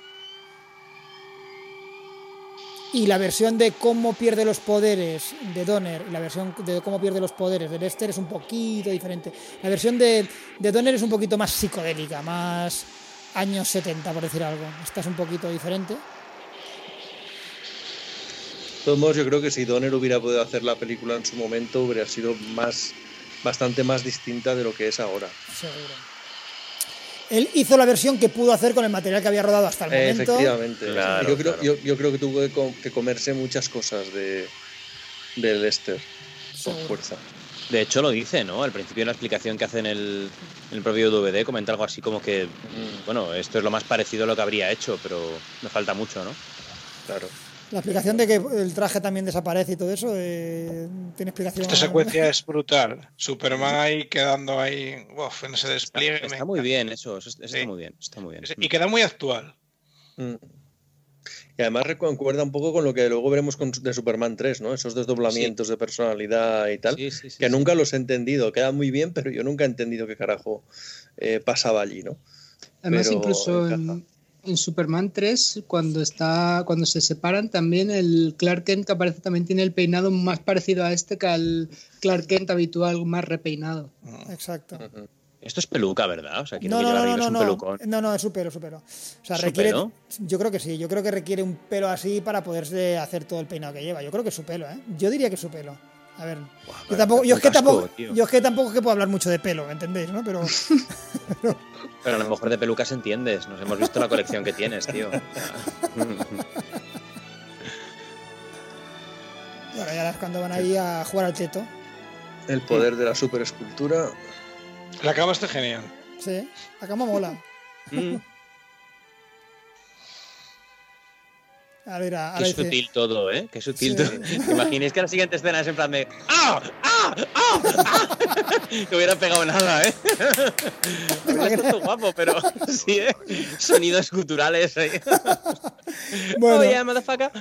Y la versión de cómo pierde los poderes de Donner y la versión de cómo pierde los poderes de Lester es un poquito diferente. La versión de, de Donner es un poquito más psicodélica, más años setenta, por decir algo. Esta es un poquito diferente. De todos modos, yo creo que si Donner hubiera podido hacer la película en su momento, hubiera sido más, bastante más distinta de lo que es ahora. Seguro. Él hizo la versión que pudo hacer con el material que había rodado hasta el momento. Efectivamente. Claro, yo, creo, claro. yo, yo creo que tuvo que, com- que comerse muchas cosas de, de Lester con fuerza. De hecho lo dice, ¿no? Al principio en la explicación que hace en el, en el propio D V D comenta algo así como que, bueno, esto es lo más parecido a lo que habría hecho, pero me falta mucho, ¿no? Claro. La explicación de que el traje también desaparece y todo eso, eh, tiene explicación. Esta secuencia es brutal. Superman ahí quedando ahí, uf, en ese despliegue. Está, está muy bien eso, eso está Sí. muy bien, está muy bien. Y queda muy actual. Mm. Y además concuerda un poco con lo que luego veremos con, de Superman tres, ¿no? Esos desdoblamientos sí. de personalidad y tal, sí, sí, sí, que sí. nunca los he entendido. Quedan muy bien, pero yo nunca he entendido qué carajo eh, pasaba allí, ¿no? Además, pero incluso en, en Superman tres, cuando está cuando se separan, también el Clark Kent que aparece también tiene el peinado más parecido a este que al Clark Kent habitual, más repeinado. Exacto. Uh-huh. Esto es peluca, ¿verdad? O sea, quiero No, que no, llevar no, hilos no, un no, pelucón. no, no, es su pelo, su pelo. O sea, ¿Su requiere. pelo? Yo creo que sí, yo creo que requiere un pelo así para poderse hacer todo el peinado que lleva. Yo creo que es su pelo, ¿eh? Yo diría que es su pelo. A ver. Buah, yo, tampoco, yo, es que casco, tampoco, tío. yo es que tampoco es que puedo hablar mucho de pelo, ¿me entendéis? ¿No? Pero. pero... Pero a lo mejor de pelucas entiendes. Nos hemos visto la colección que tienes, tío. O sea, Bueno, ya es cuando van ahí a jugar al teto. El poder de la superescultura. La cama está genial. Sí, la cama mola. mm, A ver, a, qué dice, sutil todo, ¿eh? Qué sutil Sí. todo. ¿Te imagináis que la siguiente escena es en plan de ¡ah! ¡ah! ¡ah! ¡ah! Que hubiera pegado nada, ¿eh? Está todo guapo, pero sí, ¿eh? Sonidos culturales ahí. Bueno. Oh, yeah, motherfucker.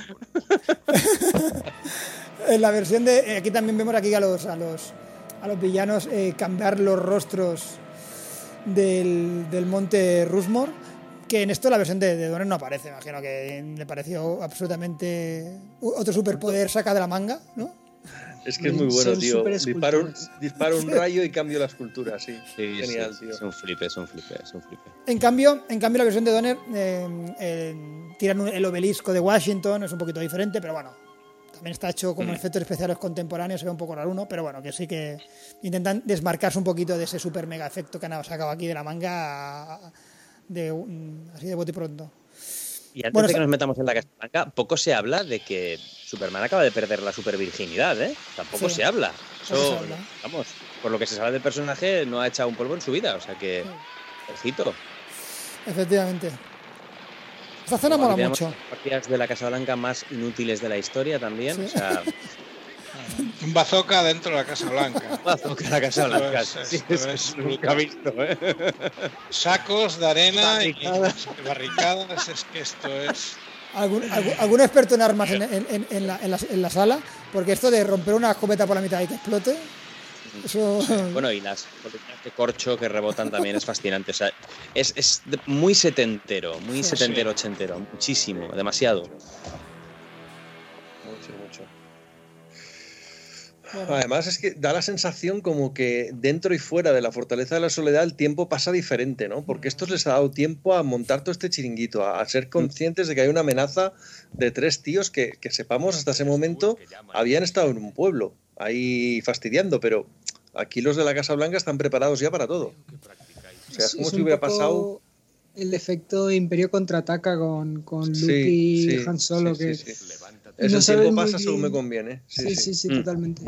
En la versión de. Aquí también vemos aquí a los a los, a los villanos eh, cambiar los rostros del, del monte Rushmore. Que en esto la versión de, de Donner no aparece. Imagino que le pareció absolutamente otro superpoder saca de la manga, ¿no? Es que es muy bueno, Son tío. superesculturas. Dispara un, dispara un rayo y cambio la escultura, sí. Sí, Genial, sí, tío. es un flipe, es un flipe, es un flipe. En cambio, en cambio la versión de Donner eh, eh, tiran un- el obelisco de Washington, es un poquito diferente, pero bueno, también está hecho como Mm. efectos especiales contemporáneos, se ve un poco raro uno, pero bueno, que sí que intentan desmarcarse un poquito de ese super mega efecto que han sacado aquí de la manga de un- así de bote pronto. Y antes Bueno, de que sa- nos metamos en la Casa Blanca, poco se habla de que Superman acaba de perder la supervirginidad, ¿eh? Tampoco Sí. se habla. Poco Eso, se habla. vamos, por lo que se sabe del personaje, no ha echado un polvo en su vida, o sea que, ojito. Efectivamente. Esta zona Aquí mola tenemos mucho. las partidas de la Casa Blanca más inútiles de la historia también, Sí. o sea, Un bazooka dentro de la Casa Blanca. bazooka la Casa Blanca. Esto es- Sí, esto eso es nunca visto, ¿eh? Sacos de arena y Barricadas. y barricadas. Es que esto es. ¿Algún, algún, algún experto en armas en, en- en- en la, en la- en la sala? Porque esto de romper una escopeta por la mitad y que explote, eso... Bueno, y las columnas de corcho que rebotan también es fascinante. O sea, es, es de- muy setentero, muy Sí. setentero, ochentero, muchísimo, demasiado. Mucho, mucho. Bueno, Además es que da la sensación como que dentro y fuera de la Fortaleza de la Soledad el tiempo pasa diferente, ¿no? Porque estos les ha dado tiempo a montar todo este chiringuito, a, a ser conscientes de que hay una amenaza de tres tíos que, que sepamos hasta ese momento habían estado en un pueblo, ahí fastidiando, pero aquí los de la Casa Blanca están preparados ya para todo. O sea, es como si un hubiera poco pasado... el efecto Imperio contraataca con, con Luke Sí, y sí, Han Solo, sí, que sí, sí. y Es no el saben tiempo muy pasa según bien. me conviene. Sí, sí, sí, Mm. totalmente.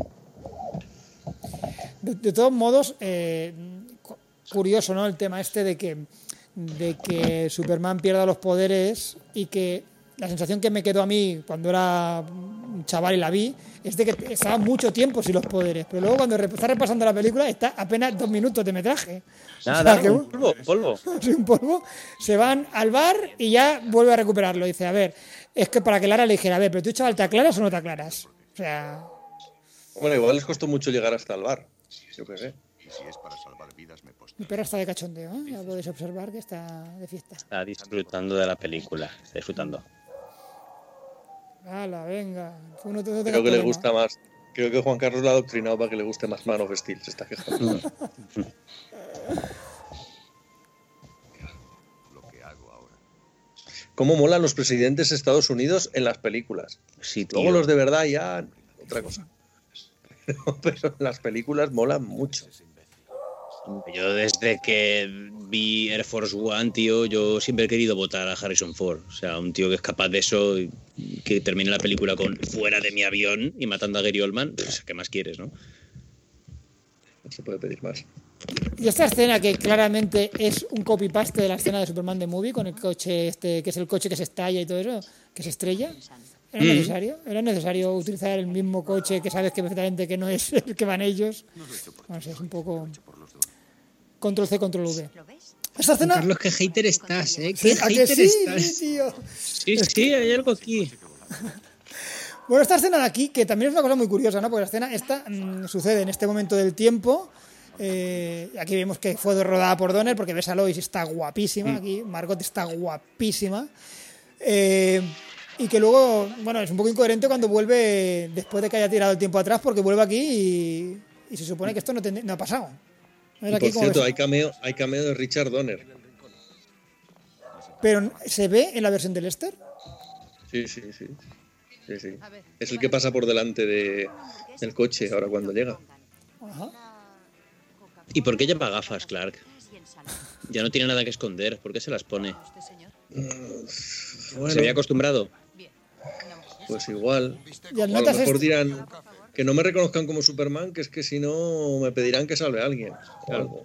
de, de todos modos, eh, cu- curioso, ¿no? El tema este de que, de que Superman pierda los poderes y que la sensación que me quedó a mí cuando era un chaval y la vi es de que estaba mucho tiempo sin los poderes, pero luego cuando re- está repasando la película está apenas dos minutos de metraje. Nada, O sea, que- un polvo, polvo. sí, un polvo, se van al bar y ya vuelve a recuperarlo. Dice, a ver, es que para que Lara le dijera, a ver, pero tú, chaval, ¿te aclaras o no te aclaras? O sea, Bueno, igual les costó mucho llegar hasta el bar. Yo qué sé. Y si es para salvar vidas, me postraré. mi perro está de cachondeo, ¿eh? Ya podéis observar que está de fiesta. Está disfrutando de la película, está disfrutando. Hala, venga. Tú no te- no tengas Creo que le problema. gusta más. Creo que Juan Carlos lo ha adoctrinado para que le guste más Man of Steel. Se está quejando. Lo que hago ahora. ¿Cómo molan los presidentes de Estados Unidos en las películas? Sí, tío. Luego los de verdad ya otra cosa. Pero en las películas molan mucho. Yo desde que vi Air Force One, tío, yo siempre he querido votar a Harrison Ford. O sea, un tío que es capaz de eso, y que termine la película con fuera de mi avión y matando a Gary Oldman. Pues, ¿qué más quieres, no? No se puede pedir más. Y esta escena que claramente es un copy-paste de la escena de Superman The Movie con el coche este, que es el coche que se estalla y todo eso, que se estrella. ¿Era necesario? ¿Era necesario utilizar el mismo coche que sabes que perfectamente que no es el que van ellos? No sé, es un poco control C, control V. Esta escena... Carlos, qué hater estás, ¿eh? ¿Qué Sí, ¿a que hater sí, estás? sí, tío? Sí, sí, hay algo aquí. Bueno, esta escena de aquí, que también es una cosa muy curiosa, ¿no? Porque la escena esta mmm, sucede en este momento del tiempo. Eh, aquí vemos que fue rodada por Donner, porque ves a Lois, está guapísima. Aquí Margot está guapísima. Eh, y que luego, bueno, es un poco incoherente cuando vuelve, después de que haya tirado el tiempo atrás, porque vuelve aquí y, y se supone que esto no, ten, no ha pasado. Y por cierto, hay cameo, hay cameo de Richard Donner. Pero ¿se ve en la versión del Lester? Sí, sí, sí. sí, sí. Es el que pasa por delante de, del coche ahora cuando llega. Ajá. ¿Y por qué lleva gafas, Clark? Ya no tiene nada que esconder. ¿Por qué se las pone? Bueno, ¿Se había acostumbrado? pues igual. Y al O a lo notas mejor este- dirán que no me reconozcan como Superman, que es que si no me pedirán que salve a alguien. O algo.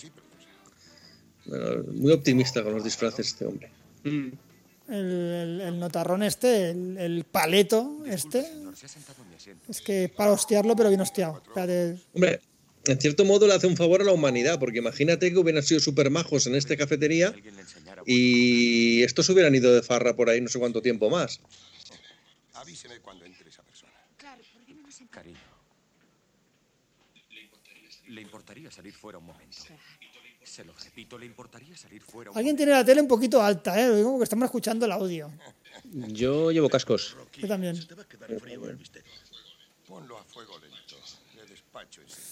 Bueno, muy optimista con los disfraces este hombre. Mm. El, el, el notarrón este, el, el paleto este, es que para hostiarlo, pero bien hostiado. Espérate. Hombre, en cierto modo le hace un favor a la humanidad, porque imagínate que hubieran sido super majos en esta cafetería y estos hubieran ido de farra por ahí no sé cuánto tiempo más. Avíseme cuando entre esa persona. Cariño. ¿Le importaría salir fuera un momento? Se lo repito, ¿le importaría salir fuera un Alguien tiene la tele un poquito alta, ¿eh? Lo digo porque estamos escuchando el audio. Yo llevo cascos. Yo también. Ponlo a fuego lento. Le despacho enseguida.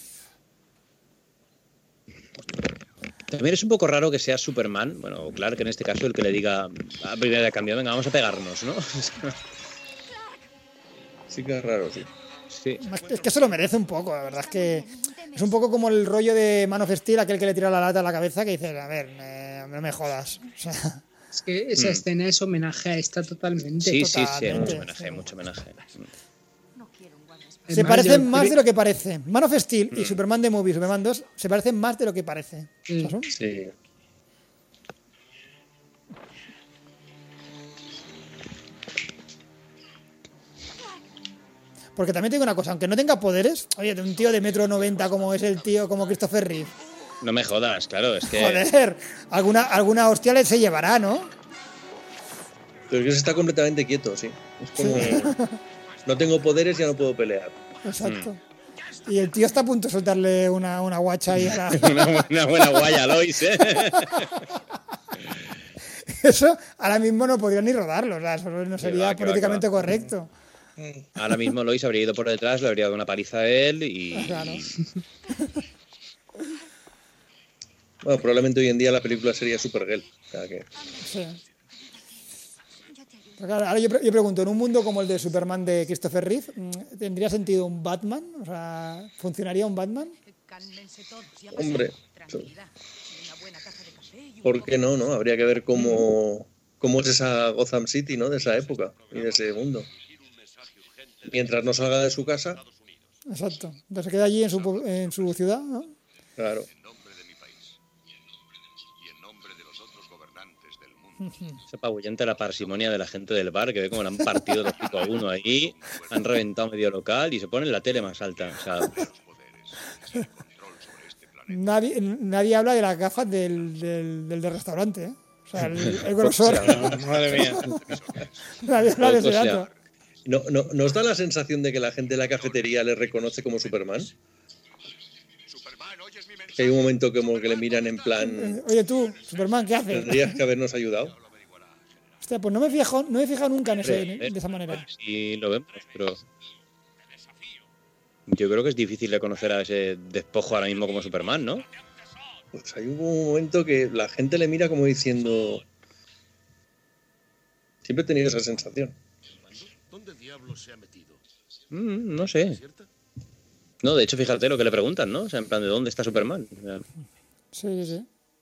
También es un poco raro que sea Superman, bueno, Clark en este caso, el que le diga a primera de cambio, venga, vamos a pegarnos, ¿no? Sí que es raro, sí. Sí. Es que se lo merece un poco, la verdad es que es un poco como el rollo de Man of Steel, aquel que le tira la lata a la cabeza, que dice, a ver, eh, no me jodas. O sea, Es que esa Mm. escena es homenaje a esta totalmente. Sí, sí, sí, hay totalmente, mucho homenaje, sí. mucho homenaje. Es se más, parecen yo más creo- de lo que parece. Man of Steel y Mm. Superman de Movie, Superman dos, se parecen más de lo que parece. Sí. ¿Sabes? Sí. Porque también te digo una cosa, aunque no tenga poderes, oye, de un tío de metro noventa como es el tío, como Christopher Reeve, No me jodas, claro, es que... joder, alguna, alguna hostia le se llevará, ¿no? Pero es que se está completamente quieto, sí. Es como... No tengo poderes, ya no puedo pelear. Exacto. Y el tío está a punto de soltarle una, una guacha ahí a la... una, buena- una buena guaya, Lois, ¿eh? Eso ahora mismo no podría ni rodarlo, o sea, eso no sería va, que va, políticamente que va. correcto. Ahora mismo Lois habría ido por detrás, le habría dado una paliza a él y... Claro. Bueno, probablemente hoy en día la película sería Supergirl. O sea que... Sí. Pero claro, ahora yo, pre- yo pregunto, en un mundo como el de Superman de Christopher Reeve, mm, ¿tendría sentido un Batman? O sea, ¿funcionaría un Batman? Hombre, ¿por qué no, no? Habría que ver cómo, cómo es esa Gotham City, ¿no? De esa época y de ese mundo. Mientras no salga de su casa, Exacto. Entonces se queda allí en su, pu- en su ciudad, ¿no? claro. Es apabullante la parsimonia de la gente del bar, que ve como le han partido dos pico a uno ahí, han reventado medio local y se ponen la tele más alta. O sea, Nadie, nadie habla de las gafas del, del, del, del restaurante, ¿eh? O sea, el, el grosor. Madre mía. Nadie habla de ese O sea, dato. ¿No, no, ¿Nos da la sensación de que la gente de la cafetería le reconoce como Superman? Que hay un momento como que le miran en plan, Eh, Oye tú, Superman, ¿qué haces? tendrías que habernos ayudado. Hostia, pues no me fijo, no me he fijado nunca en ese, eh, de esa manera. sí lo vemos, pero... Yo creo que es difícil reconocer a ese despojo ahora mismo como Superman, ¿no? Pues hay un momento que la gente le mira como diciendo... Siempre he tenido esa sensación. ¿Dónde diablos se ha metido? Mm, no sé. No, de hecho, fíjate lo que le preguntan, ¿no? O sea, en plan, ¿de dónde está Superman? O sea, Sí, sí, sí.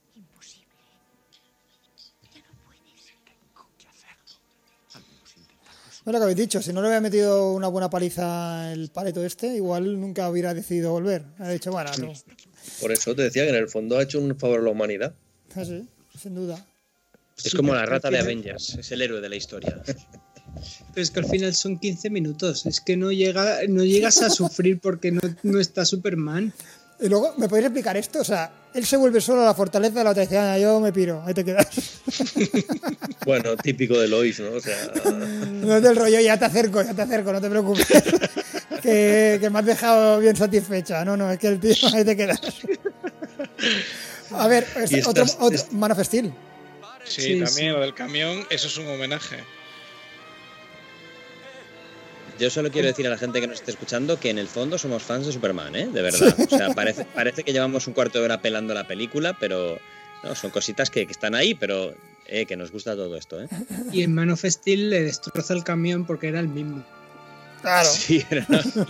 No lo que habéis dicho, si no le hubiera metido una buena paliza el paleto este, igual nunca hubiera decidido volver. Ha dicho, bueno, tú. Por eso te decía que en el fondo ha hecho un favor a la humanidad. Así, sin duda. es como la rata de Avengers, es el héroe de la historia. Pero es que al final son quince minutos. Es que no llega, no llegas a sufrir porque no, no está Superman. Y luego, ¿me podéis explicar esto? O sea, él se vuelve solo a la fortaleza de la otra dice, ah, yo me piro, ahí te quedas. Bueno, típico de Lois, ¿no? O sea... No es del rollo, ya te acerco, ya te acerco, no te preocupes. que, que me has dejado bien satisfecha. No, no, es que el tío, ahí te quedas. A ver, este, estás, otro, otro es... Man of Steel. Sí, Sí, también sí. lo del camión, eso es un homenaje. Yo solo quiero decir a la gente que nos esté escuchando que en el fondo somos fans de Superman, ¿eh? De verdad. O sea, parece, parece que llevamos un cuarto de hora pelando la película, pero no, son cositas que, que están ahí, pero eh, que nos gusta todo esto, ¿eh? Y en Man of Steel le destroza el camión porque era el mismo. Claro. Sí, era...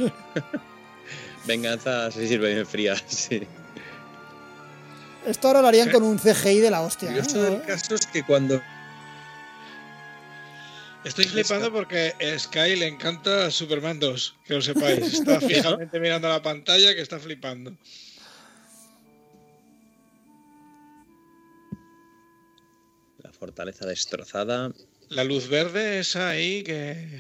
Venganza se sirve bien fría, sí. Esto ahora lo harían Sí. con un C G I de la hostia. Yo ¿eh? esto del caso es que cuando... Estoy flipando porque a Sky le encanta Superman dos, que lo sepáis. Está fijamente mirando la pantalla que está flipando. La fortaleza destrozada. La luz verde esa ahí que...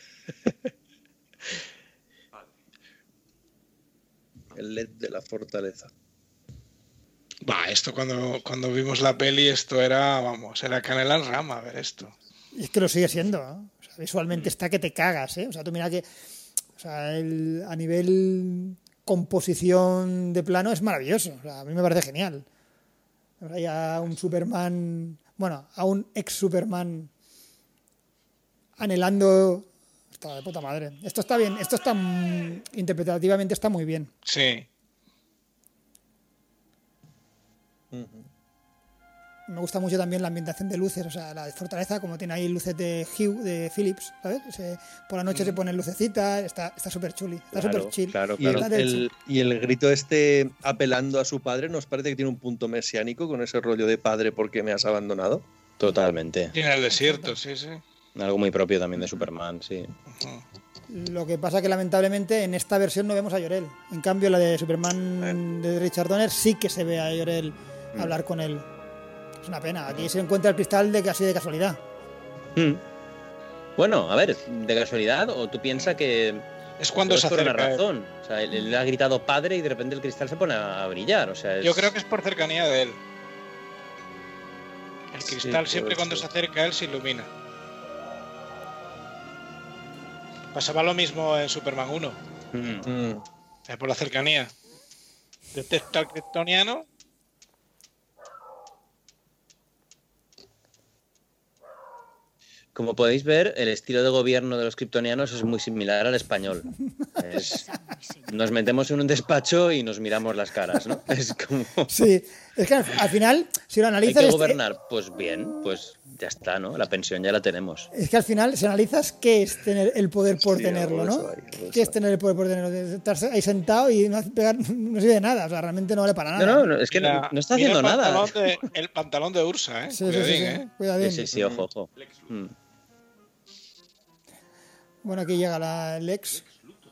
El L E D de la fortaleza. Va, esto cuando, cuando vimos la peli, esto era, vamos, era canela en rama ver esto. Y es que lo sigue siendo, ¿no? O sea, visualmente está que te cagas, ¿eh? O sea, tú mira que o sea, el, a nivel composición de plano es maravilloso. O sea, a mí me parece genial. Ahora ya un Superman, bueno, a un ex Superman anhelando, está de puta madre. Esto está bien, esto está mm, interpretativamente está muy bien. Sí. Uh-huh. Me gusta mucho también la ambientación de luces, o sea, la de fortaleza, como tiene ahí luces de Hue, de Philips, ¿sabes? Se, por la noche mm. se ponen lucecitas, está está súper chuli, está Claro, súper chill. claro, Y el, claro. el- y el grito este apelando a su padre, ¿nos parece que tiene un punto mesiánico con ese rollo de padre porque me has abandonado? Totalmente. Y en el desierto, sí, sí. Algo muy propio también de Superman, sí. Ujú. Lo que pasa que lamentablemente en esta versión no vemos a Jor-El. En cambio la de Superman de Richard Donner sí que se ve a Jor-El hablar con él. Es una pena. Aquí se encuentra el cristal de casi de casualidad. Mm. Bueno, a ver, de casualidad, o tú piensas que Es cuando todo se es por una acerca. razón. O sea, él, él ha gritado padre y de repente el cristal se pone a brillar. O sea, es... Yo creo que es por cercanía de él. El Sí, cristal puede siempre cuando se ser. acerca a él se ilumina. Pasaba lo mismo en Superman uno, Mm. Mm. eh, por la cercanía. Detecta al kryptoniano. Como podéis ver, el estilo de gobierno de los kryptonianos es muy similar al español. Es- nos metemos en un despacho y nos miramos las caras, ¿no? Es como... Sí, es que al, al final, si lo Hay analizas, que este- gobernar. Pues bien, pues ya está, ¿no? La pensión ya la tenemos. es que al final, si analizas, ¿qué es tener el poder por Sí, tenerlo, algo de no? eso hay, algo de ¿Qué eso es tener el poder por tenerlo? De estar ahí sentado y no, hace- pegar, no sirve de nada, o sea, realmente no vale para nada. No, no, no, es que no, Mira- no está mira haciendo el nada. pantalón de- el pantalón de Ursa, ¿eh? Sí, sí, sí, Cuidadín, sí. ¿eh? Cuidadín. Sí, sí, sí, ojo, ojo. Mm. Bueno, aquí llega la, el ex.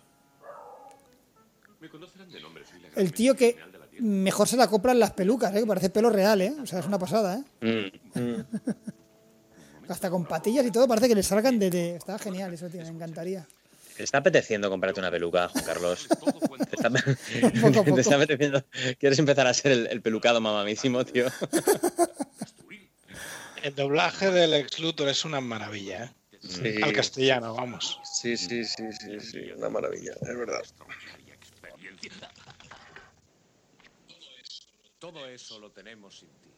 El tío que mejor se la compran las pelucas, ¿eh? Que parece pelo real, ¿eh? O sea, es una pasada, ¿eh? Mm. Hasta con patillas y todo, parece que le salgan de... de- Está genial eso, tío, me encantaría. Te está apeteciendo comprarte una peluca, Juan Carlos. Te está, Poco a poco. te está apeteciendo. ¿Quieres empezar a ser el, el pelucado mamamísimo, tío? El doblaje del Lex Luthor es una maravilla, ¿eh? Sí, Al castellano, vamos. sí, sí, sí, sí, sí, una maravilla, es verdad. Todo eso lo tenemos sin ti.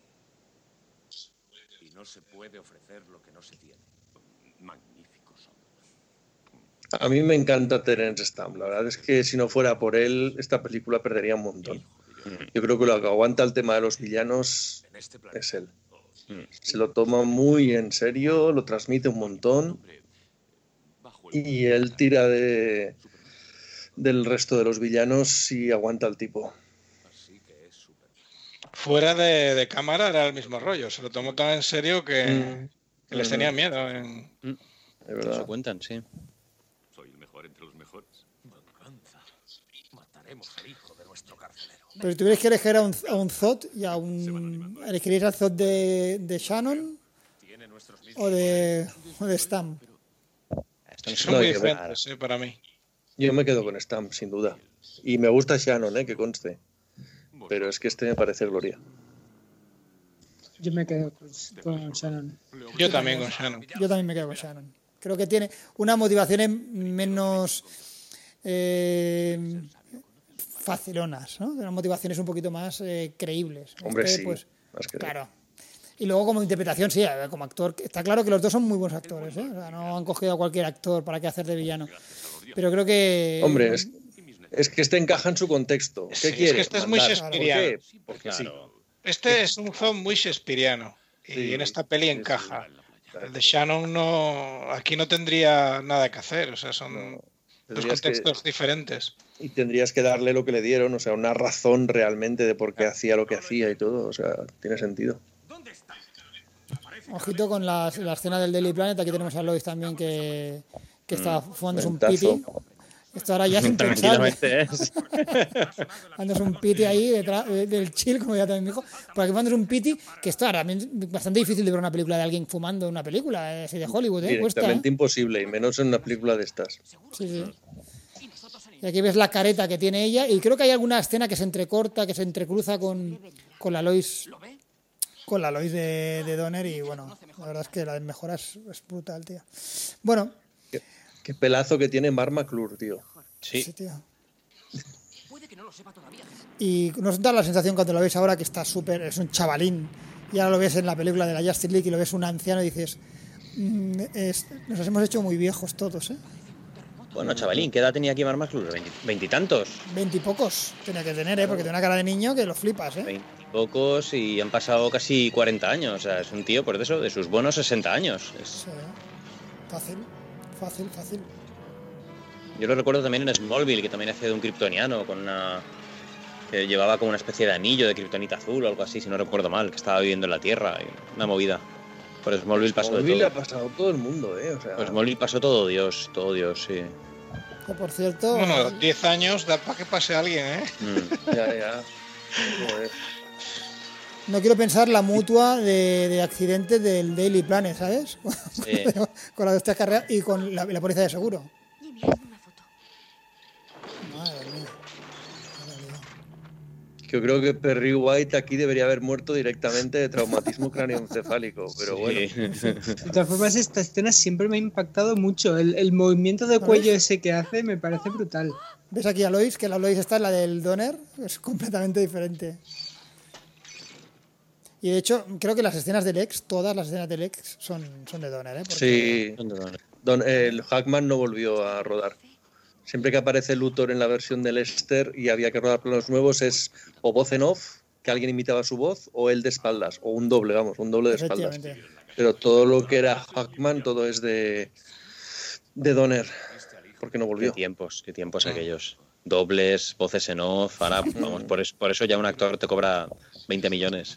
Y no se puede ofrecer lo que no se tiene. Magníficos somos. A mí me encanta Terence Stamp, la verdad es que si no fuera por él, esta película perdería un montón. Yo creo que lo que aguanta el tema de los villanos En este planeta. es él. Se lo toma muy en serio, lo transmite un montón Bajo el y él tira de del resto de los villanos y aguanta el tipo. así que es súper. Fuera de, de cámara era el mismo rollo. Se lo tomó tan en serio que, Mm. que les Ujú. tenía miedo. En... Es Eso verdad. cuentan, sí. Soy el mejor entre los mejores. Venganza. Mataremos al hijo de nuestro carcelero. Pero si tuvierais que elegir a un, a un Zod y a un... ¿Elegiríais al Zod de, de Shannon Tiene nuestros mismos. o de, o de Stam? Son No, muy hay que ver. diferentes, eh, para mí. Yo me quedo con Stamp, sin duda. Y me gusta Shannon, eh, que conste. Pero es que este me parece gloria. Yo me quedo con, con Shannon. Yo también con Shannon. Yo también me quedo con Shannon. Creo que tiene unas motivaciones menos eh, facilonas, ¿no? Unas motivaciones un poquito más eh, creíbles. Hombre, Este, sí. pues, Más que claro. Y luego como interpretación, sí, a ver, como actor, está claro que los dos son muy buenos actores, ¿eh? O sea, no han cogido a cualquier actor para que hacer de villano. Pero creo que... Hombre, es, es que este encaja en su contexto. ¿Qué Sí, es quiere? que este es muy Mandar. shakespeariano. ¿Por qué? Porque sí. Claro. Este es un film muy shakespeariano. Y Sí, en esta peli sí, sí. encaja. El de Shannon no, aquí no tendría nada que hacer. O sea, son No. dos Tendrías que- contextos diferentes. Y tendrías que darle lo que le dieron, o sea, una razón realmente de por qué hacía lo que hacía y todo. O sea, tiene sentido. Ojito con la, la escena del Daily Planet. Aquí tenemos a Lois también que, que está fumándose un Momentazo. piti. Esto ahora ya es impensable. Tranquilamente, ¿eh? Fumándose un piti ahí detrás eh, del chill, como ya también me dijo. Porque fumándose un piti, que esto ahora es bastante difícil de ver una película de alguien fumando una película eh, así de Hollywood, ¿eh? Cuesta, Directamente ¿eh? imposible, y menos en una película de estas. Sí, sí. Y aquí ves la careta que tiene ella. Y creo que hay alguna escena que se entrecorta, que se entrecruza con, con la Lois. Con la Lois de, de Donner. Y bueno, la verdad es que la mejora es, es brutal, tío. Bueno, Qué, qué pelazo que tiene Mark McClure, tío. sí, Sí. tío. Y nos da la sensación cuando lo ves ahora que está súper, es un chavalín. Y ahora lo ves en la película de la Justice League y lo ves un anciano y dices, mm, es- nos hemos hecho muy viejos todos, ¿eh? Bueno, chavalín, ¿qué edad tenía aquí Mark McClure? ¿Veintitantos? Veintipocos tenía que tener, ¿eh? Porque tiene una cara de niño que lo flipas, ¿eh? Veintipocos y han pasado casi cuarenta años. O sea, es un tío, por eso, de sus buenos sesenta años. Es- Sí. Fácil, fácil, fácil. Yo lo recuerdo también en Smallville, que también hacía de un kryptoniano con una... que llevaba como una especie de anillo de kriptonita azul o algo así, si no recuerdo mal, que estaba viviendo en la Tierra. y Una movida. Por Smallville pasó de Smallville le ha todo. pasado todo el mundo, ¿eh? O sea, Por Smallville pasó todo Dios, todo Dios, sí. Que por cierto, Bueno, diez años da para que pase alguien, ¿eh? Mm. ya, ya. Joder. no quiero pensar la mutua de, de accidentes del Daily Planet, ¿sabes? Sí. Con la de estas carreras y con la, la póliza de seguro. Jimmy, hazme una foto. Madre mía. Madre mía. Yo creo que Perry White aquí debería haber muerto directamente de traumatismo cráneoencefálico, pero bueno. Sí. De todas formas, esta escena siempre me ha impactado mucho. El, el movimiento de cuello ese que hace me parece brutal. ¿Ves aquí a Lois? Que la Lois está en la del Donner, es completamente diferente. Y de hecho, creo que las escenas del ex, todas las escenas del ex son, son de Donner, ¿eh? Porque- Sí, ¿Dónde, dónde? Don, el Hackman no volvió a rodar. Siempre que aparece Luthor en la versión de Lester y había que rodar planos nuevos es o voz en off, que alguien imitaba su voz, o él de espaldas, o un doble, vamos, un doble de espaldas. Efectivamente. Pero todo lo que era Hackman, todo es de, de Donner, porque no Qué volvió. tiempos, qué tiempos aquellos. Dobles, voces en off, ahora, vamos, por, es- por eso ya un actor te cobra veinte millones.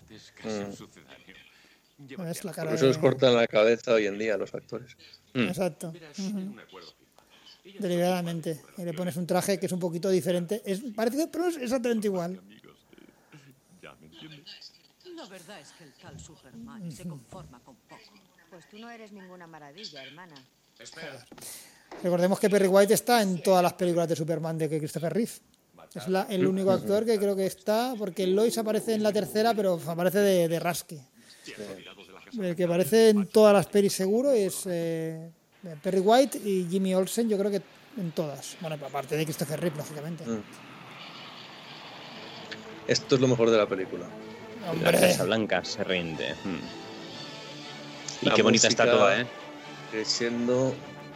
Mm. ¿Ves la cara Por eso de- les cortan la cabeza hoy en día a los actores. Mm. Exacto. Ujú. Deliberadamente. Y le pones un traje que es un poquito diferente. Es parecido, pero es exactamente igual. La verdad es que el tal Superman se conforma con poco. Pues tú no eres ninguna maravilla, hermana. Recordemos que Perry White está en todas las películas de Superman de que Christopher Reeve. Es la- el único actor que creo que está, porque Lois aparece en la tercera, pero aparece de, de Rasky. El que aparece en todas las pelis seguro es eh, Perry White y Jimmy Olsen, yo creo que en todas. Bueno, aparte de Christopher Reeve, lógicamente. Mm. Esto es lo mejor de la película. La Hombre, Casa Blanca se rinde. Mm. Y La qué bonita música estatua, ¿eh? Creciendo.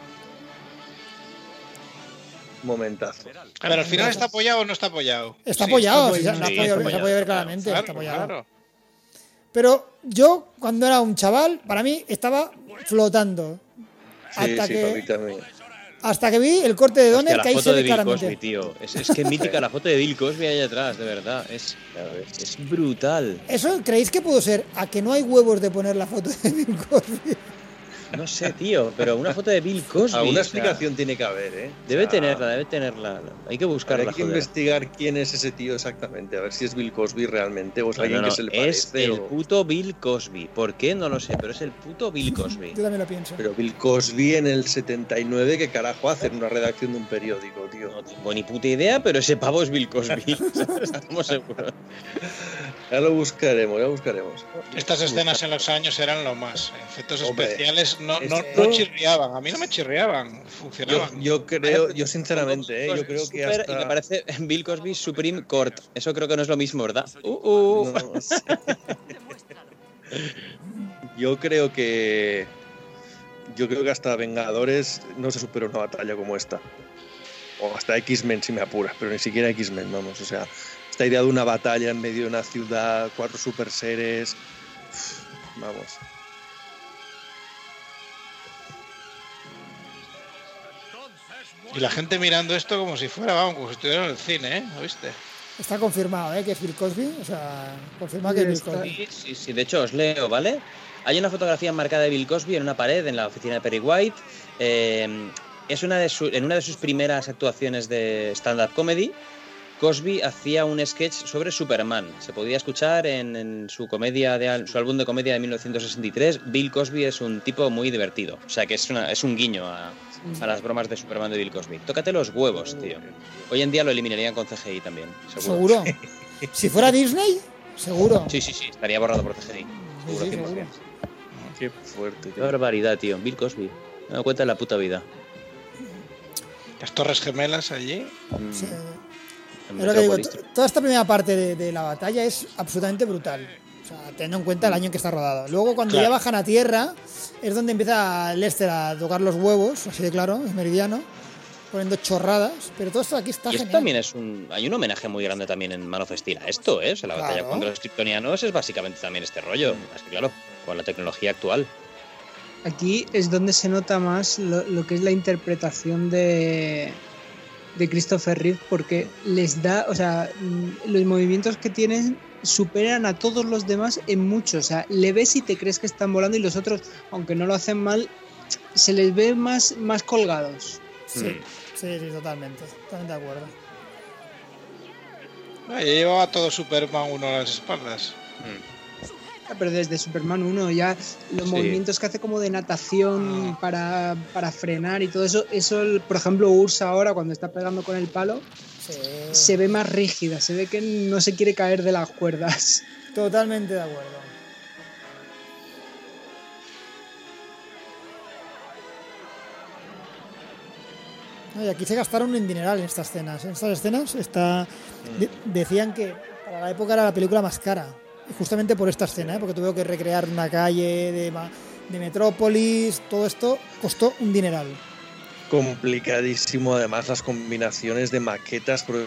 Momentazo. A ver, al final está apoyado o no está apoyado. está Sí, apoyado, está sí, se apoyado. ha Sí, podido- está se ha podido ver apoyado, claramente, Claro, está apoyado. claro. Pero yo, cuando era un chaval, para mí estaba flotando. Sí, hasta, sí, que, para mí también. hasta que vi el corte de Hostia, Donner, la que ahí foto se de ve Bill claramente. Cosby, tío. Es, es que mítica la foto de Bill Cosby ahí atrás, de verdad. Es, es brutal. ¿Eso creéis que pudo ser a que no hay huevos de poner la foto de Bill Cosby? No sé, tío, pero una foto de Bill Cosby. Alguna o sea, explicación tiene que haber, ¿eh? Debe O sea, tenerla, debe tenerla. Hay que buscarla. Hay que joder. investigar quién es ese tío exactamente, a ver si es Bill Cosby realmente o es No, alguien no, no, que se le es parece. el o- puto Bill Cosby. ¿Por qué? No lo sé, pero es el puto Bill Cosby. Yo también lo pienso. Pero Bill Cosby en el setenta y nueve, ¿qué carajo hace en una redacción de un periódico, tío? No tengo ni puta idea, pero ese pavo es Bill Cosby. Estamos seguros. Ya lo buscaremos, ya lo buscaremos. Estas escenas en los años eran lo más. Efectos Hombre, especiales no, no, esto- no chirriaban. A mí no me chirriaban, Yo, funcionaban. yo creo, yo sinceramente, ¿eh? yo creo que Super, hasta... Y me parece Bill Cosby Supreme Court. Eso creo que no es lo mismo, ¿verdad? Uh, uh. No, sí. Yo creo que... Yo creo que hasta Vengadores no se superó una batalla como esta. O hasta X-Men si me apuras, pero ni siquiera X-Men, vamos. O sea, esta idea de una batalla en medio de una ciudad, cuatro super seres... Vamos. Y la gente mirando esto como si fuera, vamos, como si estuviera en el cine, ¿eh? ¿Lo viste? Está confirmado, ¿eh? Que es Bill Cosby. O sea, confirmado que es Bill Está- Cosby. Sí, sí, sí, de hecho os leo, ¿vale? Hay una fotografía marcada de Bill Cosby en una pared en la oficina de Perry White. Eh, es una de su- en una de sus primeras actuaciones de stand-up comedy. Cosby hacía un sketch sobre Superman. Se podía escuchar en, en su comedia de, su álbum de comedia de mil novecientos sesenta y tres. Bill Cosby es un tipo muy divertido. O sea que es, una, es un guiño a, a las bromas de Superman de Bill Cosby. Tócate los huevos, tío. Hoy en día lo eliminarían con C G I también. Seguro. Seguro. Si fuera Disney, seguro. Sí, sí, sí. Estaría borrado por C G I. Sí, Seguro, sí, cien por seguro. cien. Qué fuerte, Qué tío. barbaridad, tío. Bill Cosby. Me he dado cuenta de la puta vida. Las Torres Gemelas allí. Mm, Sí. en Es lo que digo, Metrópolis, to- toda esta primera parte de, de la batalla es absolutamente brutal. O sea, teniendo en cuenta el año en que está rodado. Luego, cuando Claro. ya bajan a tierra, es donde empieza Lester a tocar los huevos, así de claro, es meridiano, poniendo chorradas. Pero todo esto aquí está Y esto genial. también es un. Hay un homenaje muy grande también en Man of Steel a esto, ¿eh? O sea, la batalla Claro. contra los kryptonianos es básicamente también este rollo. Así que, claro, con la tecnología actual. Aquí es donde se nota más lo, lo que es la interpretación de, de Christopher Reeve, porque les da, o sea, mm, los movimientos que tienen superan a todos los demás en mucho. O sea, le ves y te crees que están volando y los otros, aunque no lo hacen mal, se les ve más, más colgados. Sí, Mm. sí, sí, totalmente. Totalmente de acuerdo. Ah, ya llevaba todo Superman uno a las espaldas. Pero desde Superman uno ya los Sí. movimientos que hace como de natación para, para frenar y todo eso, eso por ejemplo Ursa ahora cuando está pegando con el palo Sí. se ve más rígida, se ve que no se quiere caer de las cuerdas. Totalmente de acuerdo. No, y aquí se gastaron un dineral en estas escenas. En estas escenas está, de- decían que para la época era la película más cara. Y justamente por esta escena, ¿eh? Porque tuvo que recrear una calle de, Ma- de Metrópolis. Todo esto costó un dineral. Complicadísimo, además, las combinaciones de maquetas. Porque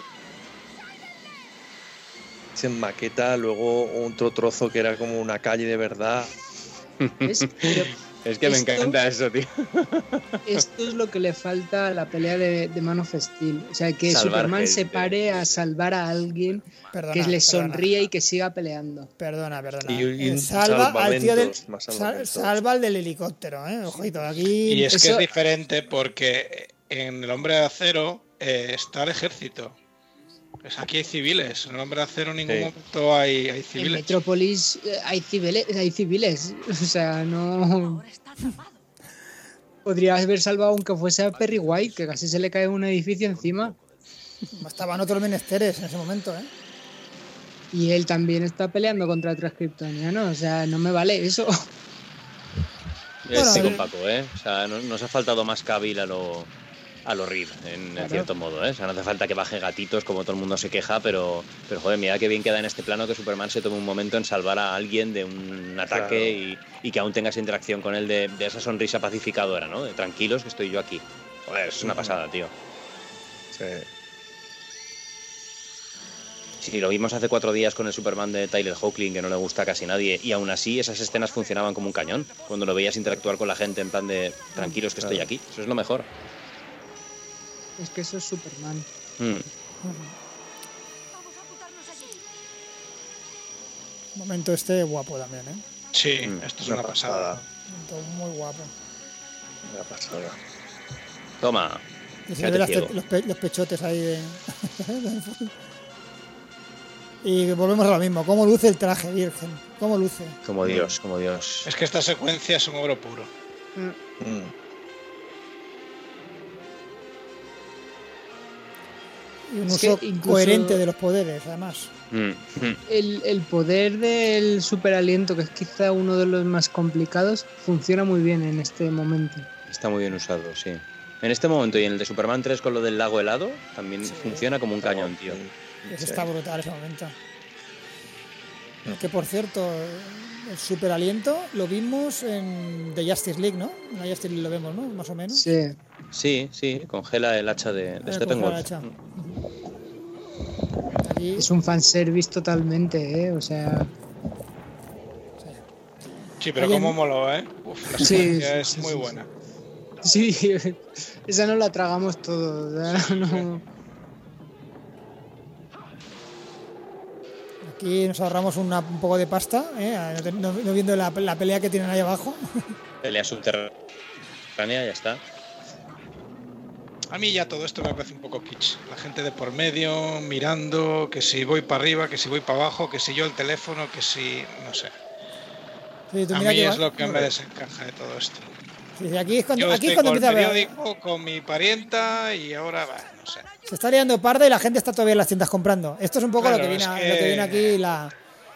en maqueta, luego otro trozo que era como una calle de verdad. ¿Ves? Pero Es que me Esto- encanta eso, tío. esto es lo que le falta a la pelea de, de Man of Steel. O sea, que Salvar Superman se gente. pare a salvar a alguien Perdona, que le perdona. sonríe y que siga peleando. Perdona, perdona. Y- y Eh, un salva al tío del, salvamentos, más sal- salvamentos. salva al del helicóptero, ¿eh? Ojito, aquí. Y es que Eso- es diferente porque en El Hombre de Acero eh, está el ejército. Pues aquí hay civiles. En El Hombre de Acero en ningún Sí. momento hay, hay En civiles. Metrópolis eh, hay civiles, hay civiles. O sea, no Ahora está atrapado. podría haber salvado aunque fuese a Perry White, que casi se le cae un edificio encima. Estaban otros menesteres en ese momento, ¿eh? Y él también está peleando contra otros kryptonianos. O sea, no me vale eso. Yo Bueno, estoy eh. con Paco, ¿eh? O sea, no- nos ha faltado más Cavill a lo, a lo Reeve, en, en Claro. cierto modo, ¿eh? O sea, no hace falta que baje gatitos como todo el mundo se queja, pero, pero joder, mira qué bien queda en este plano que Superman se tome un momento en salvar a alguien de un ataque y, y que aún tenga esa interacción con él de, de esa sonrisa pacificadora, ¿no? De tranquilos que estoy yo aquí. Joder, es una pasada, tío. Sí. Sí, lo vimos hace cuatro días con el Superman de Tyler Hoechlin, que no le gusta a casi nadie, y aún así esas escenas funcionaban como un cañón. Cuando lo veías interactuar con la gente en plan de tranquilos que estoy aquí, eso es lo mejor. Es que eso es Superman. Mm. Vamos a apuntarnos allí. Momento este guapo también, ¿eh? Sí, Mm, esto es una una pasada. Momento muy guapo. Una pasada. Toma. Y se ve las te- los, pe- los pechotes ahí de... Y volvemos a lo mismo. ¿Cómo luce el traje, Virgen? ¿Cómo luce? Como Dios, como Dios. Es que esta secuencia es un oro puro. Mm. Y un Es uso que incluso- coherente de los poderes, además. Mm, mm. El, el poder del superaliento, que es quizá uno de los más complicados, funciona muy bien en este momento. Está muy bien usado, sí. En este momento y en el de Superman tres con lo del lago helado, también funciona como un cañón, tío. Ese está brutal ese momento. Que por cierto, el superaliento lo vimos en The Justice League, ¿no? En la Justice League lo vemos, ¿no? Más o menos. Sí. Sí, sí, congela el hacha de, de Eh, Steppenwolf. congela el hacha. Aquí, Es un fanservice totalmente, ¿eh? O sea... Sí, pero Alguien- cómo moló, ¿eh? Uf, la Sí, secuencia sí, es sí, muy sí, buena. Sí, esa no la tragamos todos. ¿eh? No. aquí nos ahorramos una- un poco de pasta, ¿eh? no, no viendo la, la pelea que tienen ahí abajo. Pelea subterránea, ya está. A mí ya todo esto me parece un poco kitsch. La gente de por medio, mirando, que si voy para arriba, que si voy para abajo, que si yo el teléfono, que si... no sé. Sí, tú A mira mí que es va- lo que me desencaja de todo esto. Sí, sí, aquí es cuando, Yo aquí es estoy cuando con el empieza a ver. periódico, con mi parienta y ahora, bah, no sé. Se está liando parda y la gente está todavía en las tiendas comprando. Esto es un poco Claro, lo, que viene, es a- que- lo que viene aquí la...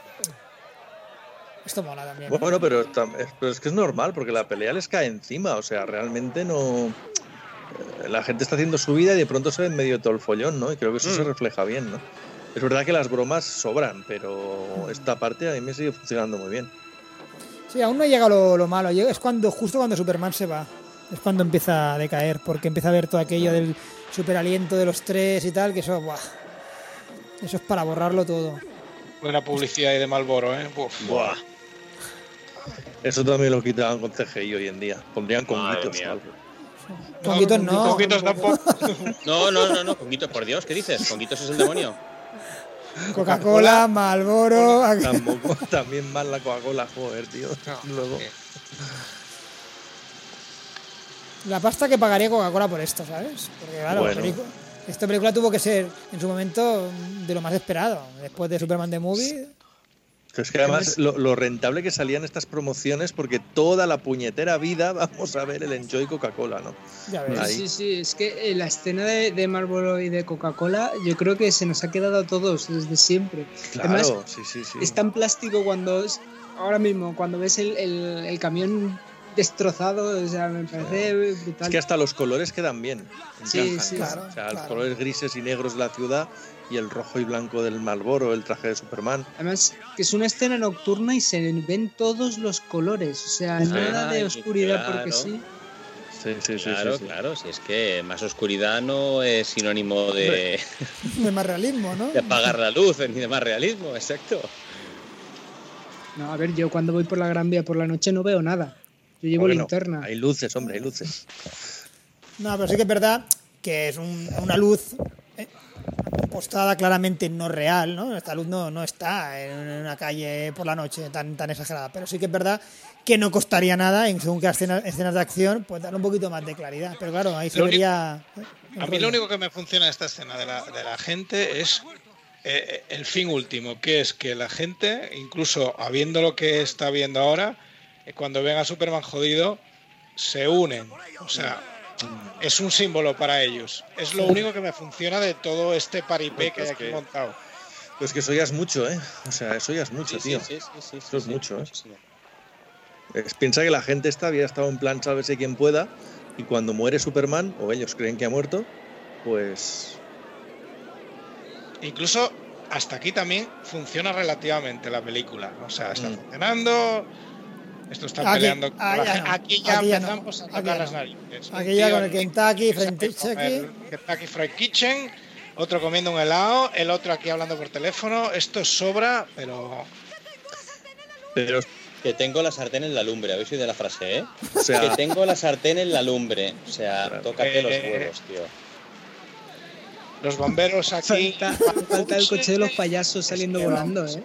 Esto mola también. ¿no? Bueno, pero, tam- es- pero es que es normal, porque la pelea les cae encima. O sea, realmente no. eh, La gente está haciendo su vida y de pronto se ve en medio de todo el follón, ¿no? Y creo que eso Mm. se refleja bien, ¿no? Es verdad que las bromas sobran, pero esta parte a mí me sigue funcionando muy bien. Sí, aún no llega lo, lo malo. Llega- Es cuando justo cuando Superman se va. Es cuando empieza a decaer, porque empieza a ver todo aquello del superaliento de los tres y tal, que eso, buah, eso es para borrarlo todo. Buena publicidad y de Marlboro, ¿eh? Uf. Buah. Eso también lo quitaban con C G I hoy en día. Pondrían Madre conguitos mía. o algo. Conguitos no. Conguitos tampoco. No, no, no, no, Conguitos, por Dios, ¿qué dices? Conguitos es el demonio. Coca-Cola, Marlboro. Tampoco, también más la Coca-Cola, joder, tío. Luego. La pasta que pagaría Coca-Cola por esto, ¿sabes? Porque claro, Bueno. pelicu- esta película tuvo que ser en su momento de lo más esperado. Después de Superman The Movie. Pero es que además lo, lo rentable que salían estas promociones, porque toda la puñetera vida vamos a ver el Enjoy Coca-Cola, ¿no? Ya ves. Ahí. Sí, sí, es que eh, la escena de, de Marlboro y de Coca-Cola yo creo que se nos ha quedado a todos desde siempre. Claro, Además, sí, sí, sí. es tan plástico cuando es- ahora mismo, cuando ves el, el- el camión destrozado, o sea, me parece brutal. Es que hasta los colores quedan bien. Sí, encajan, sí, ¿no? claro, O sea, los claro. colores grises y negros de la ciudad y el rojo y blanco del Marlboro, el traje de Superman. Además, que es una escena nocturna y se ven todos los colores, o sea, nada de Ay, oscuridad claro. porque sí. Sí, sí, sí. Claro, sí, sí. claro, si es que más oscuridad no es sinónimo de, De más realismo, ¿no? de apagar la luz ni de más realismo, exacto. No, a ver, yo cuando voy por la Gran Vía por la noche no veo nada. Yo llevo ¿Por qué no? linterna. Hay luces, hombre, hay luces. No, pero sí que es verdad que es un- una luz eh, postada claramente no real, ¿no? Esta luz no, no está en una calle por la noche tan, tan exagerada, pero sí que es verdad que no costaría nada en según qué escenas, escenas de acción, pues dar un poquito más de claridad. Pero claro, ahí se Lo único- vería... eh, el A mí rollo. lo único que me funciona de esta escena de la, de la gente es eh, el fin último, que es que la gente, incluso habiendo lo que está viendo ahora, eh, cuando ven a Superman jodido, se unen. O sea, es un símbolo para ellos. Es lo único que me funciona de todo este paripé que hay aquí montado. Pues que eso ya es mucho, ¿eh? O sea, eso ya es mucho, Sí, tío. sí, sí, sí, sí, Eso es sí, mucho, ¿eh? muchísimo. Es- piensa que la gente esta había estado en plan sálvese quien pueda y cuando muere Superman, o ellos creen que ha muerto, pues... Incluso hasta aquí también funciona relativamente la película. O sea, está Mm. funcionando. Esto está Aquí- peleando. con ah, la ya gente. no. Aquí ya Aquí ya no. empezamos a Aquí tocar ya las no. narices. Aquí Un ya tío con el Kentucky, que se frente- pone a comer aquí. Kentucky Fried Kitchen. Otro comiendo un helado. El otro aquí hablando por teléfono. Esto sobra, pero. Pero, Que tengo la sartén en la lumbre, habéis oído la frase, ¿eh? o sea, Que tengo la sartén en la lumbre. O sea, tócate los Eh, huevos, tío. Pero es que, A mí lo Tócate único los que huevos, tío. Los bomberos aquí. Falta, falta el coche de los payasos saliendo volando, ¿eh?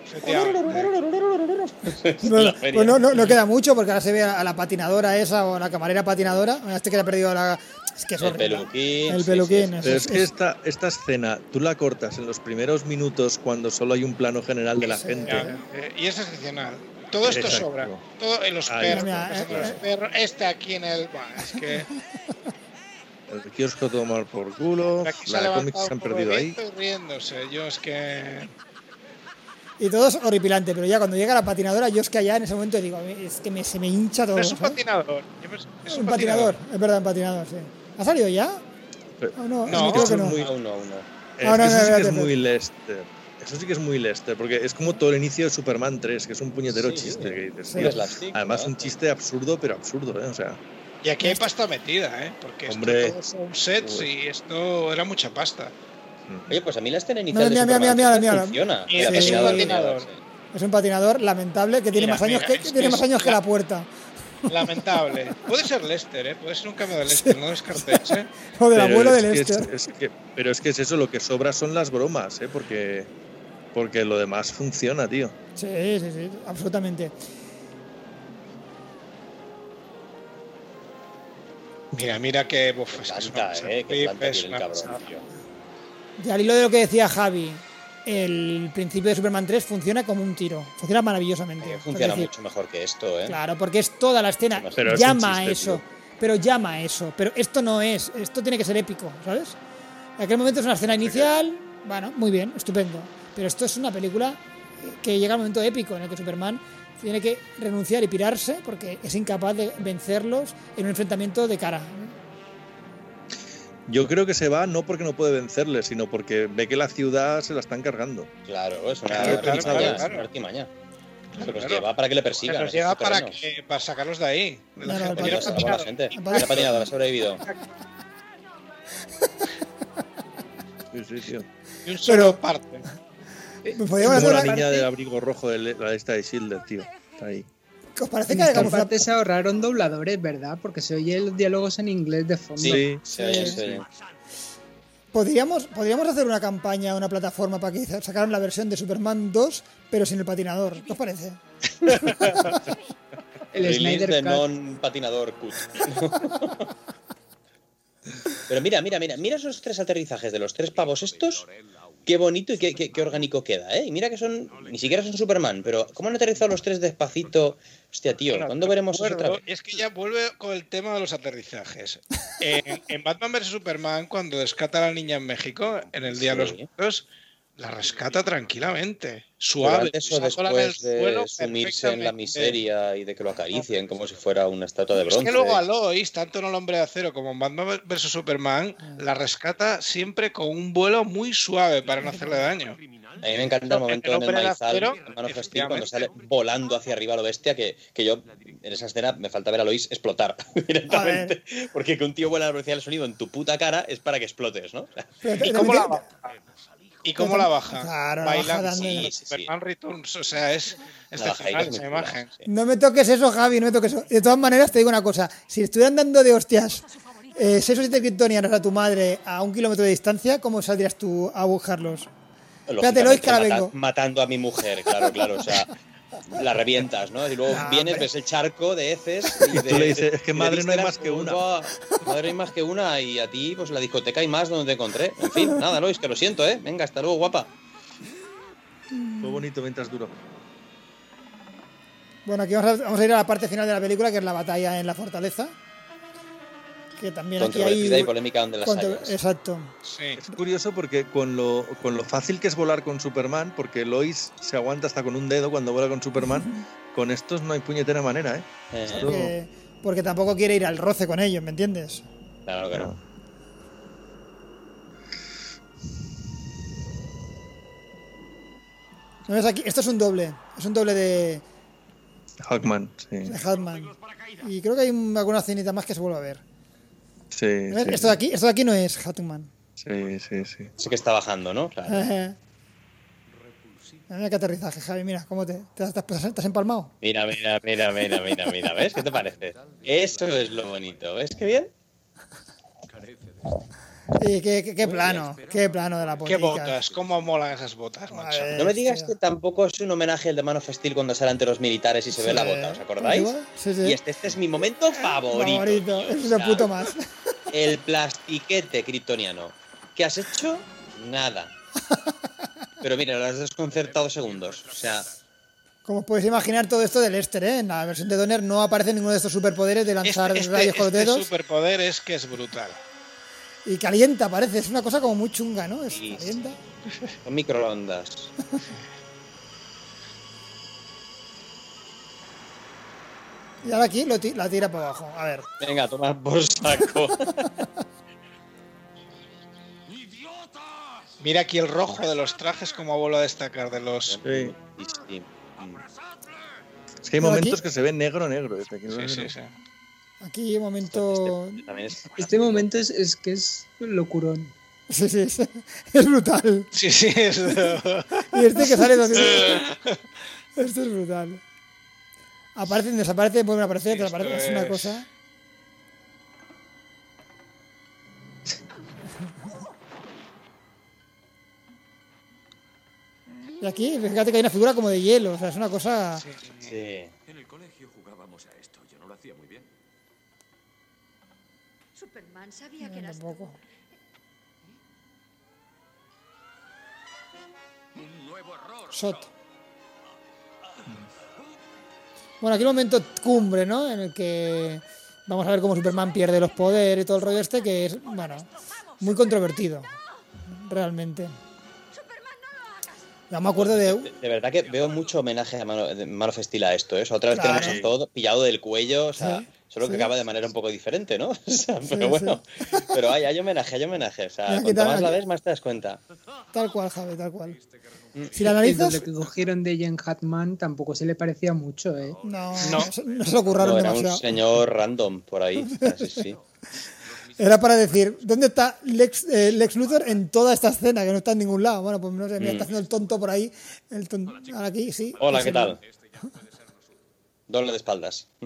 Bueno, pues no, no, no queda mucho porque ahora se ve a la patinadora esa o a la camarera patinadora. Este que ha perdido la. Es que es el peluquín. El peluquín. Sí, sí. Pero es que esta, esta escena, tú la cortas en los primeros minutos cuando solo hay un plano general de la Sí. gente. Eh, y es excepcional. Todo esto Exacto. sobra. Todo en los Ahí perros. está. en los perros, este aquí en el. Bueno, es que. El kiosco tomar por culo. Aquí se ha La de levantado cómics se han un poco perdido de ahí. viento y riéndose. Yo es que. Y todo es horripilante, pero ya cuando llega la patinadora, yo es que allá en ese momento digo, es que me, se me hincha todo. No es un ¿sabes? patinador. yo pens- Es Un patinador, es verdad, un patinador, sí. ¿Ha salido ya? Pero- ¿O no? No, creo que eso no. es muy- Aún no, aún no. Es Ah, no, que no, eso sí que espérate, es espérate. muy Lester. Eso sí que es muy Lester, porque es como todo el inicio de Superman tres, que es un puñetero Sí, chiste. Que dices, sí. tío. Slapstick, Además, ¿no? un chiste absurdo, pero absurdo, ¿eh? O sea, Y aquí hay pasta metida, ¿eh? Porque Hombre. esto todos son sets y esto era mucha pasta. Oye, pues a mí la escena inicial No, de mira, mira, Superman mira, tres mira, funciona. Y La es un patinadora patinador. sí. Es un patinador lamentable que tiene Mira, más años, mira, que, es que que tiene es más años que la- la puerta. Lamentable. Puede ser Lester, ¿eh? Puede ser un cambio de Lester, no descartéis, ¿eh? O del pero abuelo es de que es- Lester. es que- pero es que es eso, lo que sobra son las bromas, ¿eh? Porque, porque lo demás funciona, tío. Sí, sí, sí, absolutamente. Mira, mira que. Uf, es que es Planta, una cosa. eh, que planta es tiene el una cabrón, cosa. tío. Y al hilo de lo que decía Javi, el principio de Superman tres funciona como un tiro. Funciona maravillosamente. Eh, Funciona Es decir, mucho mejor que esto, ¿eh? Claro, porque es toda la escena. Pero es un llama a chiste, eso. tío. Pero llama a eso. Pero esto no es. Esto tiene que ser épico, ¿sabes? En aquel momento es una escena inicial. Bueno, muy bien, estupendo. Pero esto es una película que llega al momento épico en el que Superman tiene que renunciar y pirarse porque es incapaz de vencerlos en un enfrentamiento de cara. Yo creo que se va no porque no puede vencerles, sino porque ve que la ciudad se la están cargando. Claro, es una Claro, claro, artimaña. claro, Es claro. una artimaña. Se los Claro. lleva para que le Se persigan. los esos lleva para, terrenos. que, para sacarlos de ahí. De la No, no, gente. el Mira, Mira, se va patinador. la gente. El Mira, patinador, ha sobrevivido. Sí, sí, tío. Y un solo Pero- parte. Pues podríamos Como hacer la una- niña del abrigo rojo de la de esta de Shielder, tío. Está ahí. ¿Os parece En que esta hagamos una... parte se ahorraron dobladores, ¿verdad? Porque se oye los diálogos en inglés de fondo. Sí. Se oye, Sí. se oye. ¿Podríamos, podríamos hacer una campaña, una plataforma para que sacaran la versión de Superman dos, pero sin el patinador? ¿Qué os parece? El Release Snyder de Cut. non patinador cut. Pero mira, mira, mira, mira esos tres aterrizajes de los tres pavos estos. Qué bonito y qué, qué, qué orgánico queda, ¿eh? Y mira que son, ni siquiera son Superman, pero ¿cómo han aterrizado los tres despacito? Hostia, tío, Bueno, ¿cuándo veremos eso recuerdo, otra vez? Es que ya vuelve con el tema de los aterrizajes. En, en Batman versus. Superman, cuando rescata a la niña en México, en el Día de los Sí. Muertos, la rescata tranquilamente, Pero suave. antes o pisándola en el después de suelo sumirse en la perfectamente. miseria y de que lo acaricien como si fuera una estatua de Es bronce. que luego a Lois, tanto en El Hombre de Acero como en Batman versus. Superman, la rescata siempre con un vuelo muy suave para no hacerle daño. A mí me encanta el momento El en el hombre de maizal, acero, en Man of Steel, cuando efectivamente. sale volando hacia arriba a lo bestia, que, que yo en esa escena me falta ver a Lois explotar directamente. Porque que un tío vuela a la velocidad del sonido en tu puta cara es para que explotes, ¿no? O sea, Pero ¿Y también cómo la tiene- baja? ¿Y cómo la baja? Claro, la baja Bailando. dando- Sí, sí, sí. Superman Returns, o sea, es la bajadita excepcional es muy esa chula, imagen. sí. No me toques eso, Javi, no me toques eso. De todas maneras, te digo una cosa. Si estuvieran dando de hostias eh, seis o siete kryptonianos a tu madre a un kilómetro de distancia, ¿cómo saldrías tú a buscarlos? Espérate, Lois, que ahora Lógicamente, vengo. mata- matando a mi mujer, claro, claro. O sea, la revientas, ¿no? Y luego No, vienes, hombre. ves el charco de heces. Y, de, tú le dices, "Es que y de madre no hay vísceras, más que pues, una". "Buah, madre no hay más que una. Y a ti, pues la discoteca hay más donde te encontré. En fin, nada, Lois, que lo siento, ¿eh? Venga, hasta luego, guapa. Fue bonito mientras duró. Bueno, aquí vamos a, vamos a ir a la parte final de la película, que es la batalla en la fortaleza. Que también aquí Controvertida hay... y polémica donde las contro- hayas. Exacto. Sí. Es curioso porque con lo, con lo fácil que es volar con Superman, porque Lois se aguanta hasta con un dedo cuando vuela con Superman, con estos no hay puñetera manera, ¿eh? Eh, Esto- Porque, porque tampoco quiere ir al roce con ellos, ¿me entiendes? claro que no. ¿No ves aquí? Esto es un doble. Es un doble de, Hawkman, sí. de Hatman. Y creo que hay un- alguna cenita más que se vuelve a ver. Sí, ¿No ves? sí, Esto de aquí, esto de aquí no es Hatman. sí, sí, sí. Sí que está bajando, ¿no? Claro. Mira qué aterrizaje, Javi. Mira, ¿cómo te, te, has, te has- te has empalmado? Mira, mira, mira, mira, mira, mira. ¿Ves? ¿Qué te parece? Eso es lo bonito. ¿Ves qué bien? Sí, qué, qué, qué plano, qué plano de la Qué podcast. botas, cómo molan esas botas, macho. Madre No me digas hostia. que tampoco es un homenaje al de Man of Steel cuando sale ante los militares y se Sí. ve la bota, ¿os acordáis? Sí, sí. Y este, este es mi momento favorito. Favorito, tío, es o sea, lo puto más. El plastiquete kryptoniano. ¿Qué has hecho? Nada. Pero mira, lo has desconcertado segundos. O sea, Como os podéis imaginar, todo esto de Lester, ¿eh? En la versión de Donner no aparece ninguno de estos superpoderes de lanzar Este, rayos este, con los este dedos. superpoder es que es brutal. Y calienta, parece. Es una cosa como muy chunga, ¿no? Es Sí, calienta. son microondas. Y ahora aquí lo ti- la tira para abajo. A ver. Venga, toma por saco. Mira aquí el rojo de los trajes como vuelvo a destacar de los... Sí. Sí, sí. Es que hay Pero momentos aquí- que se ven negro, negro. desde aquí, Sí, negro. sí, sí. Aquí un momento. Este también es- Este momento es, es que es locurón. Sí, sí, es, es brutal. Sí, sí, es... Y este que sale así. Esto es brutal. Aparecen, desaparecen, vuelven a aparecer, Esto desaparecen. Es una es- cosa. Y aquí, fíjate que hay una figura como de hielo, o sea, es una cosa. Sí. En el colegio jugábamos a esto. Yo no lo hacía muy bien. Superman sabía que No, eras tú. tampoco. Un nuevo error. Shot. Bueno, aquí el momento cumbre, ¿no? En el que vamos a ver cómo Superman pierde los poderes y todo el rollo este, que es, bueno, muy controvertido, realmente. Ya me acuerdo de... De, de verdad que veo mucho homenaje a Man of, de Man of Steel a esto, ¿eh? O sea, otra vez Claro. tenemos a todo pillado del cuello, o sea, Sí, solo que sí. acaba de manera un poco diferente, ¿no? O sea, Sí, pero bueno, pero hay, hay homenaje, hay homenaje, o sea, Mira, ¿qué cuanto tal? más la Aquí- ves, más te das cuenta. Tal cual, Javi, tal cual. Si la El analizas, doble que cogieron de Jen Hatman tampoco se le parecía mucho, ¿eh? no, No. no. se- no se lo curraron No, era un demasiado. señor random por ahí, o sea, sí, sí. Era para decir, ¿dónde está Lex, eh, Lex Luthor en toda esta escena? Que no está en ningún lado. Bueno, pues no sé, mira, Mm. está haciendo el tonto por ahí. El ton- Ahora aquí, sí. Hola, Sí, ¿qué sí. tal? Doble de espaldas. Mm.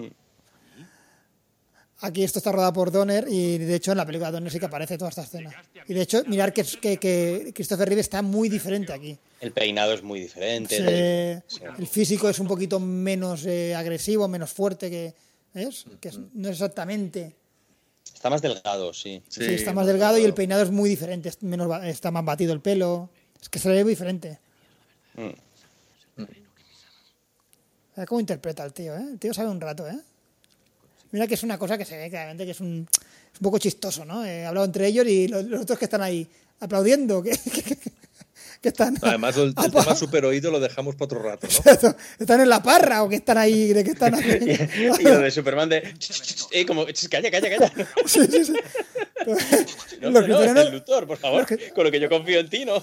Aquí esto está rodado por Donner y de hecho en la película de Donner sí que aparece toda esta escena. Y de hecho, mirar que, que, que Christopher Reeve está muy diferente aquí. El peinado es muy diferente. Se- Sí. el físico es un poquito menos eh, agresivo, menos fuerte que... ¿Ves? Que es- no es exactamente... Está más delgado, sí. Sí, está más delgado y el peinado es muy diferente. Es menos, ba- está más batido el pelo. Es que se le ve muy diferente. Mm. A ver cómo interpreta el tío, ¿eh? El tío sabe un rato, ¿eh? Mira que es una cosa que se ve claramente que es un, es un poco chistoso, ¿no? He hablado entre ellos y los, los otros que están ahí aplaudiendo, que, que, que- que están... Además, el, el apa- tema super oído lo dejamos para otro rato, ¿no? están en la parra o que están ahí, de que están haciendo... Y lo de Superman de... Eh, como, calla, calla, calla. Sí, sí, sí. No, Los hombre, no, es cristianos- el Luthor, por favor. los que- Con lo que yo confío en ti, ¿no?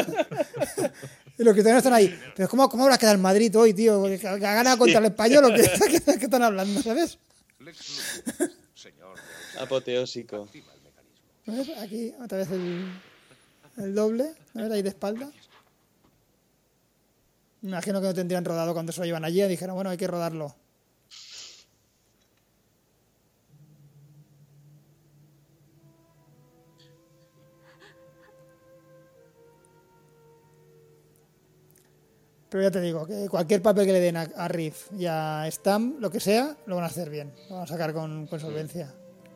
Y los cristianos están ahí. Pero ¿cómo, cómo habrá quedado el Madrid hoy, tío? ¿Que ha ganado contra el español o qué, qué, qué están hablando, sabes? Apoteósico. A ver, aquí otra vez el, el doble. A ver, ahí de espalda. Me imagino que no tendrían rodado cuando se lo llevan allí. Dijeron, bueno, hay que rodarlo. Pero ya te digo, que cualquier papel que le den a, a Riff y a Stam, lo que sea, lo van a hacer bien. Lo van a sacar con, con solvencia.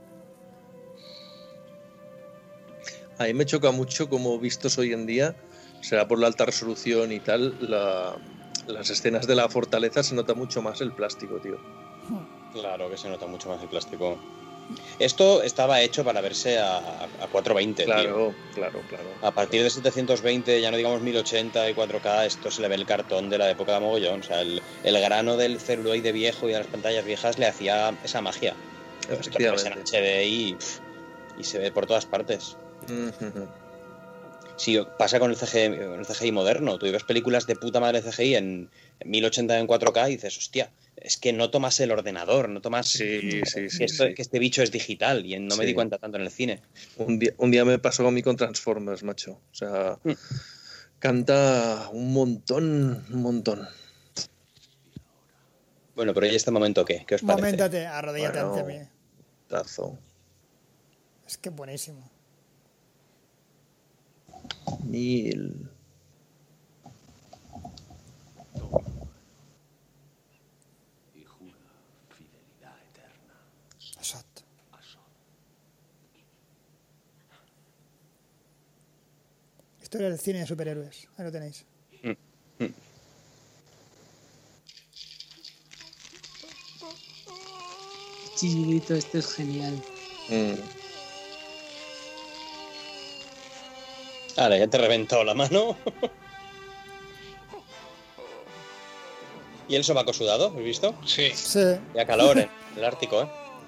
A mí me choca mucho como vistos hoy en día, será por la alta resolución y tal, la- las escenas de la fortaleza se nota mucho más el plástico, tío. Claro que se nota mucho más el plástico. Esto estaba hecho para verse a, a cuatrocientos veinte, tío. Claro, claro, claro. A partir de setecientos veinte, ya no digamos mil ochenta y cuatro K, esto se le ve el cartón de la época de mogollón. O sea, el, el grano del celuloide viejo y de las pantallas viejas le hacía esa magia. Esto lo ves en Efectivamente. H D y, pff, y se ve por todas partes. Ujú. Sí, pasa con el C G I, con el C G I moderno. Tú ves películas de puta madre C G I en, en mil ochenta en cuatro K y dices, hostia, es que no tomas el ordenador, no tomas Sí, sí, que, sí, esto- sí. que este bicho es digital y no me Sí. di cuenta tanto en el cine. Un día, un día me pasó a mí con Transformers, macho. O sea, Mm. canta un montón, un montón. Bueno, pero ¿y este momento qué? ¿Qué os parece? Momentate, arrodíllate Bueno. ante mí. Tazo. Es que buenísimo. Mil. Y jura fidelidad eterna. Exacto. Historia del cine de superhéroes. Ahí lo tenéis. Mm, mm. Chillito, esto es genial. Mm. Ahora, ya te he reventado la mano. ¿Y el sobaco sudado? ¿Has visto? Sí. Sí. Ya calor en el Ártico, ¿eh?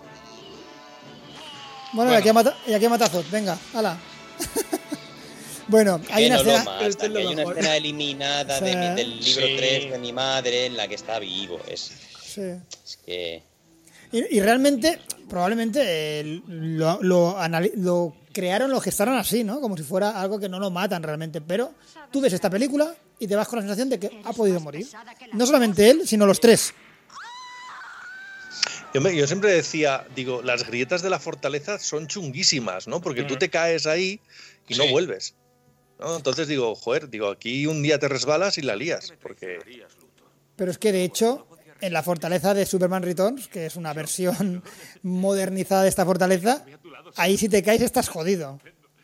Bueno, Bueno. y aquí a, mata- y aquí a matazos. Venga, hala. Bueno, hay Que una no lo escena... matan, Esto es lo que hay una mejor. escena eliminada de Sí. mi- del libro Sí. tres de mi madre en la que está vivo. Es, Sí. es que... Y, y realmente, probablemente eh, lo, lo, anali- lo crearon, lo gestaron así, ¿no? Como si fuera algo que no lo matan realmente. Pero tú ves esta película y te vas con la sensación de que ha podido morir. No solamente él, sino los tres. Yo, me- yo siempre decía, digo, las grietas de la fortaleza son chunguísimas, ¿no? Porque tú te caes ahí y no Sí. vuelves, ¿no? Entonces digo, joder, digo, aquí un día te resbalas y la lías, porque... Pero es que, de hecho, en la fortaleza de Superman Returns, que es una versión modernizada de esta fortaleza, ahí si te caes estás jodido.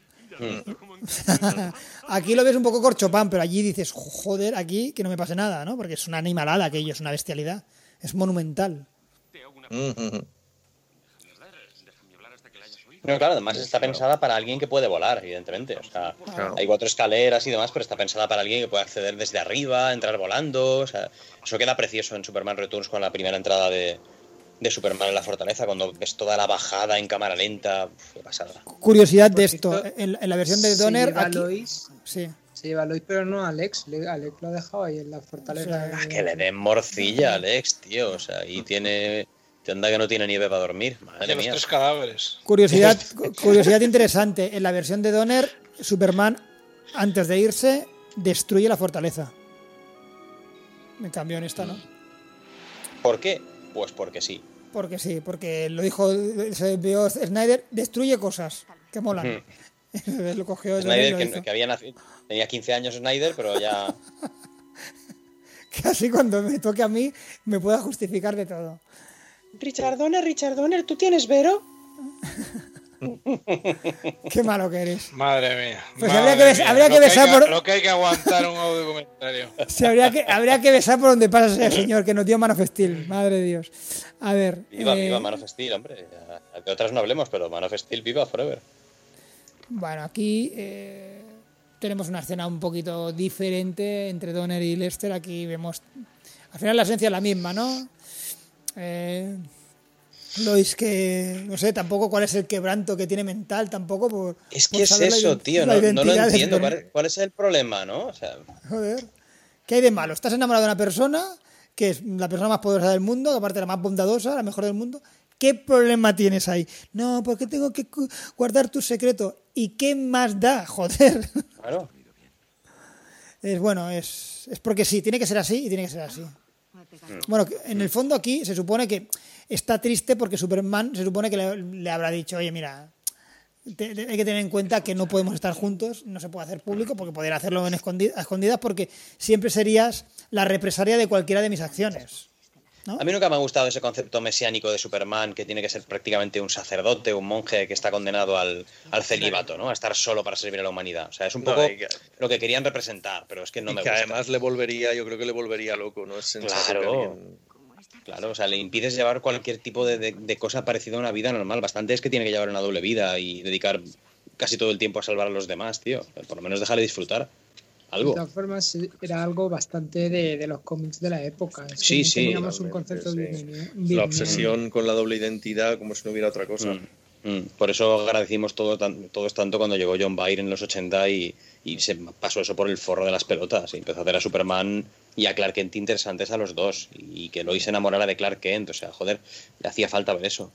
Aquí lo ves un poco corchopán, pero allí dices, joder, aquí que no me pase nada, ¿no? Porque es una animalada aquello, es una bestialidad. Es monumental. Mm, No, claro, además está pensada para alguien que puede volar, evidentemente. O sea, Claro. hay cuatro escaleras y demás, pero está pensada para alguien que puede acceder desde arriba, entrar volando. O sea, eso queda precioso en Superman Returns con la primera entrada de, de Superman en la fortaleza, cuando ves toda la bajada en cámara lenta. Uf, qué pasada. Curiosidad de Por esto, cierto, en, en la versión de se Donner, lleva aquí... Lois, Sí. se lleva Lois, pero no a Alex. Le- Alex lo ha dejado ahí en la fortaleza. O sea, de- Que le den morcilla, Alex, tío. O sea, y tiene... Te anda que no tiene nieve para dormir. Madre De los mía. tres cadáveres. Curiosidad, cu- curiosidad interesante, en la versión de Donner, Superman, antes de irse, destruye la fortaleza. En cambio en esta, ¿no? ¿Por qué? Pues porque sí. Porque sí, porque lo dijo, se vio Snyder, destruye cosas que molan. Lo cogió de Snyder, lo que, hizo. que había nacido, tenía quince años Snyder, pero ya... Que así cuando me toque a mí me pueda justificar de todo. Richard Donner, Richard Donner, ¿tú tienes Vero? Qué malo que eres. Madre mía. Pues madre habría que bes- mía. habría que Lo besar hay que- por- Lo que hay que aguantar un audio comentario. Sí, habría que, habría que besar por donde pasa ese señor que nos dio Man of Steel. Madre de Dios. A ver. Viva, eh, viva Man of Steel, hombre. Ya- De otras no hablemos, pero Man of Steel viva forever. Bueno, aquí eh, tenemos una escena un poquito diferente entre Donner y Lester. Aquí vemos, al final la esencia es la misma, ¿no? Eh, Lois que, no sé, tampoco cuál es el quebranto que tiene mental, tampoco por... Es por que es saber la eso, ident- tío. la No, no lo identidad de entiendo. Superman. ¿Cuál, cuál es el problema, no? O sea, Joder. ¿Qué hay de malo? Estás enamorado de una persona que es la persona más poderosa del mundo, que aparte la más bondadosa, la mejor del mundo. ¿Qué problema tienes ahí? No, ¿por qué tengo que cu- guardar tu secreto? ¿Y qué más da? Joder. claro. Es bueno, es, es porque sí, tiene que ser así y tiene que ser así. Bueno, que en el fondo aquí se supone que está triste porque Superman se supone que le, le habrá dicho, oye, mira, te- te- hay que tener en cuenta que no podemos estar juntos, no se puede hacer público porque poder hacerlo en escondi- a escondidas porque siempre serías la represalia de cualquiera de mis acciones. ¿No? A mí nunca me ha gustado ese concepto mesiánico de Superman, que tiene que ser prácticamente un sacerdote, un monje que está condenado al, al celibato, ¿no? A estar solo para servir a la humanidad. O sea, es un No, poco y que- lo que querían representar, pero es que no y me que gusta. además le volvería, yo creo que le volvería loco, ¿no? Es sensato que Claro. alguien- Claro, o sea, le impides llevar cualquier tipo de, de- de cosa parecida a una vida normal. Bastante es que tiene que llevar una doble vida y dedicar casi todo el tiempo a salvar a los demás, tío. Por lo menos déjale disfrutar algo. De todas formas, era algo bastante de, de los cómics de la época. Es que Sí, no sí, teníamos un totalmente, concepto sí. bien- La bien- obsesión con la doble identidad como si no hubiera otra cosa. Mm, mm. Por eso agradecimos todo, tan- todos tanto cuando llegó John Byrne en los ochenta y, y se pasó eso por el forro de las pelotas. Y empezó a hacer a Superman y a Clark Kent interesantes a los dos. Y que Lois se enamorara de Clark Kent. O sea, joder, le hacía falta ver eso.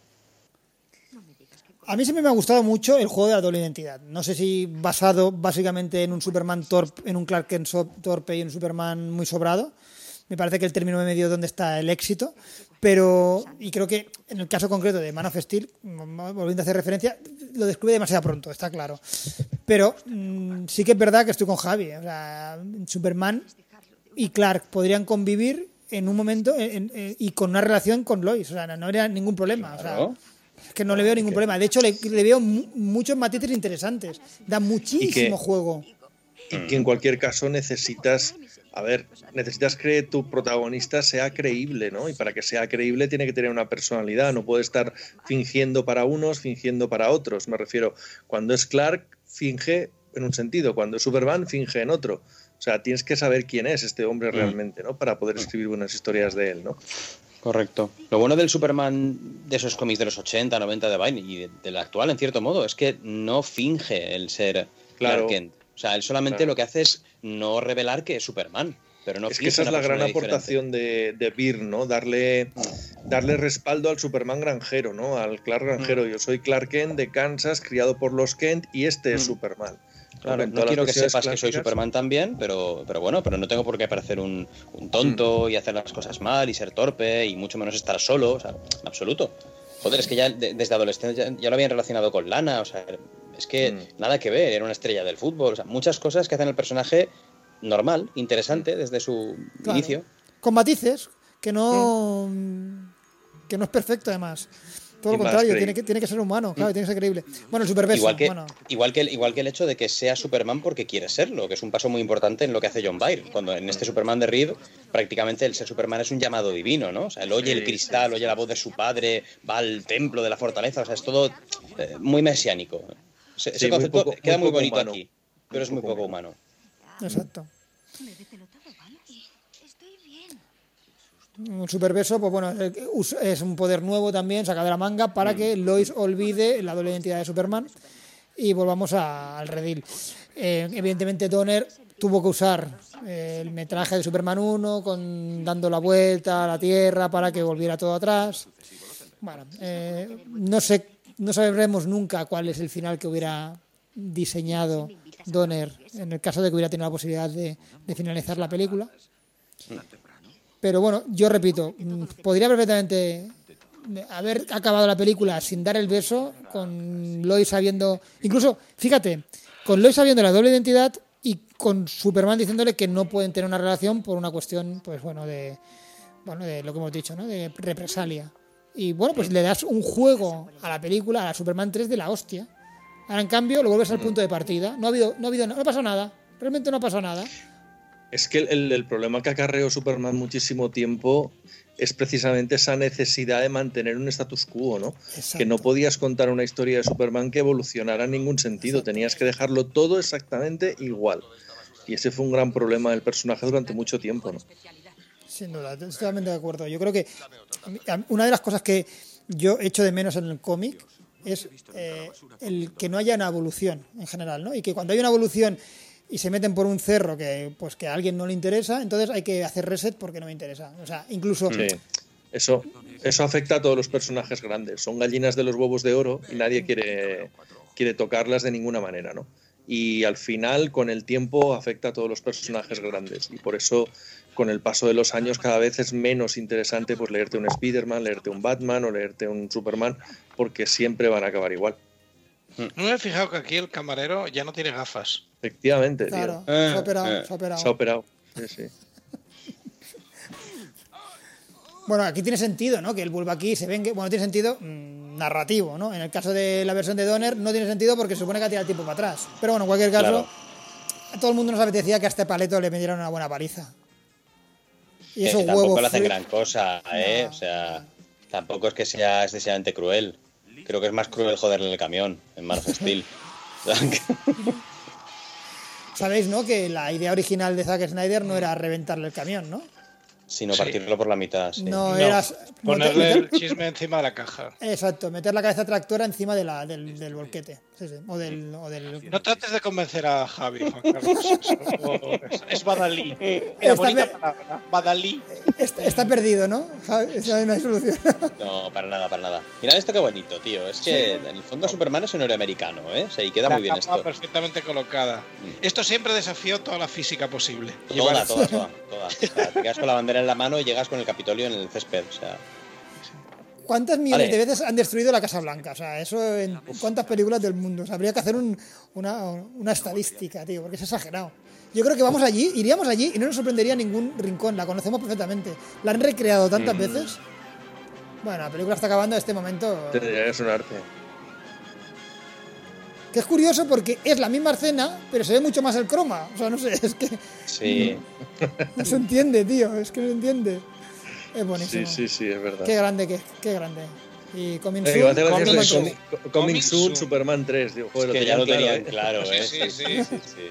A mí siempre me ha gustado mucho el juego de la doble identidad. No sé si basado básicamente en un Superman torpe, en un Clark Kent so- torpe y en un Superman muy sobrado. Me parece que el término medio es donde está el éxito. Pero, y creo que en el caso concreto de Man of Steel, volviendo a hacer referencia, lo descubre demasiado pronto, está claro. Pero mmm, sí que es verdad que estoy con Javi. O sea, Superman y Clark podrían convivir en un momento en, en, y con una relación con Lois. O sea, no, no habría ningún problema. Claro. O sea, es que no le veo ningún problema. De hecho, le, le veo mu- muchos matices interesantes. Da muchísimo que, juego. Y que en cualquier caso necesitas, a ver, necesitas que tu protagonista sea creíble, ¿no? Y para que sea creíble tiene que tener una personalidad. No puede estar fingiendo para unos, fingiendo para otros. Me refiero, cuando es Clark, finge en un sentido. Cuando es Superman, finge en otro. O sea, tienes que saber quién es este hombre realmente, ¿no? Para poder escribir buenas historias de él, ¿no? Correcto. Lo bueno del Superman de esos cómics de los ochenta, noventa de Byrne y del actual, en cierto modo, es que no finge el ser claro. Clark Kent. O sea, él solamente claro. lo que hace es no revelar que es Superman. Pero no es que esa es la gran aportación de, de Byrne, ¿no? Darle, mm. darle respaldo al Superman granjero, ¿no? Al Clark granjero. Mm. Yo soy Clark Kent de Kansas, criado por los Kent, y este mm. es Superman. Claro, no quiero que sepas que soy Superman también, pero, pero bueno, pero no tengo por qué parecer un, un tonto mm. y hacer las cosas mal y ser torpe y mucho menos estar solo, o sea, en absoluto. Joder, es que ya de, desde adolescente ya, ya lo habían relacionado con Lana, o sea, es que mm. nada que ver, era una estrella del fútbol, o sea, muchas cosas que hacen el personaje normal, interesante desde su claro. inicio. Con matices, que no, mm. que no es perfecto además. Todo lo contrario, tiene que, tiene que ser humano, claro, mm. tiene que ser creíble. Bueno, el superverso. Igual que, bueno. igual, que el, igual que el hecho de que sea Superman porque quiere serlo, que es un paso muy importante en lo que hace John Byrne. Cuando en este Superman de Reed, prácticamente el ser Superman es un llamado divino, ¿no? O sea, él oye sí, el cristal, sí, oye la voz de su padre, va al templo de la fortaleza, o sea, es todo eh, muy mesiánico. Ese sí, concepto muy poco, queda muy, muy bonito humano. Aquí, pero muy es muy poco humano. humano. Exacto. Un superverso, pues bueno, es un poder nuevo también, sacado de la manga, para que Lois olvide la doble identidad de Superman y volvamos a, al redil. Eh, evidentemente Donner tuvo que usar eh, el metraje de Superman uno, con, dando la vuelta a la Tierra para que volviera todo atrás. Bueno, eh, no sé, no sabremos nunca cuál es el final que hubiera diseñado Donner en el caso de que hubiera tenido la posibilidad de, de finalizar la película. Pero bueno, yo repito, podría perfectamente haber acabado la película sin dar el beso, con Lois sabiendo, incluso, fíjate, con Lois sabiendo la doble identidad y con Superman diciéndole que no pueden tener una relación por una cuestión, pues bueno, de bueno, de lo que hemos dicho, ¿no? De represalia. Y bueno, pues le das un juego a la película, a la Superman tres de la hostia. Ahora en cambio lo vuelves al punto de partida. No ha habido, no ha habido, no ha pasado nada. Realmente no ha pasado nada. Es que el, el problema que acarreó Superman muchísimo tiempo es precisamente esa necesidad de mantener un status quo, ¿no? Exacto. Que no podías contar una historia de Superman que evolucionara en ningún sentido. Exacto. Tenías que dejarlo todo exactamente igual. Y ese fue un gran problema del personaje durante mucho tiempo, ¿no? Sin duda, estoy totalmente de acuerdo. Yo creo que una de las cosas que yo echo de menos en el cómic es eh, el que no haya una evolución en general, ¿no? Y que cuando hay una evolución y se meten por un cerro que pues que a alguien no le interesa, entonces hay que hacer reset porque no me interesa. O sea, incluso... Sí. Eso, eso afecta a todos los personajes grandes. Son gallinas de los huevos de oro y nadie quiere, quiere tocarlas de ninguna manera, ¿no? Y al final, con el tiempo, afecta a todos los personajes grandes. Y por eso, con el paso de los años, cada vez es menos interesante pues leerte un Spider-Man, leerte un Batman o leerte un Superman, porque siempre van a acabar igual. No me he fijado que aquí el camarero ya no tiene gafas. Efectivamente, claro, tío. Se ha operado, eh, se ha operado. Se ha operado, sí, sí. Bueno, aquí tiene sentido, ¿no? Que él vuelva aquí y se venga. Bueno, tiene sentido mmm, narrativo, ¿no? En el caso de la versión de Donner no tiene sentido porque se supone que ha tirado el tiempo para atrás. Pero bueno, en cualquier caso, claro, a todo el mundo nos apetecía que a este paleto le metieran una buena paliza. Y eso, tampoco huevos le hacen gran cosa, ¿eh? No. O sea, tampoco es que sea excesivamente cruel. Creo que es más cruel joderle el camión en Man of Steel. Sabéis, ¿no? Que la idea original de Zack Snyder no era reventarle el camión, ¿no? Sino partirlo sí. por la mitad. Sí. No, no, era ponerle meter, el chisme encima de la caja. Exacto, meter la cabeza tractora encima de la, del, del volquete. Sí, sí. O del, o del... No trates de convencer a Javi, Juan Carlos. Es, es Badalí. Era bonita palabra. Badalí. Está, está perdido, ¿no? Javi, no hay solución. No, para nada, para nada. Mirad esto qué bonito, tío. Es que sí. En el fondo Superman es un norteamericano, ¿eh? O sea, y queda la muy bien esto. Perfectamente colocada. Mm. Esto siempre desafió toda la física posible. Toda, toda, toda, toda. O sea, te quedas con la bandera en la mano y llegas con el Capitolio en el césped, o sea... ¿Cuántas millones Vale. de veces han destruido la Casa Blanca? O sea, eso en cuántas películas del mundo. O sea, habría que hacer un- una, una estadística, tío, porque es exagerado. Yo creo que vamos allí, iríamos allí y no nos sorprendería ningún rincón. La conocemos perfectamente. La han recreado tantas Mm. veces. Bueno, la película está acabando en este momento. Tendría que ser un arte. Que es curioso porque es la misma escena, pero se ve mucho más el croma. O sea, no sé, es que Sí. no se entiende, tío. Es que no se entiende. Es Sí, buenísimo. sí, sí, es verdad. Qué grande que es, qué grande. Y Coming Eh, Soon, me hace gracia Coming eso de Soon. Comi- Co- Coming Soon, Superman tres. Digo, joder, Es que lo ya lo tenían tenían claro, ¿eh? claro, ¿eh? Sí, sí, sí. Sí, sí.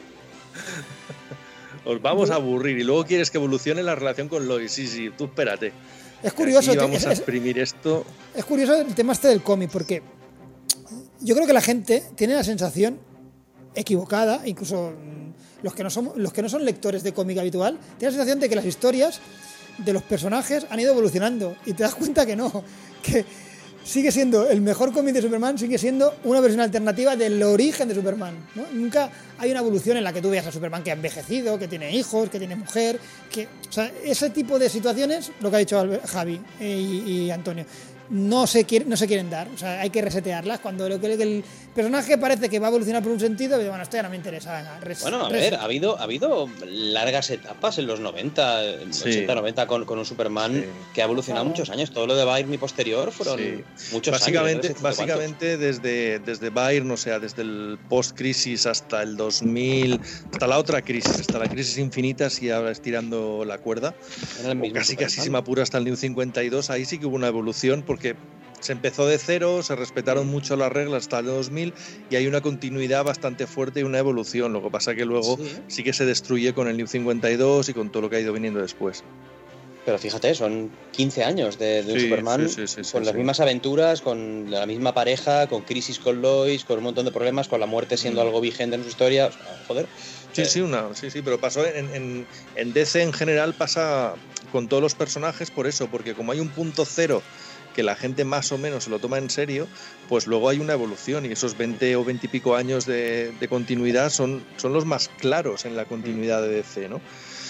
Os vamos a aburrir y luego quieres que evolucione la relación con Lois. Sí, sí, tú espérate. Es curioso, Aquí tío, vamos es- a es- exprimir esto. Es curioso el tema este del cómic, porque yo creo que la gente tiene la sensación equivocada, incluso mm, los que no son, los que no son lectores de cómic habitual, tienen la sensación de que las historias de los personajes han ido evolucionando y te das cuenta que no, que sigue siendo el mejor cómic de Superman, sigue siendo una versión alternativa del origen de Superman, ¿no? Nunca hay una evolución en la que tú veas a Superman que ha envejecido, que tiene hijos, que tiene mujer, que, o sea, ese tipo de situaciones, lo que ha dicho Albert- Javi eh, y, y Antonio, no se, quiere, no se quieren dar, o sea, hay que resetearlas. Cuando lo que el personaje parece que va a evolucionar por un sentido, pero bueno, esto ya no me interesa. Venga, res- Bueno, a res- ver, ha habido, ha habido largas etapas en los noventa, Sí. ochenta, noventa con, con un Superman Sí. que ha evolucionado muchos años. Todo lo de Byrne y posterior fueron Sí. muchos Básicamente, años. ¿no? básicamente desde, desde Byrne, o sea, desde el post-crisis hasta el dos mil, hasta la otra crisis, hasta la crisis infinita, si ahora estirando la cuerda, Era el o mismo casi Superman. casi se me apura hasta el New cincuenta y dos, ahí sí que hubo una evolución porque se empezó de cero, se respetaron mucho las reglas hasta el dos mil y hay una continuidad bastante fuerte y una evolución. Lo que pasa que luego Sí. sí que se destruye con el New cincuenta y dos y con todo lo que ha ido viniendo después. Pero fíjate, son quince años de, de un Sí, Superman sí, sí, sí, sí, con las sí. mismas aventuras, con la misma pareja, con crisis con Lois, con un montón de problemas, con la muerte siendo Mm. algo vigente en su historia. O sea, joder. Sí, Eh, sí, una, sí, sí, pero pasó en, en, en D C en general, pasa con todos los personajes por eso, porque como hay un punto cero que la gente más o menos se lo toma en serio, pues luego hay una evolución y esos veinte o veinte y pico años de, de continuidad son, son los más claros en la continuidad de D C, ¿no?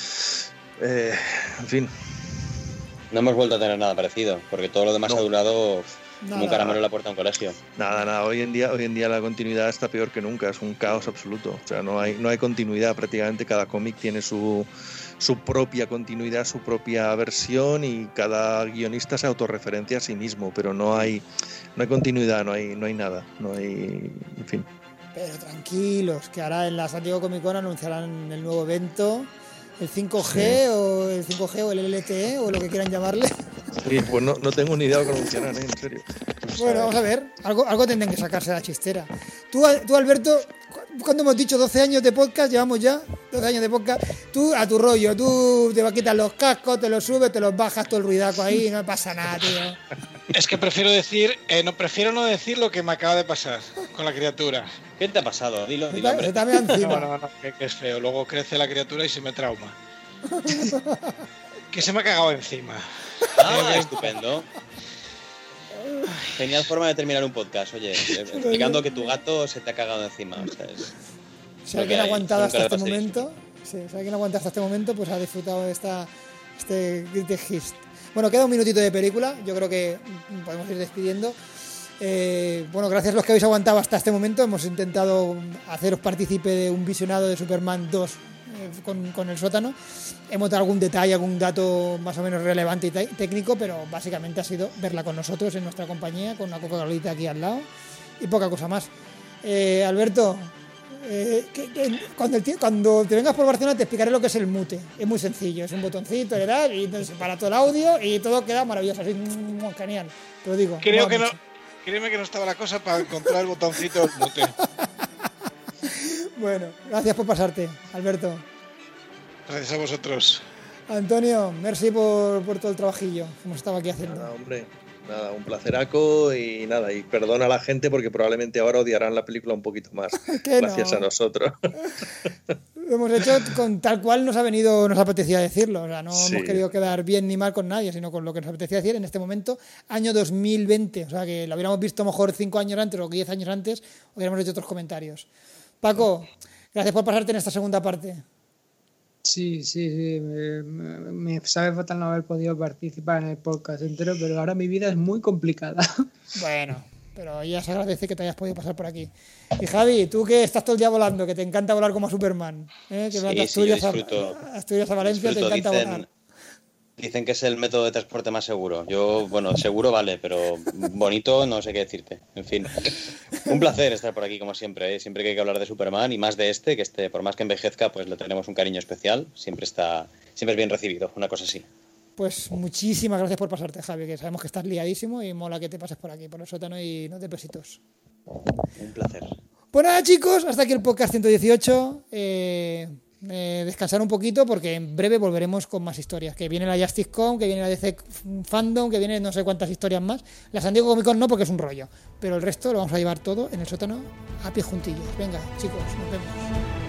Eh, en fin. No hemos vuelto a tener nada parecido, porque todo lo demás No. ha durado como Nada. un caramelo en la puerta de un colegio. Nada, nada, hoy en día, hoy en día la continuidad está peor que nunca, es un caos absoluto. O sea, no hay, no hay continuidad, prácticamente cada cómic tiene su, su propia continuidad, su propia versión y cada guionista se autorreferencia a sí mismo, pero no hay, no hay continuidad, no hay, no hay nada, no hay, en fin. Pero tranquilos, que ahora en la San Diego Comic Con anunciarán el nuevo evento, el cinco G Sí. o el cinco G o el L T E o lo que quieran llamarle. Sí, pues no, no tengo ni idea de lo que anunciarán, ¿eh? En serio. Bueno, vamos a ver, algo, algo tendrán que sacarse de la chistera. Tú, tú, Alberto, cu- cuando hemos dicho doce años de podcast, llevamos ya doce años de podcast, tú a tu rollo, tú te quitas los cascos, te los subes, te los bajas todo el ruidaco ahí, no pasa nada, tío. Es que prefiero decir, eh, no prefiero no decir lo que me acaba de pasar con la criatura. ¿Qué te ha pasado? Dilo, Se dilo, te, hombre. se te ha meado encima. No, no, no, que, que es feo. Luego crece la criatura y se me trauma. Que se me ha cagado encima. Ah, estupendo. Genial forma de terminar un podcast, oye, explicando que tu gato se te ha cagado encima. O sea, es- Si lo alguien que ha hay, aguantado nunca hasta le este paséis. momento, sí, si alguien ha aguantado hasta este momento, pues ha disfrutado de esta, este Greatest Hits. Bueno, queda un minutito de película, yo creo que podemos ir despidiendo. Eh, bueno, gracias a los que habéis aguantado hasta este momento. Hemos intentado haceros partícipe de un visionado de Superman dos eh, con, con el sótano. Hemos dado algún detalle, algún dato más o menos relevante y te- técnico, pero básicamente ha sido verla con nosotros en nuestra compañía, con una Coca-Colita aquí al lado y poca cosa más. Eh, Alberto, eh, que- que cuando, el tie- cuando te vengas por Barcelona te explicaré lo que es el mute. Es muy sencillo, es un botoncito, le das y entonces para todo el audio y todo queda maravilloso, así, mm, genial. Te lo digo. Creo mola que no. mucho. Créeme que no estaba la cosa para encontrar el botoncito del mute. Bueno, gracias por pasarte, Alberto. Gracias a vosotros. Antonio, merci por, por todo el trabajillo que hemos estado aquí haciendo. Nada, hombre, nada, un placeraco y nada, y perdona a la gente porque probablemente ahora odiarán la película un poquito más. Que no. Gracias a nosotros. Lo hemos hecho con tal cual nos ha venido, nos apetecía decirlo. O sea, no Sí. hemos querido quedar bien ni mal con nadie, sino con lo que nos apetecía decir en este momento, año dos mil veinte. O sea, que lo hubiéramos visto a lo mejor cinco años antes o diez años antes, hubiéramos hecho otros comentarios. Paco, gracias por pasarte en esta segunda parte. Sí, sí, sí. Me, me sabe fatal no haber podido participar en el podcast entero, pero ahora mi vida es muy complicada. Bueno, pero ya se agradece que te hayas podido pasar por aquí. Y Javi, tú que estás todo el día volando, que te encanta volar como Superman, ¿eh? Que Sí, vas de sí, yo Asturias, disfruto. a, Asturias a Valencia, Disfruto, te encanta dicen, volar. dicen que es el método de transporte más seguro. Yo, bueno, seguro vale, pero bonito no sé qué decirte. En fin, un placer estar por aquí como siempre, ¿eh? Siempre que hay que hablar de Superman y más de este, que este, por más que envejezca, pues le tenemos un cariño especial. Siempre está, siempre es bien recibido, una cosa así. Pues muchísimas gracias por pasarte, Javi, que sabemos que estás liadísimo y mola que te pases por aquí, por el sótano y no te besitos. Un placer. Pues nada, chicos, hasta aquí el podcast ciento dieciocho. Eh, eh, descansar un poquito porque en breve volveremos con más historias. Que viene la Justice Con, que viene la D C Fandom, que viene no sé cuántas historias más. La San Diego Comic Con no, porque es un rollo. Pero el resto lo vamos a llevar todo en el sótano a pie juntillos. Venga, chicos, nos vemos.